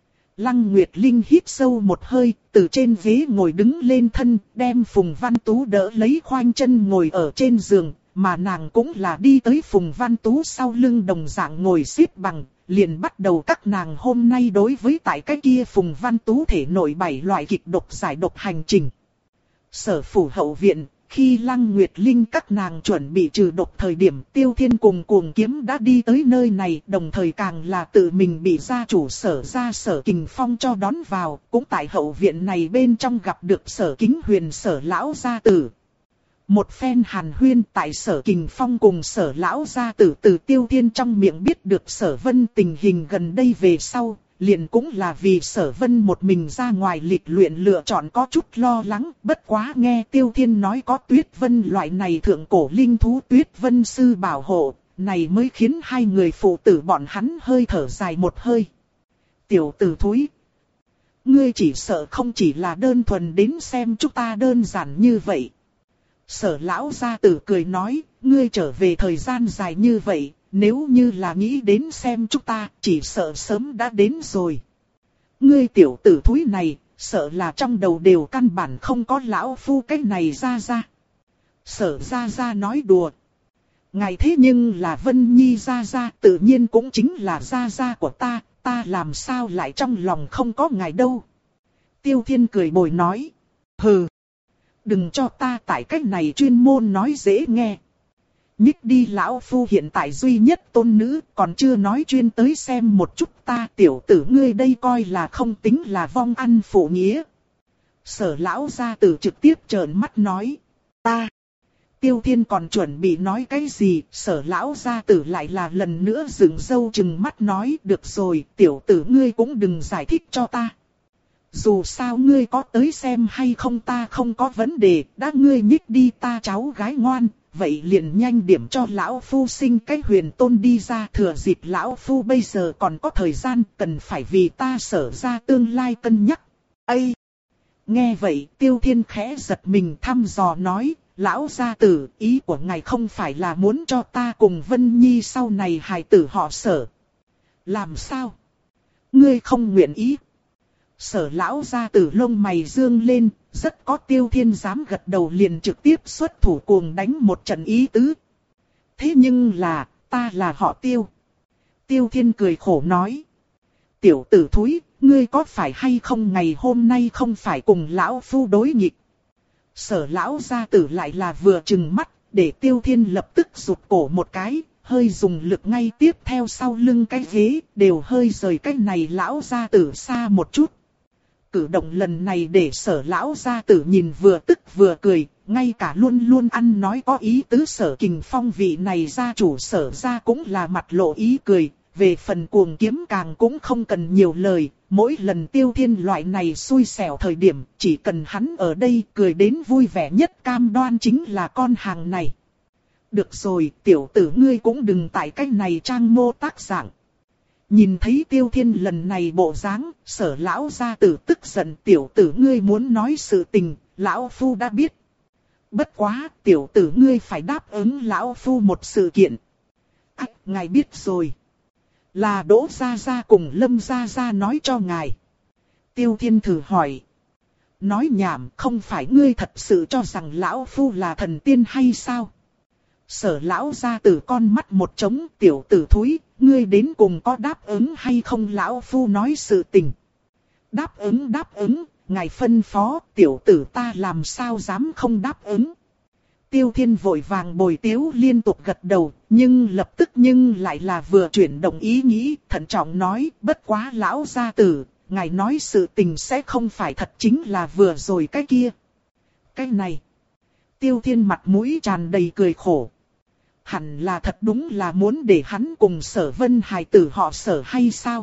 Lăng Nguyệt Linh hít sâu một hơi, từ trên ghế ngồi đứng lên thân, đem Phùng Văn Tú đỡ lấy khoanh chân ngồi ở trên giường, mà nàng cũng là đi tới Phùng Văn Tú sau lưng đồng dạng ngồi xếp bằng, liền bắt đầu các nàng hôm nay đối với tại cái kia Phùng Văn Tú thể nội bảy loại kịch độc giải độc hành trình. Sở phủ hậu viện, khi Lăng Nguyệt Linh các nàng chuẩn bị trừ độc thời điểm Tiêu Thiên cùng Cuồng Kiếm đã đi tới nơi này, đồng thời càng là tự mình bị gia chủ Sở gia Sở Kình Phong cho đón vào, cũng tại hậu viện này bên trong gặp được Sở Kính Huyền Sở lão gia tử. Một phen hàn huyên tại Sở Kình Phong cùng Sở lão gia tử từ Tiêu Thiên trong miệng biết được Sở Vân tình hình gần đây về sau, liền cũng là vì Sở Vân một mình ra ngoài lịch luyện lựa chọn có chút lo lắng, bất quá nghe Tiêu Thiên nói có Tuyết Vân loại này thượng cổ linh thú Tuyết Vân sư bảo hộ, này mới khiến hai người phụ tử bọn hắn hơi thở dài một hơi. Tiểu tử thúi, ngươi chỉ sợ không chỉ là đơn thuần đến xem chúng ta đơn giản như vậy. Sở lão gia tử cười nói, ngươi trở về thời gian dài như vậy, nếu như là nghĩ đến xem chúng ta, chỉ sợ sớm đã đến rồi. Ngươi tiểu tử thúi này, sợ là trong đầu đều căn bản không có lão phu cái này ra ra. Sở ra ra nói đùa. Ngài thế nhưng là Vân Nhi ra ra, tự nhiên cũng chính là ra ra của ta, ta làm sao lại trong lòng không có ngài đâu. Tiêu Thiên cười bồi nói, hừ, đừng cho ta tại cách này chuyên môn nói dễ nghe. Nhích đi lão phu hiện tại duy nhất tôn nữ, còn chưa nói chuyên tới xem một chút ta, tiểu tử ngươi đây coi là không tính là vong ăn phụ nghĩa. Sở lão gia tử trực tiếp trợn mắt nói, ta. Tiêu Thiên còn chuẩn bị nói cái gì, sở lão gia tử lại là lần nữa dựng râu trừng mắt nói, được rồi, tiểu tử ngươi cũng đừng giải thích cho ta. Dù sao ngươi có tới xem hay không ta không có vấn đề, đã ngươi nhích đi ta cháu gái ngoan, vậy liền nhanh điểm cho lão phu sinh cái huyền tôn đi ra, thừa dịp lão phu bây giờ còn có thời gian, cần phải vì ta Sở ra tương lai cân nhắc. Ây! Nghe vậy Tiêu Thiên khẽ giật mình thăm dò nói, lão gia tử, ý của ngài không phải là muốn cho ta cùng Vân Nhi sau này hài tử họ Sở. Làm sao? Ngươi không nguyện ý? Sở lão gia tử lông mày dương lên, rất có Tiêu Thiên dám gật đầu liền trực tiếp xuất thủ cuồng đánh một trận ý tứ. Thế nhưng là, ta là họ Tiêu. Tiêu Thiên cười khổ nói. Tiểu tử thúi, ngươi có phải hay không ngày hôm nay không phải cùng lão phu đối nghịch? Sở lão gia tử lại là vừa trừng mắt, để Tiêu Thiên lập tức rụt cổ một cái, hơi dùng lực ngay tiếp theo sau lưng cái ghế, đều hơi rời cái này lão gia tử xa một chút. Cử động lần này để sở lão gia tử nhìn vừa tức vừa cười, ngay cả luôn luôn ăn nói có ý tứ Sở Kình Phong vị này gia chủ Sở ra cũng là mặt lộ ý cười, về phần Cuồng Kiếm càng cũng không cần nhiều lời, mỗi lần Tiêu Thiên loại này xui xẻo thời điểm, chỉ cần hắn ở đây cười đến vui vẻ nhất cam đoan chính là con hàng này. Được rồi, tiểu tử ngươi cũng đừng tại cách này trang mô tác dạng. Nhìn thấy Tiêu Thiên lần này bộ dáng, sở lão gia tử tức giận, tiểu tử ngươi muốn nói sự tình, lão phu đã biết. Bất quá, tiểu tử ngươi phải đáp ứng lão phu một sự kiện. Ách, ngài biết rồi. Là Đỗ Gia Gia cùng Lâm Gia Gia nói cho ngài. Tiêu Thiên thử hỏi. Nói nhảm, không phải ngươi thật sự cho rằng lão phu là thần tiên hay sao? Sở lão gia tử con mắt một trống, tiểu tử thúi, ngươi đến cùng có đáp ứng hay không lão phu nói sự tình. Đáp ứng đáp ứng, ngài phân phó, tiểu tử ta làm sao dám không đáp ứng. Tiêu Thiên vội vàng bồi tiếu liên tục gật đầu, nhưng lập tức nhưng lại là vừa chuyển động ý nghĩ, thận trọng nói, bất quá lão gia tử, ngài nói sự tình sẽ không phải thật chính là vừa rồi cái kia. Cái này, Tiêu Thiên mặt mũi tràn đầy cười khổ. Hẳn là thật đúng là muốn để hắn cùng Sở Vân hài tử họ Sở hay sao?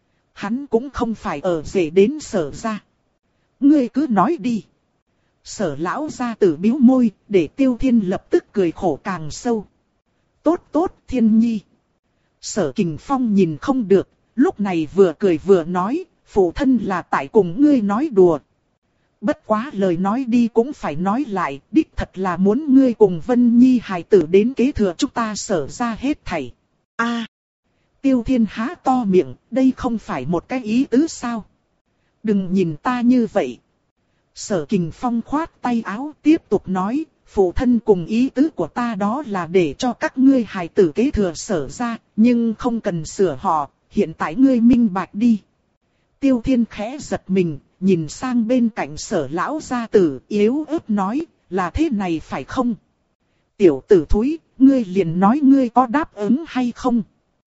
Hắn cũng không phải ở rể đến Sở ra. Ngươi cứ nói đi. Sở lão gia tử bĩu môi, để Tiêu Thiên lập tức cười khổ càng sâu. Tốt tốt Thiên Nhi. Sở Kình Phong nhìn không được, lúc này vừa cười vừa nói, phụ thân là tại cùng ngươi nói đùa. Bất quá lời nói đi cũng phải nói lại, đích thật là muốn ngươi cùng Vân Nhi hài tử đến kế thừa chúng ta Sở ra hết thảy. A, à, Tiêu Thiên há to miệng, đây không phải một cái ý tứ sao? Đừng nhìn ta như vậy. Sở Kình Phong khoát tay áo tiếp tục nói, phụ thân cùng ý tứ của ta đó là để cho các ngươi hài tử kế thừa Sở ra, nhưng không cần sửa họ, hiện tại ngươi minh bạch đi. Tiêu Thiên khẽ giật mình, nhìn sang bên cạnh Sở lão gia tử, yếu ớt nói, là thế này phải không? Tiểu tử thúi, ngươi liền nói ngươi có đáp ứng hay không?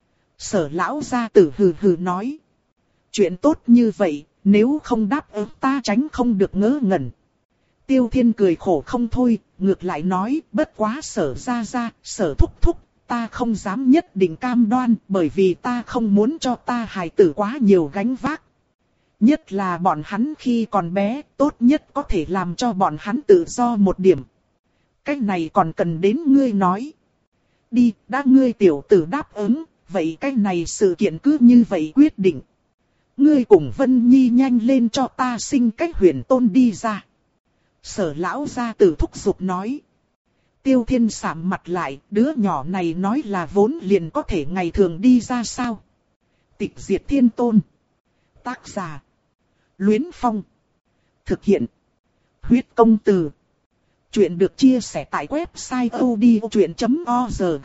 Sở lão gia tử hừ hừ nói. Chuyện tốt như vậy, nếu không đáp ứng ta tránh không được ngớ ngẩn. Tiêu Thiên cười khổ không thôi, ngược lại nói, bất quá sở ra ra, sở thúc thúc, ta không dám nhất định cam đoan, bởi vì ta không muốn cho ta hài tử quá nhiều gánh vác. Nhất là bọn hắn khi còn bé, tốt nhất có thể làm cho bọn hắn tự do một điểm. Cái này còn cần đến ngươi nói. Đi, đã ngươi tiểu tử đáp ứng, vậy cái này sự kiện cứ như vậy quyết định. Ngươi cùng Vân Nhi nhanh lên cho ta sinh cách huyền tôn đi ra. Sở lão gia tử thúc giục nói. Tiêu Thiên sạm mặt lại, đứa nhỏ này nói là vốn liền có thể ngày thường đi ra sao. Tịch diệt thiên tôn. Tác giả. Luyến Phong. Thực hiện. Huyết công từ. Chuyện được chia sẻ tại website odchuyện chấm org.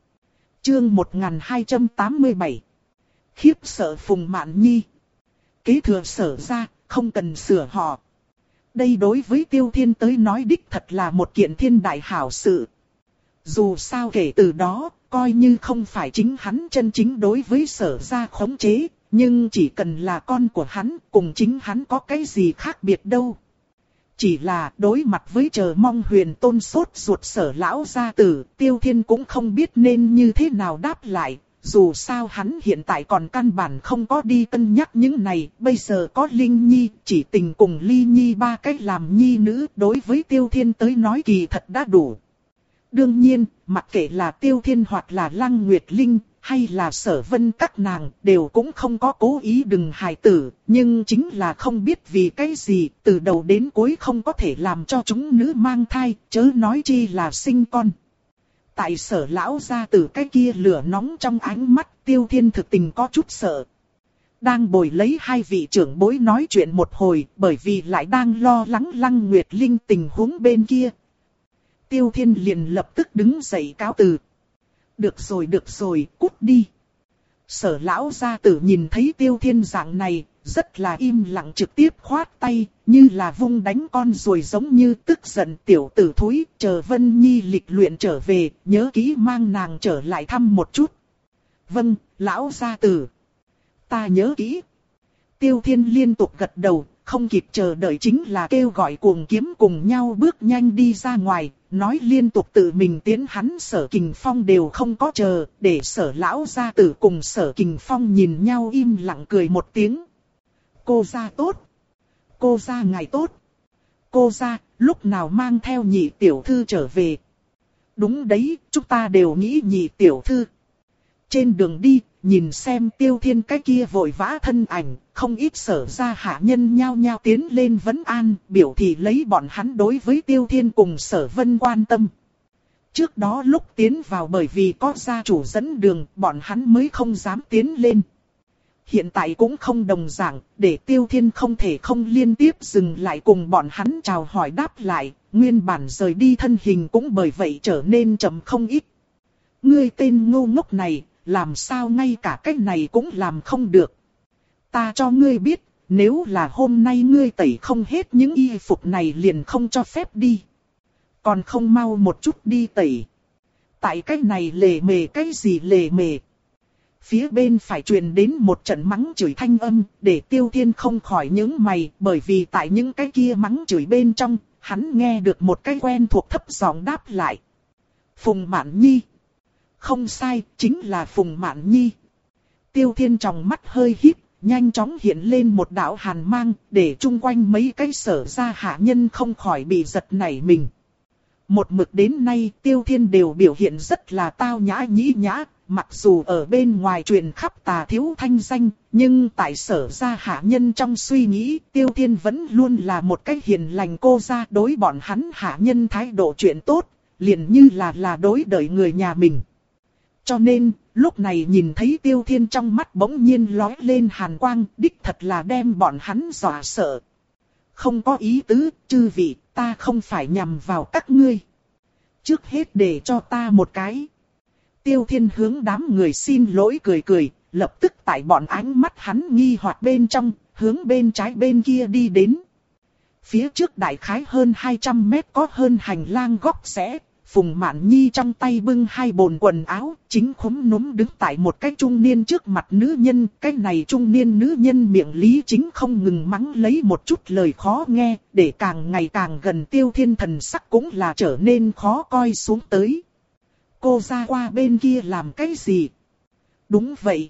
Chương một nghìn hai trăm tám mươi bảy. Khiếp sợ Phùng Mạn Nhi. Kế thừa sở ra, không cần sửa họ. Đây đối với Tiêu Thiên tới nói đích thật là một kiện thiên đại hảo sự. Dù sao kể từ đó, coi như không phải chính hắn chân chính đối với sở ra khống chế, nhưng chỉ cần là con của hắn, cùng chính hắn có cái gì khác biệt đâu. Chỉ là đối mặt với chờ mong huyền tôn sốt ruột sở lão gia tử, Tiêu Thiên cũng không biết nên như thế nào đáp lại. Dù sao hắn hiện tại còn căn bản không có đi cân nhắc những này, bây giờ có Linh Nhi, chỉ tình cùng Ly Nhi ba cách làm nhi nữ, đối với Tiêu Thiên tới nói kỳ thật đã đủ. Đương nhiên, mặc kệ là Tiêu Thiên hoặc là Lăng Nguyệt Linh, hay là Sở Vân các nàng, đều cũng không có cố ý đừng hài tử, nhưng chính là không biết vì cái gì, từ đầu đến cuối không có thể làm cho chúng nữ mang thai, chớ nói chi là sinh con. Tại sở lão gia tử cái kia lửa nóng trong ánh mắt, Tiêu Thiên thực tình có chút sợ. Đang bồi lấy hai vị trưởng bối nói chuyện một hồi, bởi vì lại đang lo lắng Lăng Nguyệt Linh tình huống bên kia. Tiêu Thiên liền lập tức đứng dậy cáo từ. Được rồi được rồi, cút đi. Sở lão gia tử nhìn thấy Tiêu Thiên dạng này, rất là im lặng trực tiếp khoát tay, như là vung đánh con ruồi giống như tức giận tiểu tử thúi, chờ Vân Nhi lịch luyện trở về, nhớ kỹ mang nàng trở lại thăm một chút. Vâng, lão gia tử. Ta nhớ kỹ. Tiêu Thiên liên tục gật đầu, không kịp chờ đợi chính là kêu gọi cuồng kiếm cùng nhau bước nhanh đi ra ngoài, nói liên tục tự mình tiến hắn Sở Kình Phong đều không có chờ, để sở lão gia tử cùng Sở Kình Phong nhìn nhau im lặng cười một tiếng. Cô gia tốt. Cô gia ngài tốt. Cô gia, lúc nào mang theo nhị tiểu thư trở về. Đúng đấy, chúng ta đều nghĩ nhị tiểu thư. Trên đường đi, nhìn xem Tiêu Thiên cái kia vội vã thân ảnh, không ít sở ra hạ nhân nhao nhao tiến lên vấn an, biểu thị lấy bọn hắn đối với Tiêu Thiên cùng Sở Vân quan tâm. Trước đó lúc tiến vào bởi vì có gia chủ dẫn đường, bọn hắn mới không dám tiến lên. Hiện tại cũng không đồng dạng, để Tiêu Thiên không thể không liên tiếp dừng lại cùng bọn hắn chào hỏi đáp lại, nguyên bản rời đi thân hình cũng bởi vậy trở nên chậm không ít. Ngươi tên ngu ngốc này, làm sao ngay cả cái này cũng làm không được. Ta cho ngươi biết, nếu là hôm nay ngươi tẩy không hết những y phục này liền không cho phép đi. Còn không mau một chút đi tẩy. Tại cái này lề mề cái gì lề mề. Phía bên phải truyền đến một trận mắng chửi thanh âm, để Tiêu Thiên không khỏi những mày, bởi vì tại những cái kia mắng chửi bên trong, hắn nghe được một cái quen thuộc thấp giọng đáp lại. Phùng Mạn Nhi. Không sai, chính là Phùng Mạn Nhi. Tiêu Thiên trong mắt hơi híp, nhanh chóng hiện lên một đạo hàn mang, để chung quanh mấy cái sở ra hạ nhân không khỏi bị giật nảy mình. Một mực đến nay Tiêu Thiên đều biểu hiện rất là tao nhã nhĩ nhã, mặc dù ở bên ngoài truyền khắp tà thiếu thanh danh, nhưng tại sở ra hạ nhân trong suy nghĩ Tiêu Thiên vẫn luôn là một cái hiền lành cô gia, đối bọn hắn hạ nhân thái độ chuyện tốt, liền như là là đối đợi người nhà mình. Cho nên, lúc này nhìn thấy Tiêu Thiên trong mắt bỗng nhiên lóe lên hàn quang, đích thật là đem bọn hắn dọa sợ. Không có ý tứ, chư vị, ta không phải nhằm vào các ngươi. Trước hết để cho ta một cái. Tiêu Thiên hướng đám người xin lỗi cười cười, lập tức tại bọn ánh mắt hắn nghi hoặc bên trong, hướng bên trái bên kia đi đến. Phía trước đại khái hơn hai trăm mét có hơn hành lang góc rẽ. Phùng Mạn Nhi trong tay bưng hai bồn quần áo, chính khúm núm đứng tại một cái trung niên trước mặt nữ nhân. Cái này trung niên nữ nhân miệng lý chính không ngừng mắng lấy một chút lời khó nghe, để càng ngày càng gần Tiêu Thiên thần sắc cũng là trở nên khó coi xuống tới. Cô ra qua bên kia làm cái gì? Đúng vậy.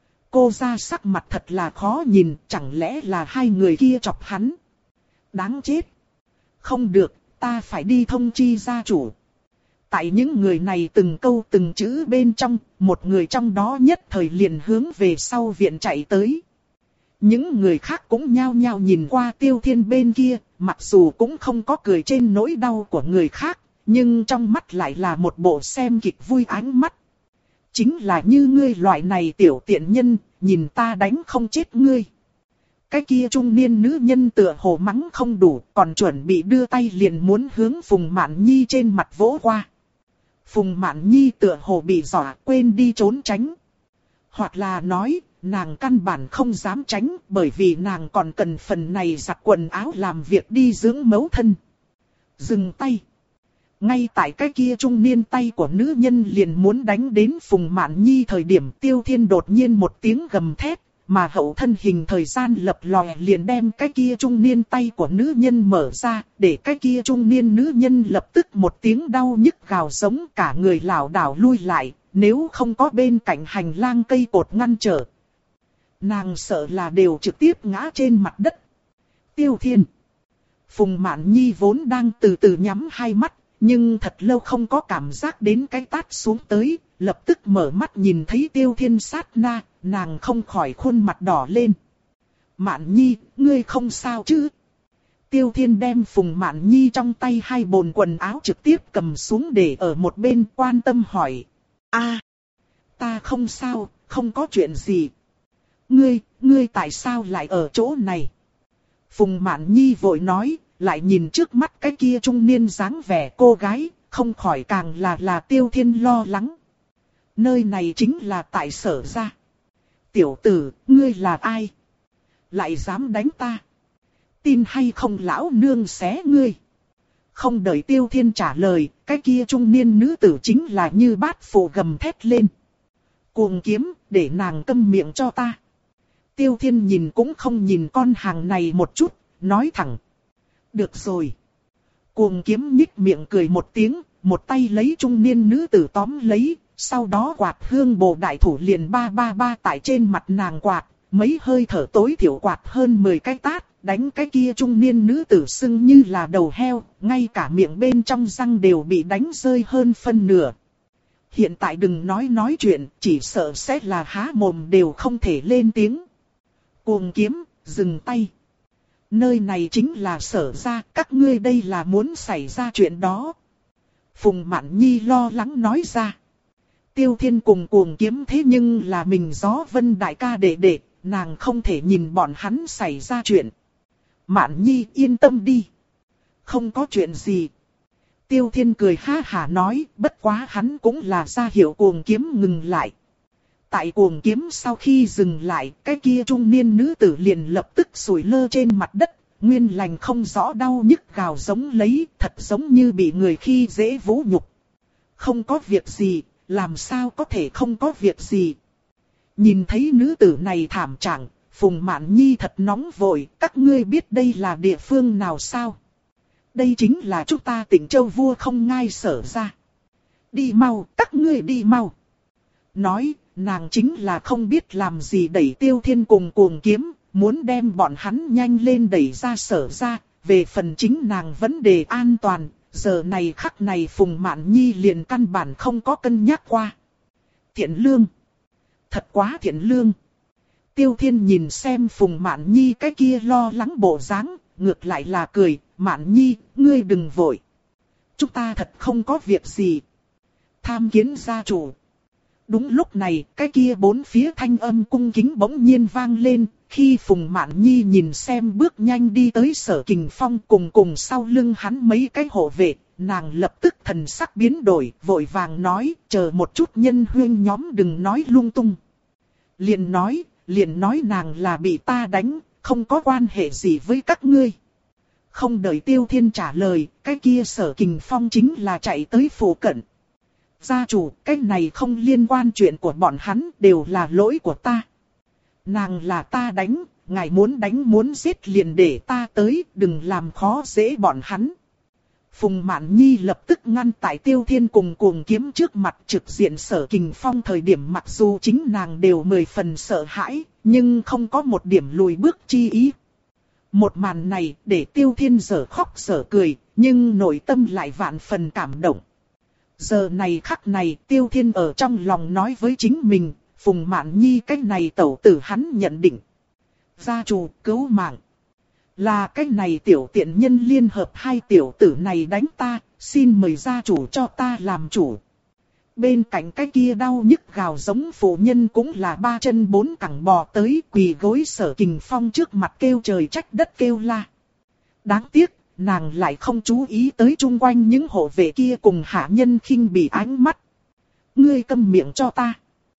Cô ra sắc mặt thật là khó nhìn, chẳng lẽ là hai người kia chọc hắn? Đáng chết. Không được, ta phải đi thông chi gia chủ. Tại những người này từng câu từng chữ bên trong, một người trong đó nhất thời liền hướng về sau viện chạy tới. Những người khác cũng nhao nhao nhìn qua Tiêu Thiên bên kia, mặc dù cũng không có cười trên nỗi đau của người khác, nhưng trong mắt lại là một bộ xem kịch vui ánh mắt. Chính là như ngươi loại này tiểu tiện nhân, nhìn ta đánh không chết ngươi. Cái kia trung niên nữ nhân tựa hồ mắng không đủ, còn chuẩn bị đưa tay liền muốn hướng Phùng Mạn Nhi trên mặt vỗ qua. Phùng Mạn Nhi tựa hồ bị dọa quên đi trốn tránh. Hoặc là nói, nàng căn bản không dám tránh bởi vì nàng còn cần phần này giặt quần áo làm việc đi dưỡng mẫu thân. Dừng tay. Ngay tại cái kia trung niên tay của nữ nhân liền muốn đánh đến Phùng Mạn Nhi thời điểm Tiêu Thiên đột nhiên một tiếng gầm thét. Mà hậu thân hình thời gian lập lòe liền đem cái kia trung niên tay của nữ nhân mở ra, để cái kia trung niên nữ nhân lập tức một tiếng đau nhức gào giống cả người lảo đảo lui lại, nếu không có bên cạnh hành lang cây cột ngăn trở. Nàng sợ là đều trực tiếp ngã trên mặt đất. Tiêu Thiên. Phùng Mạn Nhi vốn đang từ từ nhắm hai mắt, nhưng thật lâu không có cảm giác đến cái tát xuống tới, lập tức mở mắt nhìn thấy Tiêu Thiên sát na. Nàng không khỏi khuôn mặt đỏ lên. Mạn Nhi, ngươi không sao chứ? Tiêu Thiên đem Phùng Mạn Nhi trong tay hai bồn quần áo trực tiếp cầm xuống để ở một bên quan tâm hỏi. A, ta không sao, không có chuyện gì. Ngươi, ngươi tại sao lại ở chỗ này? Phùng Mạn Nhi vội nói, lại nhìn trước mắt cái kia trung niên dáng vẻ cô gái, không khỏi càng là là Tiêu Thiên lo lắng. Nơi này chính là tại Sở gia. Tiểu tử, ngươi là ai? Lại dám đánh ta? Tin hay không lão nương xé ngươi? Không đợi Tiêu Thiên trả lời, cái kia trung niên nữ tử chính là như bát phụ gầm thét lên. Cuồng kiếm, để nàng câm miệng cho ta. Tiêu Thiên nhìn cũng không nhìn con hàng này một chút, nói thẳng. Được rồi. Cuồng kiếm nhích miệng cười một tiếng, một tay lấy trung niên nữ tử tóm lấy. Sau đó quạt hương bồ đại thủ liền ba ba ba tại trên mặt nàng quạt, mấy hơi thở tối thiểu quạt hơn mười cái tát, đánh cái kia trung niên nữ tử sưng như là đầu heo, ngay cả miệng bên trong răng đều bị đánh rơi hơn phân nửa. Hiện tại đừng nói nói chuyện, chỉ sợ sẽ là há mồm đều không thể lên tiếng. Cuồng kiếm, dừng tay. Nơi này chính là Sở gia, các ngươi đây là muốn xảy ra chuyện đó. Phùng Mạn Nhi lo lắng nói ra. Tiêu Thiên cùng Cuồng kiếm thế nhưng là mình Gió Vân đại ca đệ đệ, nàng không thể nhìn bọn hắn xảy ra chuyện. Mạn Nhi yên tâm đi. Không có chuyện gì. Tiêu Thiên cười ha hả nói, bất quá hắn cũng là ra hiệu Cuồng kiếm ngừng lại. Tại Cuồng kiếm sau khi dừng lại, cái kia trung niên nữ tử liền lập tức sủi lơ trên mặt đất, nguyên lành không rõ đau nhức gào giống lấy, thật giống như bị người khi dễ vũ nhục. Không có việc gì. Làm sao có thể không có việc gì? Nhìn thấy nữ tử này thảm trạng, Phùng Mạn Nhi thật nóng vội, các ngươi biết đây là địa phương nào sao? Đây chính là chúng ta Tỉnh Châu vua không ngai Sở gia. Đi mau, các ngươi đi mau. Nói, nàng chính là không biết làm gì đẩy Tiêu Thiên cùng Cuồng kiếm, muốn đem bọn hắn nhanh lên đẩy ra Sở gia, về phần chính nàng vấn đề an toàn. Giờ này khắc này Phùng Mạn Nhi liền căn bản không có cân nhắc qua. Thiện lương. Thật quá thiện lương. Tiêu Thiên nhìn xem Phùng Mạn Nhi cái kia lo lắng bộ dáng, ngược lại là cười. Mạn Nhi, ngươi đừng vội. Chúng ta thật không có việc gì. Tham kiến gia chủ. Đúng lúc này, cái kia bốn phía thanh âm cung kính bỗng nhiên vang lên. Khi Phùng Mạn Nhi nhìn xem bước nhanh đi tới Sở Kình Phong cùng cùng sau lưng hắn mấy cái hộ vệ, nàng lập tức thần sắc biến đổi, vội vàng nói, chờ một chút nhân huyên nhóm đừng nói lung tung. Liền nói, liền nói nàng là bị ta đánh, không có quan hệ gì với các ngươi. Không đợi Tiêu Thiên trả lời, cái kia Sở Kình Phong chính là chạy tới phủ cận. Gia chủ, cái này không liên quan chuyện của bọn hắn, đều là lỗi của ta. Nàng là ta đánh, ngài muốn đánh muốn giết liền để ta tới, đừng làm khó dễ bọn hắn. Phùng Mạn Nhi lập tức ngăn tại Tiêu Thiên cùng cuồng kiếm trước mặt trực diện Sở Kình Phong. Thời điểm mặc dù chính nàng đều mười phần sợ hãi, nhưng không có một điểm lùi bước chi ý. Một màn này để Tiêu Thiên dở khóc dở cười, nhưng nội tâm lại vạn phần cảm động. Giờ này khắc này Tiêu Thiên ở trong lòng nói với chính mình, Phùng Mạn Nhi cái này tẩu tử hắn nhận định. Gia chủ cứu mạng. Là cái này tiểu tiện nhân liên hợp hai tiểu tử này đánh ta, xin mời gia chủ cho ta làm chủ. Bên cạnh cái kia đau nhức gào giống phụ nhân cũng là ba chân bốn cẳng bò tới quỳ gối Sở Kình Phong trước mặt kêu trời trách đất kêu la. Đáng tiếc, nàng lại không chú ý tới chung quanh những hộ vệ kia cùng hạ nhân khinh bỉ ánh mắt. Ngươi câm miệng cho ta.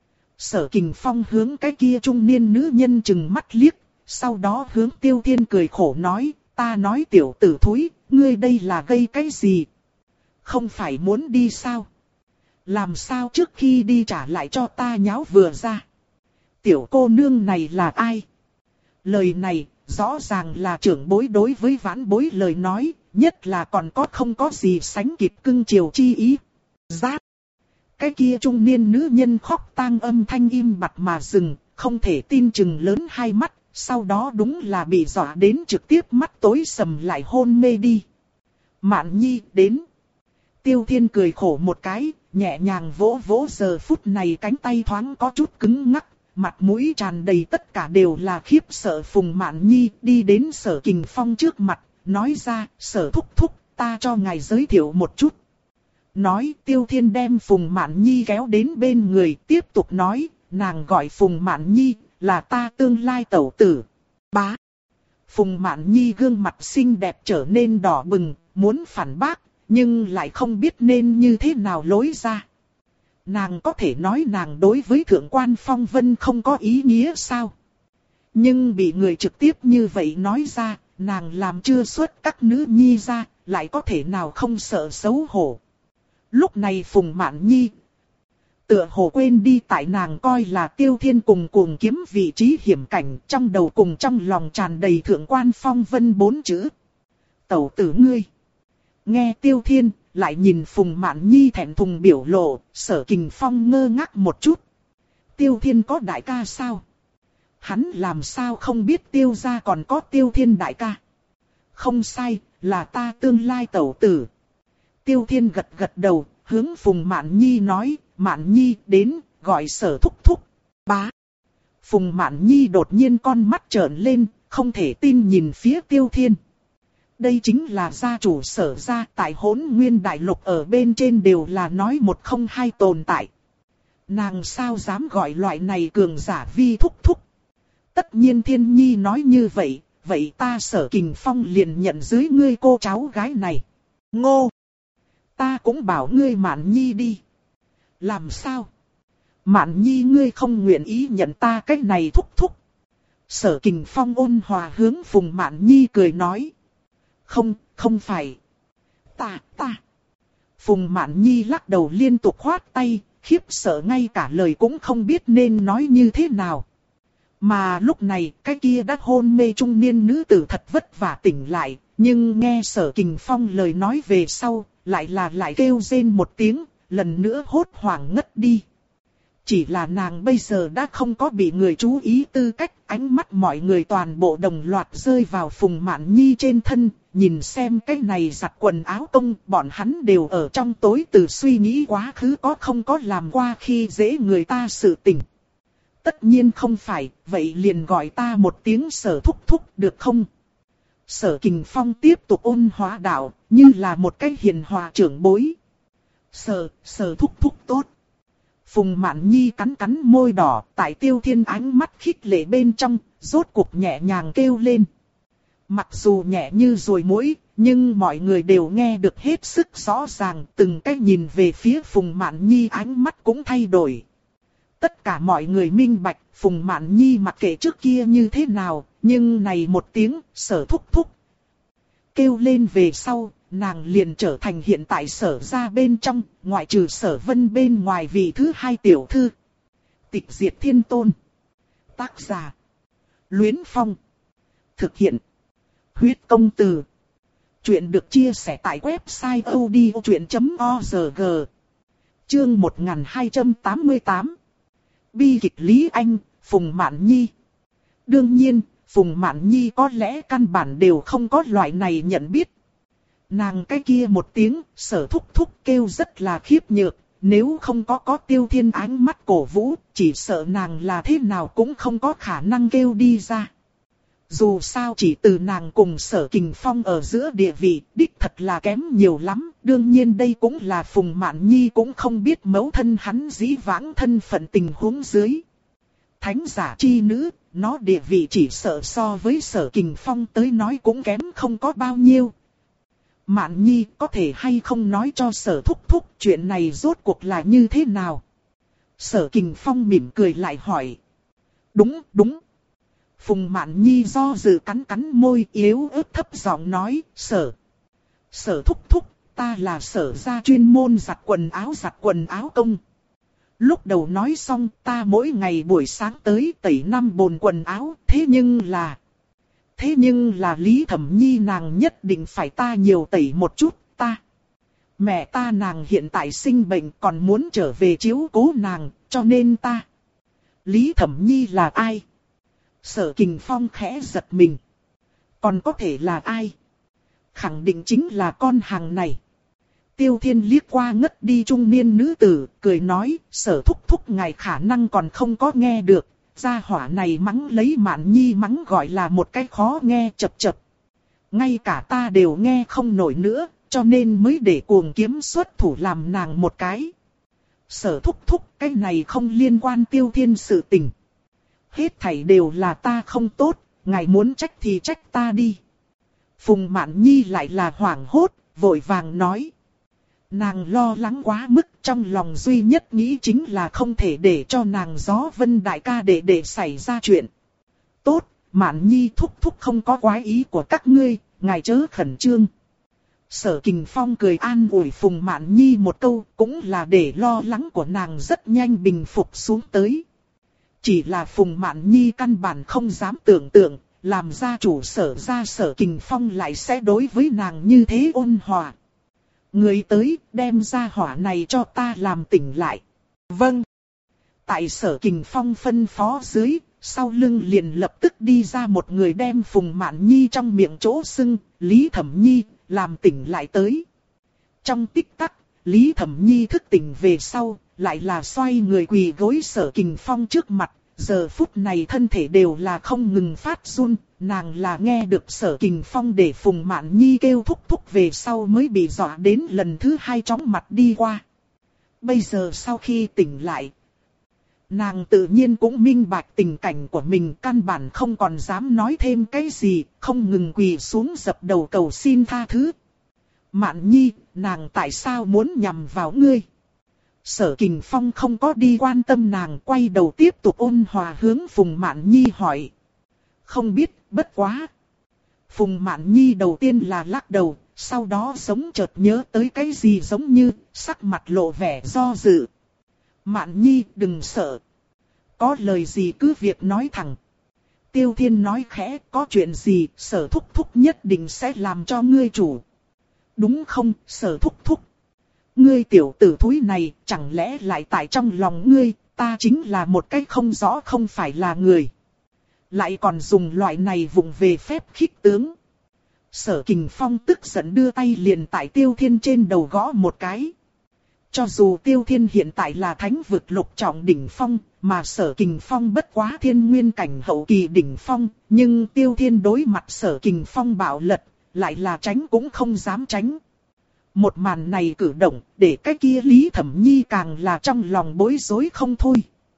Sở Kình Phong hướng cái kia trung niên nữ nhân chừng mắt liếc, sau đó hướng Tiêu Thiên cười khổ nói, ta nói tiểu tử thúi, ngươi đây là gây cái gì? Không phải muốn đi sao? Làm sao trước khi đi trả lại cho ta nháo vừa ra? Tiểu cô nương này là ai? Lời này, rõ ràng là trưởng bối đối với vãn bối lời nói, nhất là còn có không có gì sánh kịp cưng chiều chi ý. Giác! Cái kia trung niên nữ nhân khóc tang âm thanh im bặt mà dừng, không thể tin chừng lớn hai mắt, sau đó đúng là bị dọa đến trực tiếp mắt tối sầm lại hôn mê đi. Mạn Nhi đến. Tiêu Thiên cười khổ một cái, nhẹ nhàng vỗ vỗ giờ phút này cánh tay thoáng có chút cứng ngắc, mặt mũi tràn đầy tất cả đều là khiếp sợ. Phùng Mạn Nhi đi đến Sở Kình Phong trước mặt, nói ra, Sở thúc thúc, ta cho ngài giới thiệu một chút. Nói Tiêu Thiên đem Phùng Mạn Nhi kéo đến bên người, tiếp tục nói, nàng gọi Phùng Mạn Nhi, là ta tương lai tẩu tử. Bá. Phùng Mạn Nhi gương mặt xinh đẹp trở nên đỏ bừng, muốn phản bác, nhưng lại không biết nên như thế nào lối ra. Nàng có thể nói nàng đối với Thượng quan Phong Vân không có ý nghĩa sao? Nhưng bị người trực tiếp như vậy nói ra, nàng làm chưa xuất các nữ nhi ra, lại có thể nào không sợ xấu hổ. Lúc này Phùng Mạn Nhi tựa hồ quên đi tại nàng coi là Tiêu Thiên cùng cuồng kiếm vị trí hiểm cảnh, trong đầu cùng trong lòng tràn đầy Thượng quan Phong Vân bốn chữ. Tẩu tử ngươi. Nghe Tiêu Thiên, lại nhìn Phùng Mạn Nhi thẹn thùng biểu lộ, Sở Kình Phong ngơ ngác một chút. Tiêu Thiên có đại ca sao? Hắn làm sao không biết Tiêu gia còn có Tiêu Thiên đại ca? Không sai, là ta tương lai tẩu tử. Tiêu Thiên gật gật đầu, hướng Phùng Mạn Nhi nói, Mạn Nhi đến, gọi Sở thúc thúc. Bá. Phùng Mạn Nhi đột nhiên con mắt trợn lên, không thể tin nhìn phía Tiêu Thiên. Đây chính là gia chủ Sở gia, tại Hỗn Nguyên Đại Lục ở bên trên đều là nói một không hai tồn tại. Nàng sao dám gọi loại này cường giả vi thúc thúc. Tất nhiên Thiên Nhi nói như vậy, vậy ta Sở Kình Phong liền nhận dưới ngươi cô cháu gái này. Ngô! Ta cũng bảo ngươi Mạn Nhi đi. Làm sao? Mạn Nhi ngươi không nguyện ý nhận ta cái này thúc thúc. Sở Kình Phong ôn hòa hướng Phùng Mạn Nhi cười nói. Không, không phải. Ta, ta. Phùng Mạn Nhi lắc đầu liên tục khoát tay, khiếp sợ ngay cả lời cũng không biết nên nói như thế nào. Mà lúc này, cái kia đã hôn mê trung niên nữ tử thật vất vả tỉnh lại, nhưng nghe Sở Kình Phong lời nói về sau, lại là lại kêu rên một tiếng, lần nữa hốt hoảng ngất đi. Chỉ là nàng bây giờ đã không có bị người chú ý tư cách, ánh mắt mọi người toàn bộ đồng loạt rơi vào Phùng Mạn Nhi trên thân, nhìn xem cái này giặt quần áo công, bọn hắn đều ở trong tối từ suy nghĩ quá khứ có không có làm qua khi dễ người ta sự tình. Tất nhiên không phải, vậy liền gọi ta một tiếng Sở thúc thúc được không? Sở Kình Phong tiếp tục ôn hóa đạo, như là một cái hiền hòa trưởng bối. Sở, Sở thúc thúc tốt. Phùng Mạn Nhi cắn cắn môi đỏ, tại Tiêu Thiên ánh mắt khích lệ bên trong, rốt cuộc nhẹ nhàng kêu lên. Mặc dù nhẹ như ruồi muỗi, nhưng mọi người đều nghe được hết sức rõ ràng, từng cái nhìn về phía Phùng Mạn Nhi ánh mắt cũng thay đổi. Tất cả mọi người minh bạch, Phùng Mạn Nhi mặc kệ trước kia như thế nào, nhưng này một tiếng, Sở thúc thúc. kêu lên về sau, nàng liền trở thành hiện tại Sở gia bên trong, ngoại trừ Sở Vân bên ngoài vị thứ hai tiểu thư. Tịch diệt thiên tôn. Tác giả: Luyến Phong. Thực hiện: Huyết công từ. Chuyện được chia sẻ tại website odchuyện chấm org. Chương một nghìn hai trăm tám mươi tám. Bi kịch Lý Anh, Phùng Mạn Nhi. Đương nhiên, Phùng Mạn Nhi có lẽ căn bản đều không có loại này nhận biết. Nàng cái kia một tiếng, Sở thúc thúc kêu rất là khiếp nhược, nếu không có có Tiêu Thiên ánh mắt cổ vũ, chỉ sợ nàng là thế nào cũng không có khả năng kêu đi ra. Dù sao chỉ từ nàng cùng Sở Kình Phong ở giữa địa vị, đích thật là kém nhiều lắm, đương nhiên đây cũng là Phùng Mạn Nhi cũng không biết mẫu thân hắn dĩ vãng thân phận tình huống dưới. Thánh giả chi nữ, nó địa vị chỉ sợ so với Sở Kình Phong tới nói cũng kém không có bao nhiêu. Mạn Nhi có thể hay không nói cho Sở thúc thúc chuyện này rốt cuộc là như thế nào? Sở Kình Phong mỉm cười lại hỏi. Đúng, đúng. Phùng Mạn Nhi do dự cắn cắn môi yếu ớt thấp giọng nói, Sở. Sở thúc thúc, ta là Sở gia chuyên môn giặt quần áo giặt quần áo công. Lúc đầu nói xong ta mỗi ngày buổi sáng tới tẩy năm bồn quần áo, thế nhưng là... Thế nhưng là Lý Thẩm Nhi nàng nhất định phải ta nhiều tẩy một chút, ta. Mẹ ta nàng hiện tại sinh bệnh còn muốn trở về chiếu cố nàng, cho nên ta. Lý Thẩm Nhi là ai? Sở Kình Phong khẽ giật mình. Còn có thể là ai? Khẳng định chính là con hàng này. Tiêu Thiên liếc qua ngất đi trung niên nữ tử, cười nói, Sở thúc thúc ngài khả năng còn không có nghe được. Gia hỏa này mắng lấy Mạn Nhi mắng gọi là một cái khó nghe chập chập. Ngay cả ta đều nghe không nổi nữa, cho nên mới để cuồng kiếm xuất thủ làm nàng một cái. Sở thúc thúc, cái này không liên quan Tiêu Thiên sự tình. Hết thảy đều là ta không tốt, ngài muốn trách thì trách ta đi. Phùng Mạn Nhi lại là hoảng hốt, vội vàng nói. Nàng lo lắng quá mức, trong lòng duy nhất nghĩ chính là không thể để cho nàng Gió Vân đại ca để để xảy ra chuyện. Tốt, Mạn Nhi thúc thúc không có quái ý của các ngươi, ngài chớ khẩn trương. Sở Kình Phong cười an ủi Phùng Mạn Nhi một câu, cũng là để lo lắng của nàng rất nhanh bình phục xuống tới. Chỉ là Phùng Mạn Nhi căn bản không dám tưởng tượng, làm gia chủ Sở gia Sở Kình Phong lại sẽ đối với nàng như thế ôn hòa. Người tới, đem ra hỏa này cho ta làm tỉnh lại. Vâng. Tại Sở Kình Phong phân phó dưới, sau lưng liền lập tức đi ra một người đem Phùng Mạn Nhi trong miệng chỗ sưng, Lý Thẩm Nhi, làm tỉnh lại tới. Trong tích tắc, Lý Thẩm Nhi thức tỉnh về sau, lại là xoay người quỳ gối Sở Kình Phong trước mặt, giờ phút này thân thể đều là không ngừng phát run. Nàng là nghe được Sở Kình Phong để Phùng Mạn Nhi kêu thúc thúc về sau mới bị dọa đến lần thứ hai chóng mặt đi qua. Bây giờ sau khi tỉnh lại, nàng tự nhiên cũng minh bạch tình cảnh của mình, căn bản không còn dám nói thêm cái gì, không ngừng quỳ xuống dập đầu cầu xin tha thứ. Mạn Nhi, nàng tại sao muốn nhằm vào ngươi? Sở Kình Phong không có đi quan tâm nàng, quay đầu tiếp tục ôn hòa hướng Phùng Mạn Nhi hỏi. Không biết, bất quá. Phùng Mạn Nhi đầu tiên là lắc đầu, sau đó giống chợt nhớ tới cái gì giống như, sắc mặt lộ vẻ do dự. Mạn Nhi đừng sợ. Có lời gì cứ việc nói thẳng. Tiêu Thiên nói khẽ, có chuyện gì, Sở thúc thúc nhất định sẽ làm cho ngươi chủ. Đúng không, Sở thúc thúc? Ngươi tiểu tử thúi này, chẳng lẽ lại tại trong lòng ngươi, ta chính là một cái không rõ không phải là người. Lại còn dùng loại này vùng về phép khích tướng. Sở Kình Phong tức giận đưa tay liền tại Tiêu Thiên trên đầu gõ một cái. Cho dù Tiêu Thiên hiện tại là thánh vực lục trọng đỉnh phong, mà Sở Kình Phong bất quá thiên nguyên cảnh hậu kỳ đỉnh phong, nhưng Tiêu Thiên đối mặt Sở Kình Phong bạo lật, lại là tránh cũng không dám tránh. Một màn này cử động, để cái kia Lý Thẩm Nhi càng là trong lòng bối rối không thôi.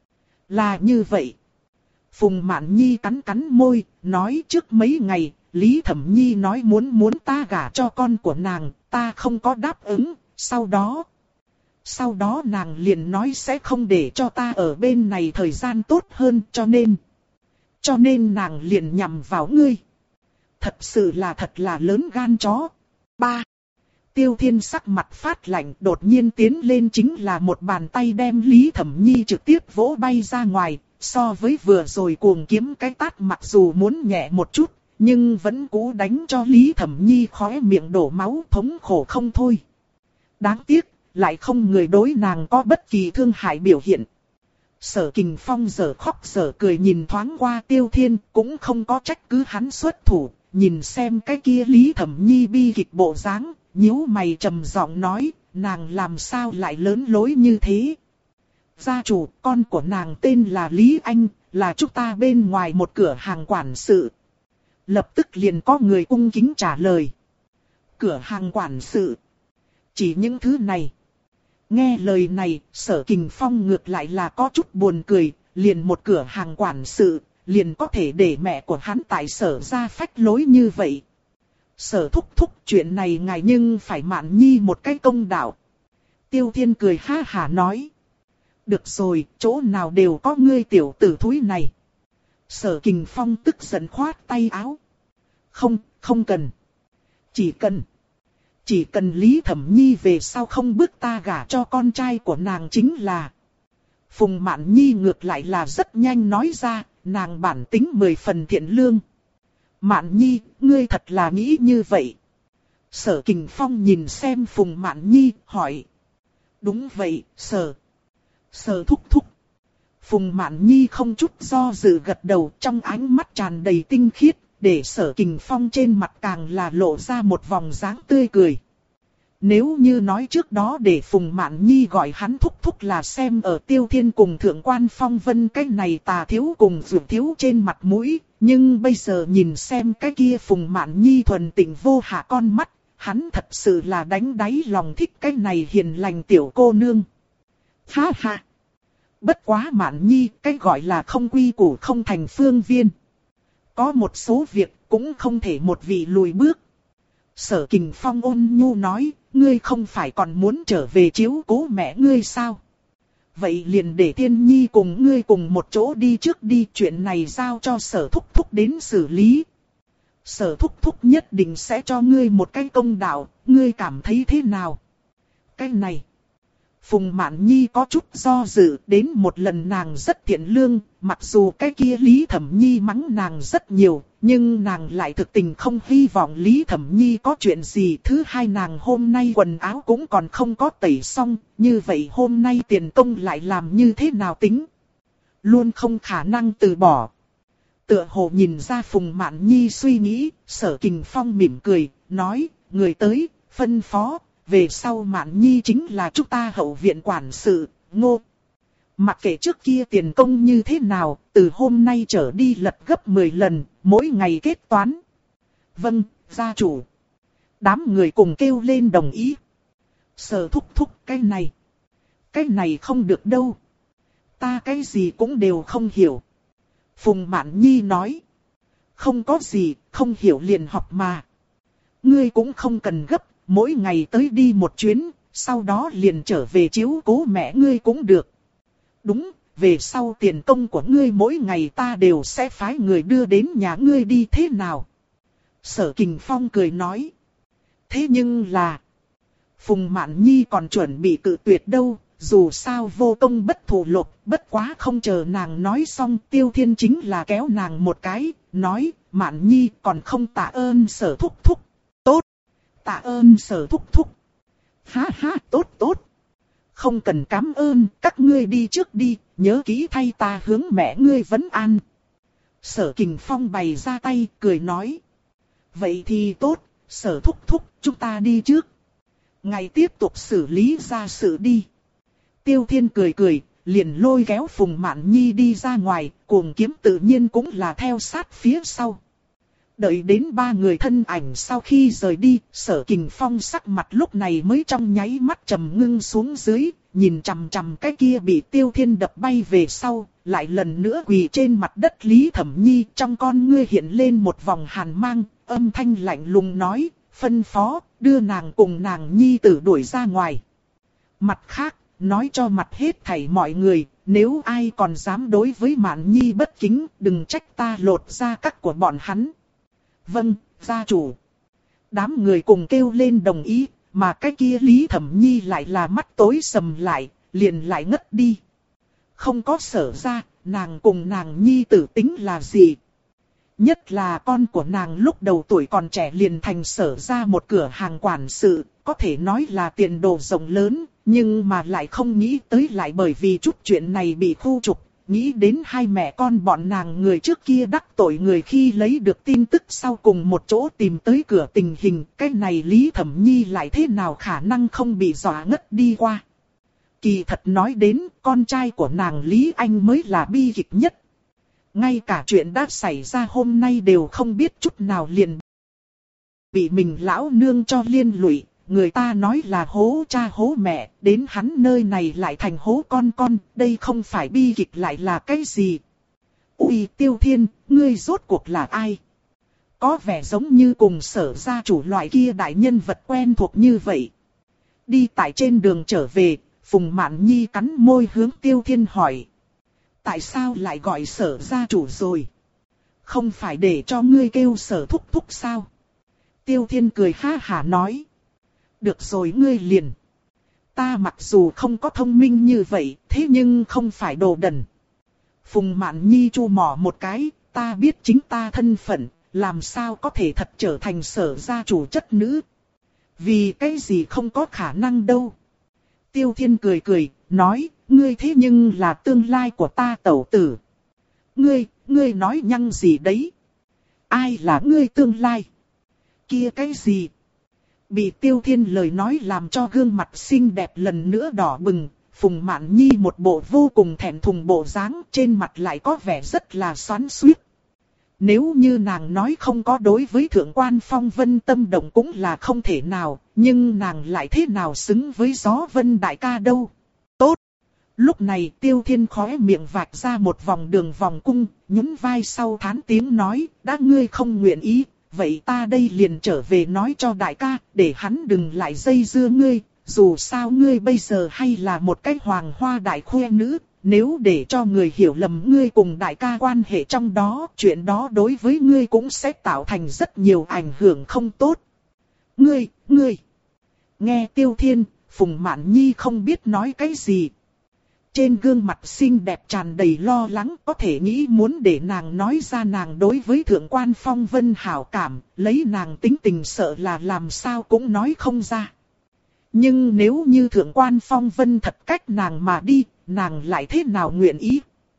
Là như vậy. Phùng Mạn Nhi cắn cắn môi, nói trước mấy ngày, Lý Thẩm Nhi nói muốn muốn ta gả cho con của nàng, ta không có đáp ứng, sau đó... Sau đó nàng liền nói sẽ không để cho ta ở bên này thời gian tốt hơn, cho nên... Cho nên nàng liền nhằm vào ngươi. Thật sự là thật là lớn gan chó. Ba. Tiêu Thiên sắc mặt phát lạnh, đột nhiên tiến lên chính là một bàn tay đem Lý Thẩm Nhi trực tiếp vỗ bay ra ngoài. So với vừa rồi cuồng kiếm cái tát mặc dù muốn nhẹ một chút, nhưng vẫn cố đánh cho Lý Thẩm Nhi khóe miệng đổ máu, thống khổ không thôi. Đáng tiếc, lại không người đối nàng có bất kỳ thương hại biểu hiện. Sở Kình Phong giờ khóc giờ cười nhìn thoáng qua Tiêu Thiên, cũng không có trách cứ hắn xuất thủ, nhìn xem cái kia Lý Thẩm Nhi bi kịch bộ dáng, nhíu mày trầm giọng nói, nàng làm sao lại lớn lối như thế. Gia chủ, con của nàng tên là Lý Anh, là chúng ta bên ngoài một cửa hàng quản sự. Lập tức liền có người cung kính trả lời. Cửa hàng quản sự. Chỉ những thứ này. Nghe lời này, Sở Kình Phong ngược lại là có chút buồn cười, liền một cửa hàng quản sự, liền có thể để mẹ của hắn tại Sở ra phách lối như vậy. Sở thúc thúc chuyện này ngài nhưng phải Mạn Nhi một cái công đạo. Tiêu Thiên cười ha hả nói. Được rồi, chỗ nào đều có ngươi tiểu tử thúi này. Sở Kình Phong tức giận khoát tay áo. Không, không cần. Chỉ cần. Chỉ cần Lý Thẩm Nhi về sau không bước ta gả cho con trai của nàng chính là. Phùng Mạn Nhi ngược lại là rất nhanh nói ra, nàng bản tính mười phần thiện lương. Mạn Nhi, ngươi thật là nghĩ như vậy. Sở Kình Phong nhìn xem Phùng Mạn Nhi, hỏi. Đúng vậy, Sở. Sở thúc thúc. Phùng Mạn Nhi không chút do dự gật đầu, trong ánh mắt tràn đầy tinh khiết, để Sở Kình Phong trên mặt càng là lộ ra một vòng dáng tươi cười. Nếu như nói trước đó để Phùng Mạn Nhi gọi hắn thúc thúc là xem ở Tiêu Thiên cùng Thượng quan Phong Vân cái này tà thiếu cùng dược thiếu trên mặt mũi, nhưng bây giờ nhìn xem cái kia Phùng Mạn Nhi thuần tịnh vô hạ con mắt, hắn thật sự là đánh đáy lòng thích cái này hiền lành tiểu cô nương. Ha ha! Bất quá Mạn Nhi, cái gọi là không quy củ không thành phương viên. Có một số việc cũng không thể một vị lùi bước. Sở Kình Phong ôn nhu nói, ngươi không phải còn muốn trở về chiếu cố mẹ ngươi sao? Vậy liền để Thiên Nhi cùng ngươi cùng một chỗ đi trước đi, chuyện này giao cho Sở Thúc Thúc đến xử lý. Sở Thúc Thúc nhất định sẽ cho ngươi một cái công đạo, ngươi cảm thấy thế nào? Cái này... Phùng Mạn Nhi có chút do dự, đến một lần nàng rất thiện lương, mặc dù cái kia Lý Thẩm Nhi mắng nàng rất nhiều, nhưng nàng lại thực tình không hy vọng Lý Thẩm Nhi có chuyện gì. Thứ hai, nàng hôm nay quần áo cũng còn không có tẩy xong, như vậy hôm nay tiền công lại làm như thế nào tính? Luôn không khả năng từ bỏ. Tựa hồ nhìn ra Phùng Mạn Nhi suy nghĩ, Sở Kình Phong mỉm cười, nói, người tới, phân phó. Về sau Mạn Nhi chính là chúng ta hậu viện quản sự, Ngô. Mặc kệ trước kia tiền công như thế nào, từ hôm nay trở đi lật gấp mười lần, mỗi ngày kết toán. Vâng, gia chủ. Đám người cùng kêu lên đồng ý. Sở thúc thúc cái này. Cái này không được đâu. Ta cái gì cũng đều không hiểu. Phùng Mạn Nhi nói. Không có gì, không hiểu liền học mà. Ngươi cũng không cần gấp. Mỗi ngày tới đi một chuyến, sau đó liền trở về chiếu cố mẹ ngươi cũng được. Đúng, về sau tiền công của ngươi mỗi ngày ta đều sẽ phái người đưa đến nhà ngươi đi thế nào? Sở Kình Phong cười nói. Thế nhưng là... Phùng Mạn Nhi còn chuẩn bị cự tuyệt đâu, dù sao vô công bất thù lộc, bất quá không chờ nàng nói xong Tiêu Thiên chính là kéo nàng một cái, nói, Mạn Nhi còn không tạ ơn Sở thúc thúc. Tạ ơn Sở thúc thúc. Ha ha, tốt tốt. Không cần cảm ơn, các ngươi đi trước đi, nhớ kỹ thay ta hướng mẹ ngươi vấn an. Sở Kình Phong bày ra tay, cười nói. Vậy thì tốt, Sở thúc thúc, chúng ta đi trước. Ngài tiếp tục xử lý ra sự đi. Tiêu Thiên cười cười, liền lôi kéo Phùng Mạn Nhi đi ra ngoài, cuồng kiếm tự nhiên cũng là theo sát phía sau. Đợi đến ba người thân ảnh sau khi rời đi, Sở Kình Phong sắc mặt lúc này mới trong nháy mắt trầm ngưng xuống dưới, nhìn chằm chằm cái kia bị Tiêu Thiên đập bay về sau, lại lần nữa quỳ trên mặt đất Lý Thẩm Nhi, trong con ngươi hiện lên một vòng hàn mang, âm thanh lạnh lùng nói, phân phó, đưa nàng cùng nàng nhi tử đuổi ra ngoài. Mặt khác, nói cho mặt hết thảy mọi người, nếu ai còn dám đối với Mạn Nhi bất kính, đừng trách ta lột da cắt của bọn hắn. Vâng, Gia chủ. Đám người cùng kêu lên đồng ý, mà cái kia Lý Thẩm Nhi lại là mắt tối sầm lại, liền lại ngất đi. Không có Sở ra, nàng cùng nàng nhi tử tính là gì? Nhất là con của nàng lúc đầu tuổi còn trẻ liền thành Sở ra một cửa hàng quản sự, có thể nói là tiền đồ rộng lớn, nhưng mà lại không nghĩ tới lại bởi vì chút chuyện này bị khu trục. Nghĩ đến hai mẹ con bọn nàng người trước kia đắc tội người khi lấy được tin tức sau cùng một chỗ tìm tới cửa tình hình, cái này Lý Thẩm Nhi lại thế nào khả năng không bị dọa ngất đi qua. Kỳ thật nói đến, con trai của nàng Lý Anh mới là bi kịch nhất. Ngay cả chuyện đã xảy ra hôm nay đều không biết chút nào liền bị mình lão nương cho liên lụy. Người ta nói là hố cha hố mẹ, đến hắn nơi này lại thành hố con con, đây không phải bi kịch lại là cái gì? Ui Tiêu Thiên, ngươi rốt cuộc là ai? Có vẻ giống như cùng Sở gia chủ loại kia đại nhân vật quen thuộc như vậy. Đi tại trên đường trở về, Phùng Mạn Nhi cắn môi hướng Tiêu Thiên hỏi. Tại sao lại gọi Sở gia chủ rồi? Không phải để cho ngươi kêu Sở thúc thúc sao? Tiêu Thiên cười ha hả nói. Được rồi ngươi liền. Ta mặc dù không có thông minh như vậy, thế nhưng không phải đồ đần. Phùng Mạn Nhi chu mỏ một cái, ta biết chính ta thân phận, làm sao có thể thật trở thành Sở gia chủ chất nữ. Vì cái gì không có khả năng đâu. Tiêu Thiên cười cười, nói, ngươi thế nhưng là tương lai của ta tẩu tử. Ngươi, ngươi nói nhăng gì đấy? Ai là ngươi tương lai? Kia cái gì? Bị Tiêu Thiên lời nói làm cho gương mặt xinh đẹp lần nữa đỏ bừng, Phùng Mạn Nhi một bộ vô cùng thẹn thùng bộ dáng, trên mặt lại có vẻ rất là xoắn xuýt. Nếu như nàng nói không có đối với Thượng quan Phong Vân tâm động cũng là không thể nào, nhưng nàng lại thế nào xứng với Gió Vân đại ca đâu. Tốt! Lúc này Tiêu Thiên khóe miệng vạch ra một vòng đường vòng cung, nhún vai sau thán tiếng nói, đã ngươi không nguyện ý. Vậy ta đây liền trở về nói cho đại ca, để hắn đừng lại dây dưa ngươi, dù sao ngươi bây giờ hay là một cái hoàng hoa đại khuê nữ, nếu để cho người hiểu lầm ngươi cùng đại ca quan hệ trong đó, chuyện đó đối với ngươi cũng sẽ tạo thành rất nhiều ảnh hưởng không tốt. Ngươi, ngươi, nghe Tiêu Thiên, Phùng Mạn Nhi không biết nói cái gì. Trên gương mặt xinh đẹp tràn đầy lo lắng, có thể nghĩ muốn để nàng nói ra nàng đối với Thượng quan Phong Vân hảo cảm, lấy nàng tính tình sợ là làm sao cũng nói không ra. Nhưng nếu như Thượng quan Phong Vân thật cách nàng mà đi, nàng lại thế nào nguyện ý?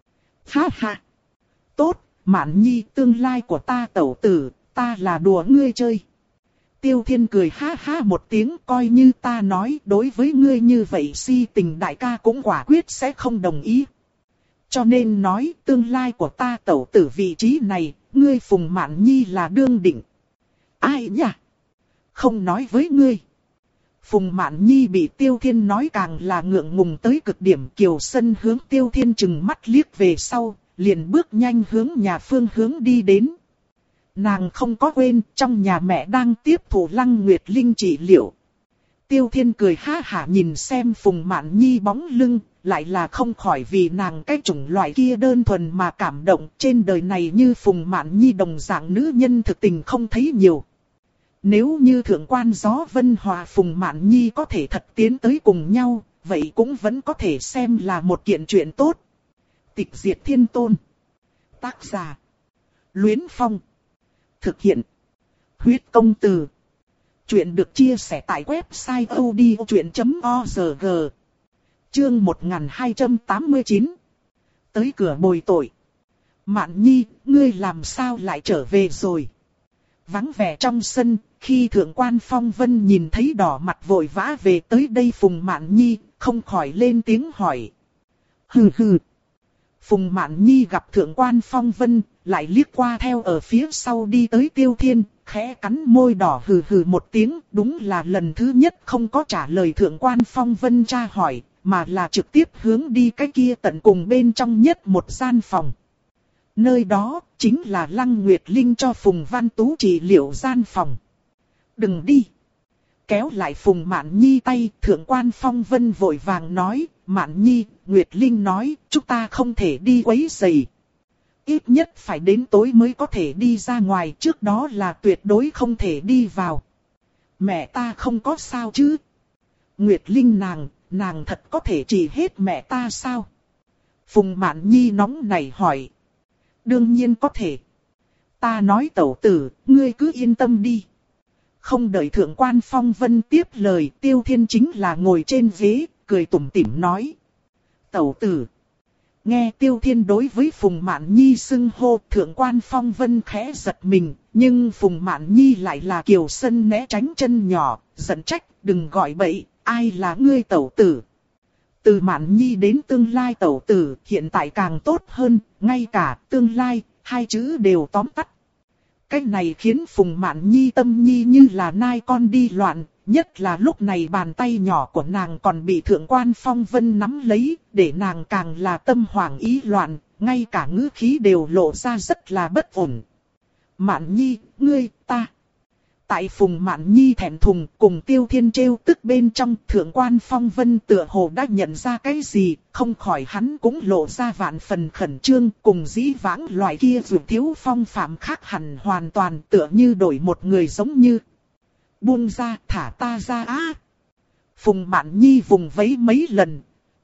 Ha ha! Tốt, Mạn Nhi tương lai của ta tẩu tử, ta là đùa ngươi chơi. Tiêu Thiên cười ha ha một tiếng, coi như ta nói đối với ngươi như vậy si tình đại ca cũng quả quyết sẽ không đồng ý. Cho nên nói tương lai của ta tẩu tử vị trí này, ngươi Phùng Mạn Nhi là đương định. Ai nhỉ? Không nói với ngươi. Phùng Mạn Nhi bị Tiêu Thiên nói càng là ngượng ngùng tới cực điểm, Kiều Sân hướng Tiêu Thiên chừng mắt liếc về sau, liền bước nhanh hướng nhà phương hướng đi đến. Nàng không có quên, trong nhà mẹ đang tiếp thụ Lăng Nguyệt Linh trị liệu. Tiêu Thiên cười ha hả nhìn xem Phùng Mạn Nhi bóng lưng, lại là không khỏi vì nàng cái chủng loại kia đơn thuần mà cảm động. Trên đời này như Phùng Mạn Nhi đồng dạng nữ nhân thực tình không thấy nhiều. Nếu như Thượng quan Gió Vân hòa Phùng Mạn Nhi có thể thật tiến tới cùng nhau, vậy cũng vẫn có thể xem là một kiện chuyện tốt. Tịch diệt thiên tôn. Tác giả. Luyến Phong. Thực hiện. Huyết công từ. Chuyện được chia sẻ tại website odchuyện chấm org. Chương một nghìn hai trăm tám mươi chín. Tới cửa bồi tội. Mạn Nhi, ngươi làm sao lại trở về rồi? Vắng vẻ trong sân, khi Thượng quan Phong Vân nhìn thấy đỏ mặt vội vã về tới đây Phùng Mạn Nhi, không khỏi lên tiếng hỏi. Hừ hừ. Phùng Mạn Nhi gặp Thượng quan Phong Vân, lại liếc qua theo ở phía sau đi tới Tiêu Thiên, khẽ cắn môi đỏ hừ hừ một tiếng, đúng là lần thứ nhất không có trả lời Thượng quan Phong Vân tra hỏi, mà là trực tiếp hướng đi cái kia tận cùng bên trong nhất một gian phòng. Nơi đó, chính là Lăng Nguyệt Linh cho Phùng Văn Tú trị liệu gian phòng. Đừng đi. Kéo lại Phùng Mạn Nhi tay, Thượng quan Phong Vân vội vàng nói, Mạn Nhi, Nguyệt Linh nói, chúng ta không thể đi quấy rầy. Ít nhất phải đến tối mới có thể đi ra ngoài, trước đó là tuyệt đối không thể đi vào. Mẹ ta không có sao chứ? Nguyệt Linh nàng, nàng thật có thể trị hết mẹ ta sao? Phùng Mạn Nhi nóng nảy hỏi. Đương nhiên có thể. Ta nói tẩu tử, ngươi cứ yên tâm đi. Không đợi thượng quan Phong Vân tiếp lời, Tiêu Thiên chính là ngồi trên ghế, cười tủm tỉm nói. Tẩu tử. Nghe Tiêu Thiên đối với Phùng Mạn Nhi xưng hô, thượng quan Phong Vân khẽ giật mình, nhưng Phùng Mạn Nhi lại là kiều sân né tránh chân nhỏ, giận trách, đừng gọi bậy, ai là ngươi tẩu tử. Từ Mạn Nhi đến tương lai tẩu tử, hiện tại càng tốt hơn, ngay cả tương lai, hai chữ đều tóm tắt. Cái này khiến Phùng Mạn Nhi tâm nhi như là nai con đi loạn, nhất là lúc này bàn tay nhỏ của nàng còn bị thượng quan Phong Vân nắm lấy, để nàng càng là tâm hoảng ý loạn, ngay cả ngữ khí đều lộ ra rất là bất ổn. Mạn Nhi, ngươi, ta. Tại Phùng Mạn Nhi thẹn thùng cùng Tiêu Thiên trêu tức bên trong, thượng quan Phong Vân tựa hồ đã nhận ra cái gì, không khỏi hắn cũng lộ ra vạn phần khẩn trương, cùng dĩ vãng loại kia dù thiếu phong phạm khác hẳn hoàn toàn, tựa như đổi một người giống như. Buông ra, thả ta ra á. Phùng Mạn Nhi vùng vẫy mấy lần,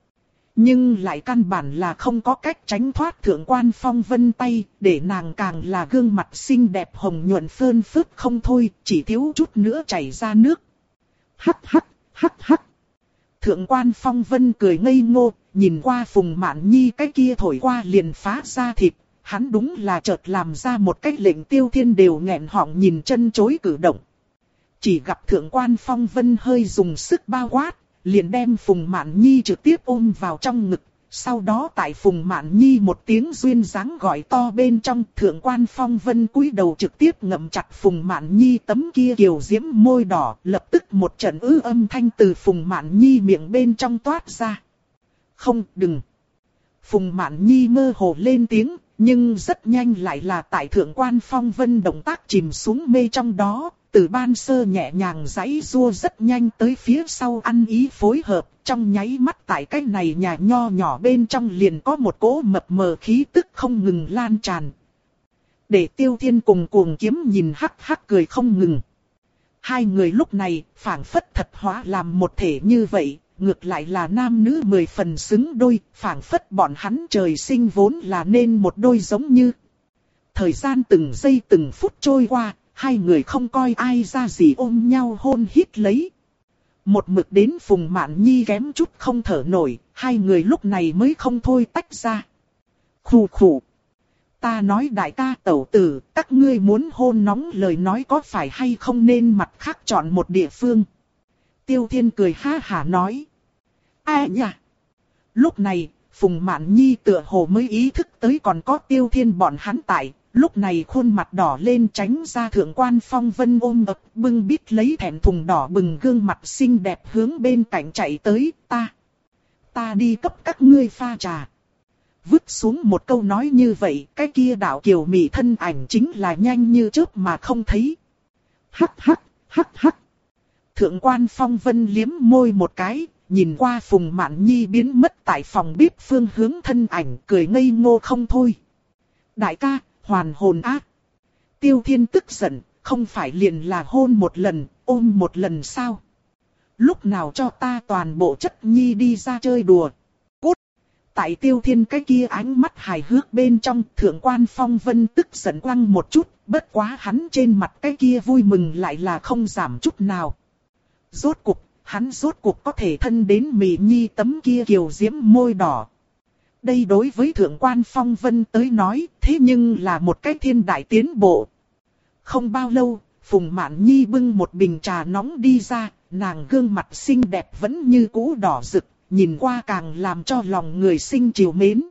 nhưng lại căn bản là không có cách tránh thoát thượng quan Phong Vân tay, để nàng càng là gương mặt xinh đẹp hồng nhuận phơn phớt không thôi, chỉ thiếu chút nữa chảy ra nước. Hắc hắc, hắc hắc. Thượng quan Phong Vân cười ngây ngô, nhìn qua Phùng Mạn Nhi cái kia thổi qua liền phá ra thịt, hắn đúng là chợt làm ra một cách lệnh Tiêu Thiên đều nghẹn họng nhìn chân chối cử động. Chỉ gặp thượng quan Phong Vân hơi dùng sức bao quát, liền đem Phùng Mạn Nhi trực tiếp ôm vào trong ngực, sau đó tại Phùng Mạn Nhi một tiếng duyên dáng gọi to bên trong, thượng quan Phong Vân cúi đầu trực tiếp ngậm chặt Phùng Mạn Nhi tấm kia kiều diễm môi đỏ, lập tức một trận ư âm thanh từ Phùng Mạn Nhi miệng bên trong toát ra. Không, đừng. Phùng Mạn Nhi mơ hồ lên tiếng, nhưng rất nhanh lại là tại thượng quan Phong Vân động tác chìm xuống mê trong đó. Từ ban sơ nhẹ nhàng giãy giụa rất nhanh tới phía sau ăn ý phối hợp, trong nháy mắt tại cái này nhà nho nhỏ bên trong liền có một cỗ mập mờ khí tức không ngừng lan tràn. Để Tiêu Thiên cùng cuồng kiếm nhìn hắc hắc cười không ngừng. Hai người lúc này phảng phất thật hóa làm một thể như vậy, ngược lại là nam nữ mười phần xứng đôi, phảng phất bọn hắn trời sinh vốn là nên một đôi giống như. Thời gian từng giây từng phút trôi qua. Hai người không coi ai ra gì ôm nhau hôn hít lấy. Một mực đến Phùng Mạn Nhi kém chút không thở nổi, hai người lúc này mới không thôi tách ra. Khủ khủ. Ta nói đại ca tẩu tử, các ngươi muốn hôn nóng lời nói có phải hay không nên mặt khác chọn một địa phương. Tiêu Thiên cười ha hả nói. À nhỉ. Lúc này, Phùng Mạn Nhi tựa hồ mới ý thức tới còn có Tiêu Thiên bọn hắn tại. Lúc này khuôn mặt đỏ lên tránh ra thượng quan Phong Vân ôm ập bưng bít lấy thẹn thùng đỏ bừng gương mặt xinh đẹp hướng bên cạnh chạy tới. Ta, ta đi cấp các ngươi pha trà. Vứt xuống một câu nói như vậy, cái kia đạo kiều mị thân ảnh chính là nhanh như chớp mà không thấy. Hắc hắc, hắc hắc. Thượng quan Phong Vân liếm môi một cái, nhìn qua Phùng Mạn Nhi biến mất tại phòng bếp phương hướng thân ảnh, cười ngây ngô không thôi. Đại ca, hoàn hồn ác. Tiêu Thiên tức giận, không phải liền là hôn một lần, ôm một lần sao? Lúc nào cho ta toàn bộ chất nhi đi ra chơi đùa. Cút! Tại Tiêu Thiên cái kia ánh mắt hài hước bên trong, thượng quan Phong Vân tức giận quăng một chút, bất quá hắn trên mặt cái kia vui mừng lại là không giảm chút nào. Rốt cục, hắn rốt cục có thể thân đến Mị Nhi tấm kia kiều diễm môi đỏ. Đây đối với thượng quan Phong Vân tới nói, thế nhưng là một cái thiên đại tiến bộ. Không bao lâu, Phùng Mạn Nhi bưng một bình trà nóng đi ra, nàng gương mặt xinh đẹp vẫn như cũ đỏ rực, nhìn qua càng làm cho lòng người sinh trìu mến.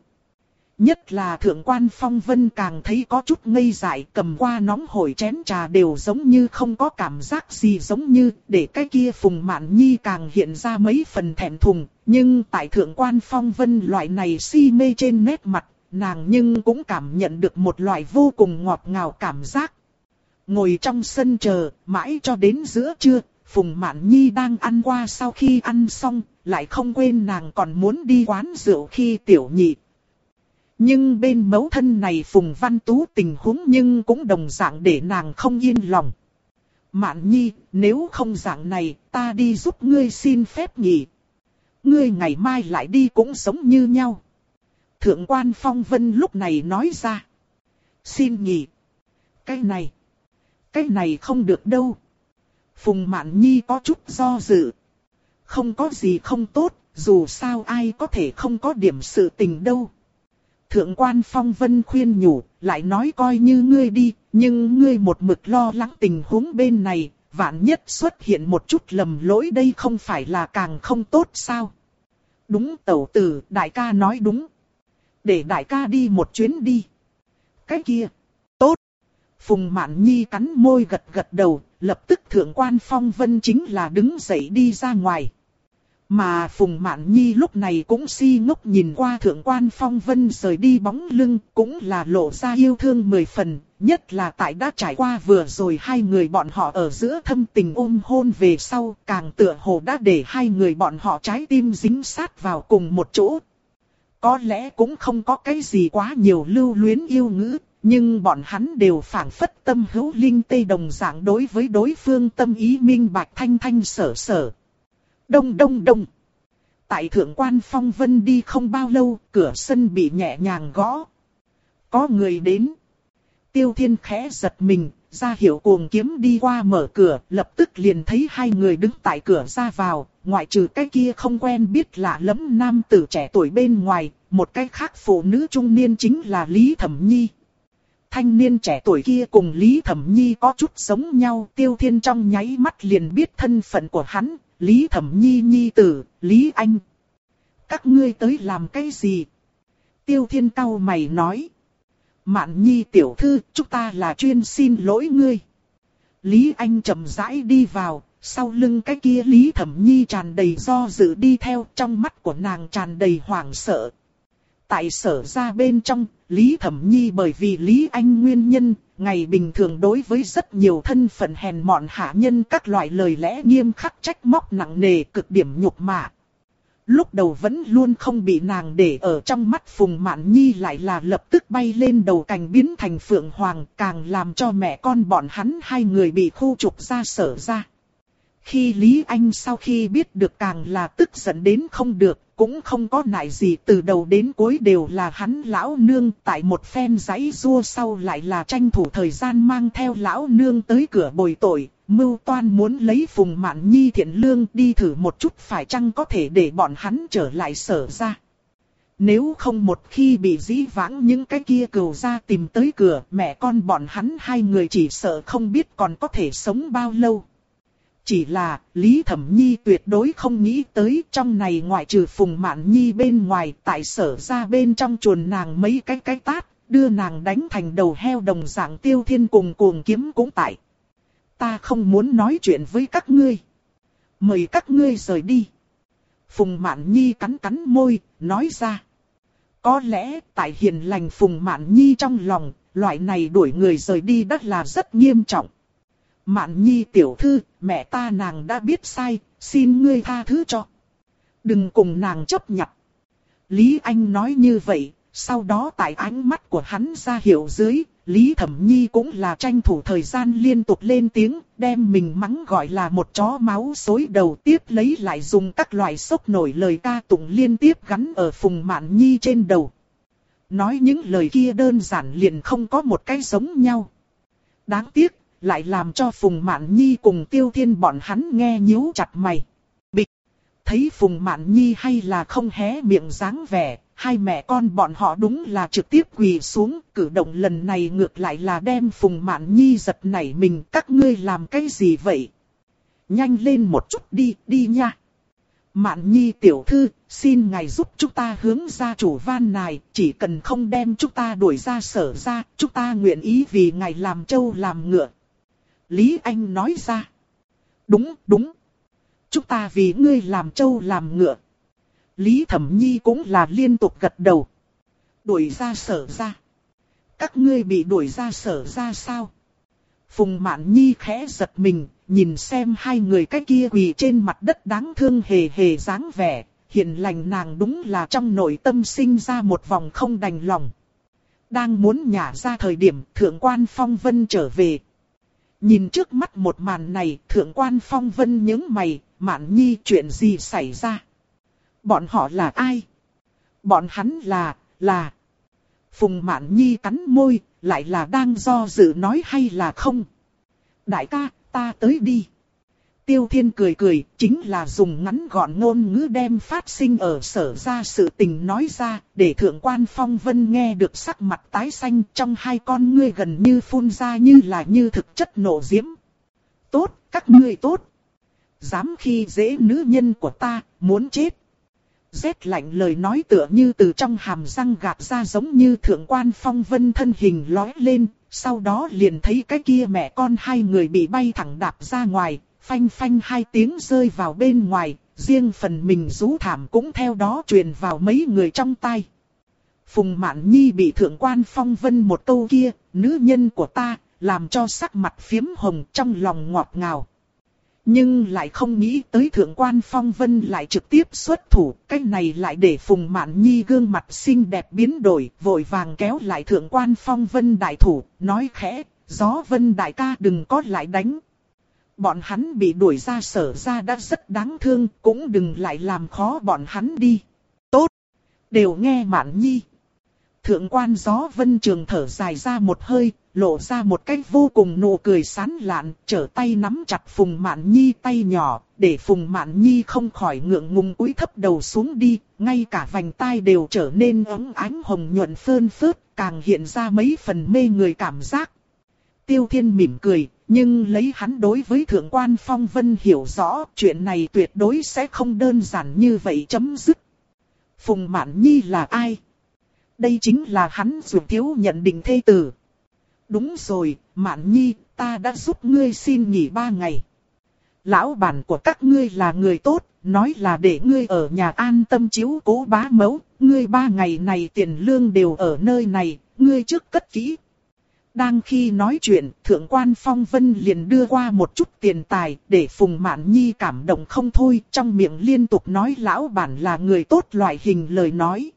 Nhất là thượng quan Phong Vân càng thấy có chút ngây dại, cầm qua nóng hổi chén trà đều giống như không có cảm giác gì giống như, để cái kia Phùng Mạn Nhi càng hiện ra mấy phần thẹn thùng, nhưng tại thượng quan Phong Vân loại này si mê trên nét mặt, nàng nhưng cũng cảm nhận được một loại vô cùng ngọt ngào cảm giác. Ngồi trong sân chờ, mãi cho đến giữa trưa, Phùng Mạn Nhi đang ăn qua sau khi ăn xong, lại không quên nàng còn muốn đi quán rượu khi tiểu nhị. Nhưng bên mẫu thân này Phùng Văn Tú tình huống nhưng cũng đồng dạng để nàng không yên lòng. Mạn Nhi, nếu không dạng này, ta đi giúp ngươi xin phép nghỉ. Ngươi ngày mai lại đi cũng giống như nhau. Thượng quan Phong Vân lúc này nói ra. Xin nghỉ. Cái này. Cái này không được đâu. Phùng Mạn Nhi có chút do dự. Không có gì không tốt, dù sao ai có thể không có điểm sự tình đâu. Thượng quan Phong Vân khuyên nhủ, lại nói coi như ngươi đi, nhưng ngươi một mực lo lắng tình huống bên này, vạn nhất xuất hiện một chút lầm lỗi đây không phải là càng không tốt sao? Đúng tẩu tử, đại ca nói đúng. Để đại ca đi một chuyến đi. Cái kia, tốt. Phùng Mạn Nhi cắn môi gật gật đầu, lập tức Thượng quan Phong Vân chính là đứng dậy đi ra ngoài. Mà Phùng Mạn Nhi lúc này cũng si ngốc nhìn qua Thượng quan Phong Vân rời đi bóng lưng, cũng là lộ ra yêu thương mười phần, nhất là tại đã trải qua vừa rồi hai người bọn họ ở giữa thâm tình ôm hôn về sau, càng tựa hồ đã để hai người bọn họ trái tim dính sát vào cùng một chỗ. Có lẽ cũng không có cái gì quá nhiều lưu luyến yêu ngữ, nhưng bọn hắn đều phảng phất tâm hữu linh tê đồng dạng đối với đối phương tâm ý minh bạch thanh thanh sở sở. Đông đông đông. Tại Thượng quan Phong Vân đi không bao lâu, cửa sân bị nhẹ nhàng gõ. Có người đến. Tiêu Thiên khẽ giật mình, ra hiệu cuồng kiếm đi qua mở cửa, lập tức liền thấy hai người đứng tại cửa ra vào, ngoại trừ cái kia không quen biết lạ lẫm nam tử trẻ tuổi bên ngoài, một cái khác phụ nữ trung niên chính là Lý Thẩm Nhi. Thanh niên trẻ tuổi kia cùng Lý Thẩm Nhi có chút giống nhau, Tiêu Thiên trong nháy mắt liền biết thân phận của hắn. Lý Thẩm Nhi nhi tử, Lý Anh. Các ngươi tới làm cái gì? Tiêu Thiên cau mày nói. Mạn Nhi tiểu thư, chúng ta là chuyên xin lỗi ngươi. Lý Anh chậm rãi đi vào, sau lưng cái kia Lý Thẩm Nhi tràn đầy do dự đi theo, trong mắt của nàng tràn đầy hoảng sợ. Tại sở ra bên trong, Lý Thẩm Nhi bởi vì Lý Anh nguyên nhân, ngày bình thường đối với rất nhiều thân phận hèn mọn hạ nhân các loại lời lẽ nghiêm khắc trách móc nặng nề cực điểm nhục mạ. Lúc đầu vẫn luôn không bị nàng để ở trong mắt Phùng Mạn Nhi lại là lập tức bay lên đầu cành biến thành phượng hoàng, càng làm cho mẹ con bọn hắn hai người bị khu trục ra sở ra. Khi Lý Anh sau khi biết được càng là tức giận đến không được, cũng không có nại gì, từ đầu đến cuối đều là hắn lão nương, tại một phen giãy giụa sau lại là tranh thủ thời gian mang theo lão nương tới cửa bồi tội, mưu toan muốn lấy Phùng Mạn Nhi thiện lương đi thử một chút phải chăng có thể để bọn hắn trở lại sở ra. Nếu không một khi bị dĩ vãng những cái kia cừu ra tìm tới cửa, mẹ con bọn hắn hai người chỉ sợ không biết còn có thể sống bao lâu. Chỉ là, Lý Thẩm Nhi tuyệt đối không nghĩ tới trong này ngoại trừ Phùng Mạn Nhi bên ngoài, tại sở ra bên trong chuồn nàng mấy cái cái tát, đưa nàng đánh thành đầu heo đồng dạng. Tiêu Thiên cùng cuồng kiếm cũng tại. Ta không muốn nói chuyện với các ngươi. Mời các ngươi rời đi. Phùng Mạn Nhi cắn cắn môi, nói ra. Có lẽ tại hiền lành Phùng Mạn Nhi trong lòng, loại này đuổi người rời đi đất là rất nghiêm trọng. Mạn Nhi tiểu thư, mẹ ta nàng đã biết sai, xin ngươi tha thứ cho. Đừng cùng nàng chấp nhặt. Lý Anh nói như vậy, sau đó tại ánh mắt của hắn ra hiệu dưới, Lý Thẩm Nhi cũng là tranh thủ thời gian liên tục lên tiếng, đem mình mắng gọi là một chó máu xối đầu, tiếp lấy lại dùng các loại sốc nổi lời ca tụng liên tiếp gắn ở Phùng Mạn Nhi trên đầu. Nói những lời kia đơn giản liền không có một cái giống nhau. Đáng tiếc, lại làm cho Phùng Mạn Nhi cùng Tiêu Thiên bọn hắn nghe nhíu chặt mày. Bịch! Thấy Phùng Mạn Nhi hay là không hé miệng dáng vẻ, hai mẹ con bọn họ đúng là trực tiếp quỳ xuống, cử động lần này ngược lại là đem Phùng Mạn Nhi giật nảy mình. Các ngươi làm cái gì vậy? Nhanh lên một chút đi, đi nha! Mạn Nhi tiểu thư, xin ngài giúp chúng ta hướng gia chủ van nài, chỉ cần không đem chúng ta đuổi ra sở ra, chúng ta nguyện ý vì ngài làm trâu làm ngựa. Lý Anh nói ra. Đúng, đúng. Chúng ta vì ngươi làm trâu làm ngựa. Lý Thẩm Nhi cũng là liên tục gật đầu. Đuổi ra sở ra. Các ngươi bị đuổi ra sở ra sao? Phùng Mạn Nhi khẽ giật mình, nhìn xem hai người cái kia quỳ trên mặt đất đáng thương hề hề dáng vẻ, hiền lành nàng đúng là trong nội tâm sinh ra một vòng không đành lòng. Đang muốn nhả ra thời điểm thượng quan Phong Vân trở về. Nhìn trước mắt một màn này, thượng quan Phong Vân nhướng mày, Mạn Nhi chuyện gì xảy ra? Bọn họ là ai? Bọn hắn là, là... Phùng Mạn Nhi cắn môi, lại là đang do dự nói hay là không? Đại ca, ta tới đi. Tiêu Thiên cười cười, chính là dùng ngắn gọn ngôn ngữ đem phát sinh ở Sở ra sự tình nói ra, để thượng quan Phong Vân nghe được sắc mặt tái xanh, trong hai con ngươi gần như phun ra như là như thực chất nộ diễm. Tốt, các ngươi tốt. Dám khi dễ nữ nhân của ta, muốn chết. Rét lạnh lời nói tựa như từ trong hàm răng gạt ra, giống như thượng quan Phong Vân thân hình lói lên, sau đó liền thấy cái kia mẹ con hai người bị bay thẳng đạp ra ngoài, phanh phanh hai tiếng rơi vào bên ngoài, riêng phần mình rú thảm cũng theo đó truyền vào mấy người trong tai. Phùng Mạn Nhi bị thượng quan Phong Vân một câu kia, nữ nhân của ta, làm cho sắc mặt phiếm hồng, trong lòng ngọt ngào. Nhưng lại không nghĩ tới thượng quan Phong Vân lại trực tiếp xuất thủ, cái này lại để Phùng Mạn Nhi gương mặt xinh đẹp biến đổi, vội vàng kéo lại thượng quan Phong Vân đại thủ, nói khẽ, Gió Vân đại ca đừng có lại đánh. Bọn hắn bị đuổi ra Sở ra đã rất đáng thương, cũng đừng lại làm khó bọn hắn đi. Tốt, đều nghe Mạn Nhi. Thượng quan Gió Vân Trường thở dài ra một hơi, lộ ra một cách vô cùng nụ cười sán lạn, trở tay nắm chặt Phùng Mạn Nhi tay nhỏ, để Phùng Mạn Nhi không khỏi ngượng ngùng cúi thấp đầu xuống đi, ngay cả vành tai đều trở nên óng ánh hồng nhuận phơn phớt, càng hiện ra mấy phần mê người cảm giác. Tiêu Thiên mỉm cười, nhưng lấy hắn đối với thượng quan Phong Vân hiểu rõ, chuyện này tuyệt đối sẽ không đơn giản như vậy chấm dứt. Phùng Mạn Nhi là ai? Đây chính là hắn Dụ Thiếu nhận định thê tử. Đúng rồi, Mạn Nhi, ta đã giúp ngươi xin nghỉ ba ngày. Lão bản của các ngươi là người tốt, nói là để ngươi ở nhà an tâm chiếu cố bá mẫu, ngươi ba ngày này tiền lương đều ở nơi này, ngươi trước cất kỹ. Đang khi nói chuyện, thượng quan Phong Vân liền đưa qua một chút tiền tài, để Phùng Mạn Nhi cảm động không thôi, trong miệng liên tục nói lão bản là người tốt loại hình lời nói.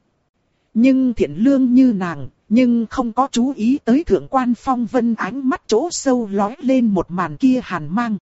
Nhưng thiện lương như nàng, nhưng không có chú ý tới thượng quan Phong Vân ánh mắt chỗ sâu lóe lên một màn kia hàn mang.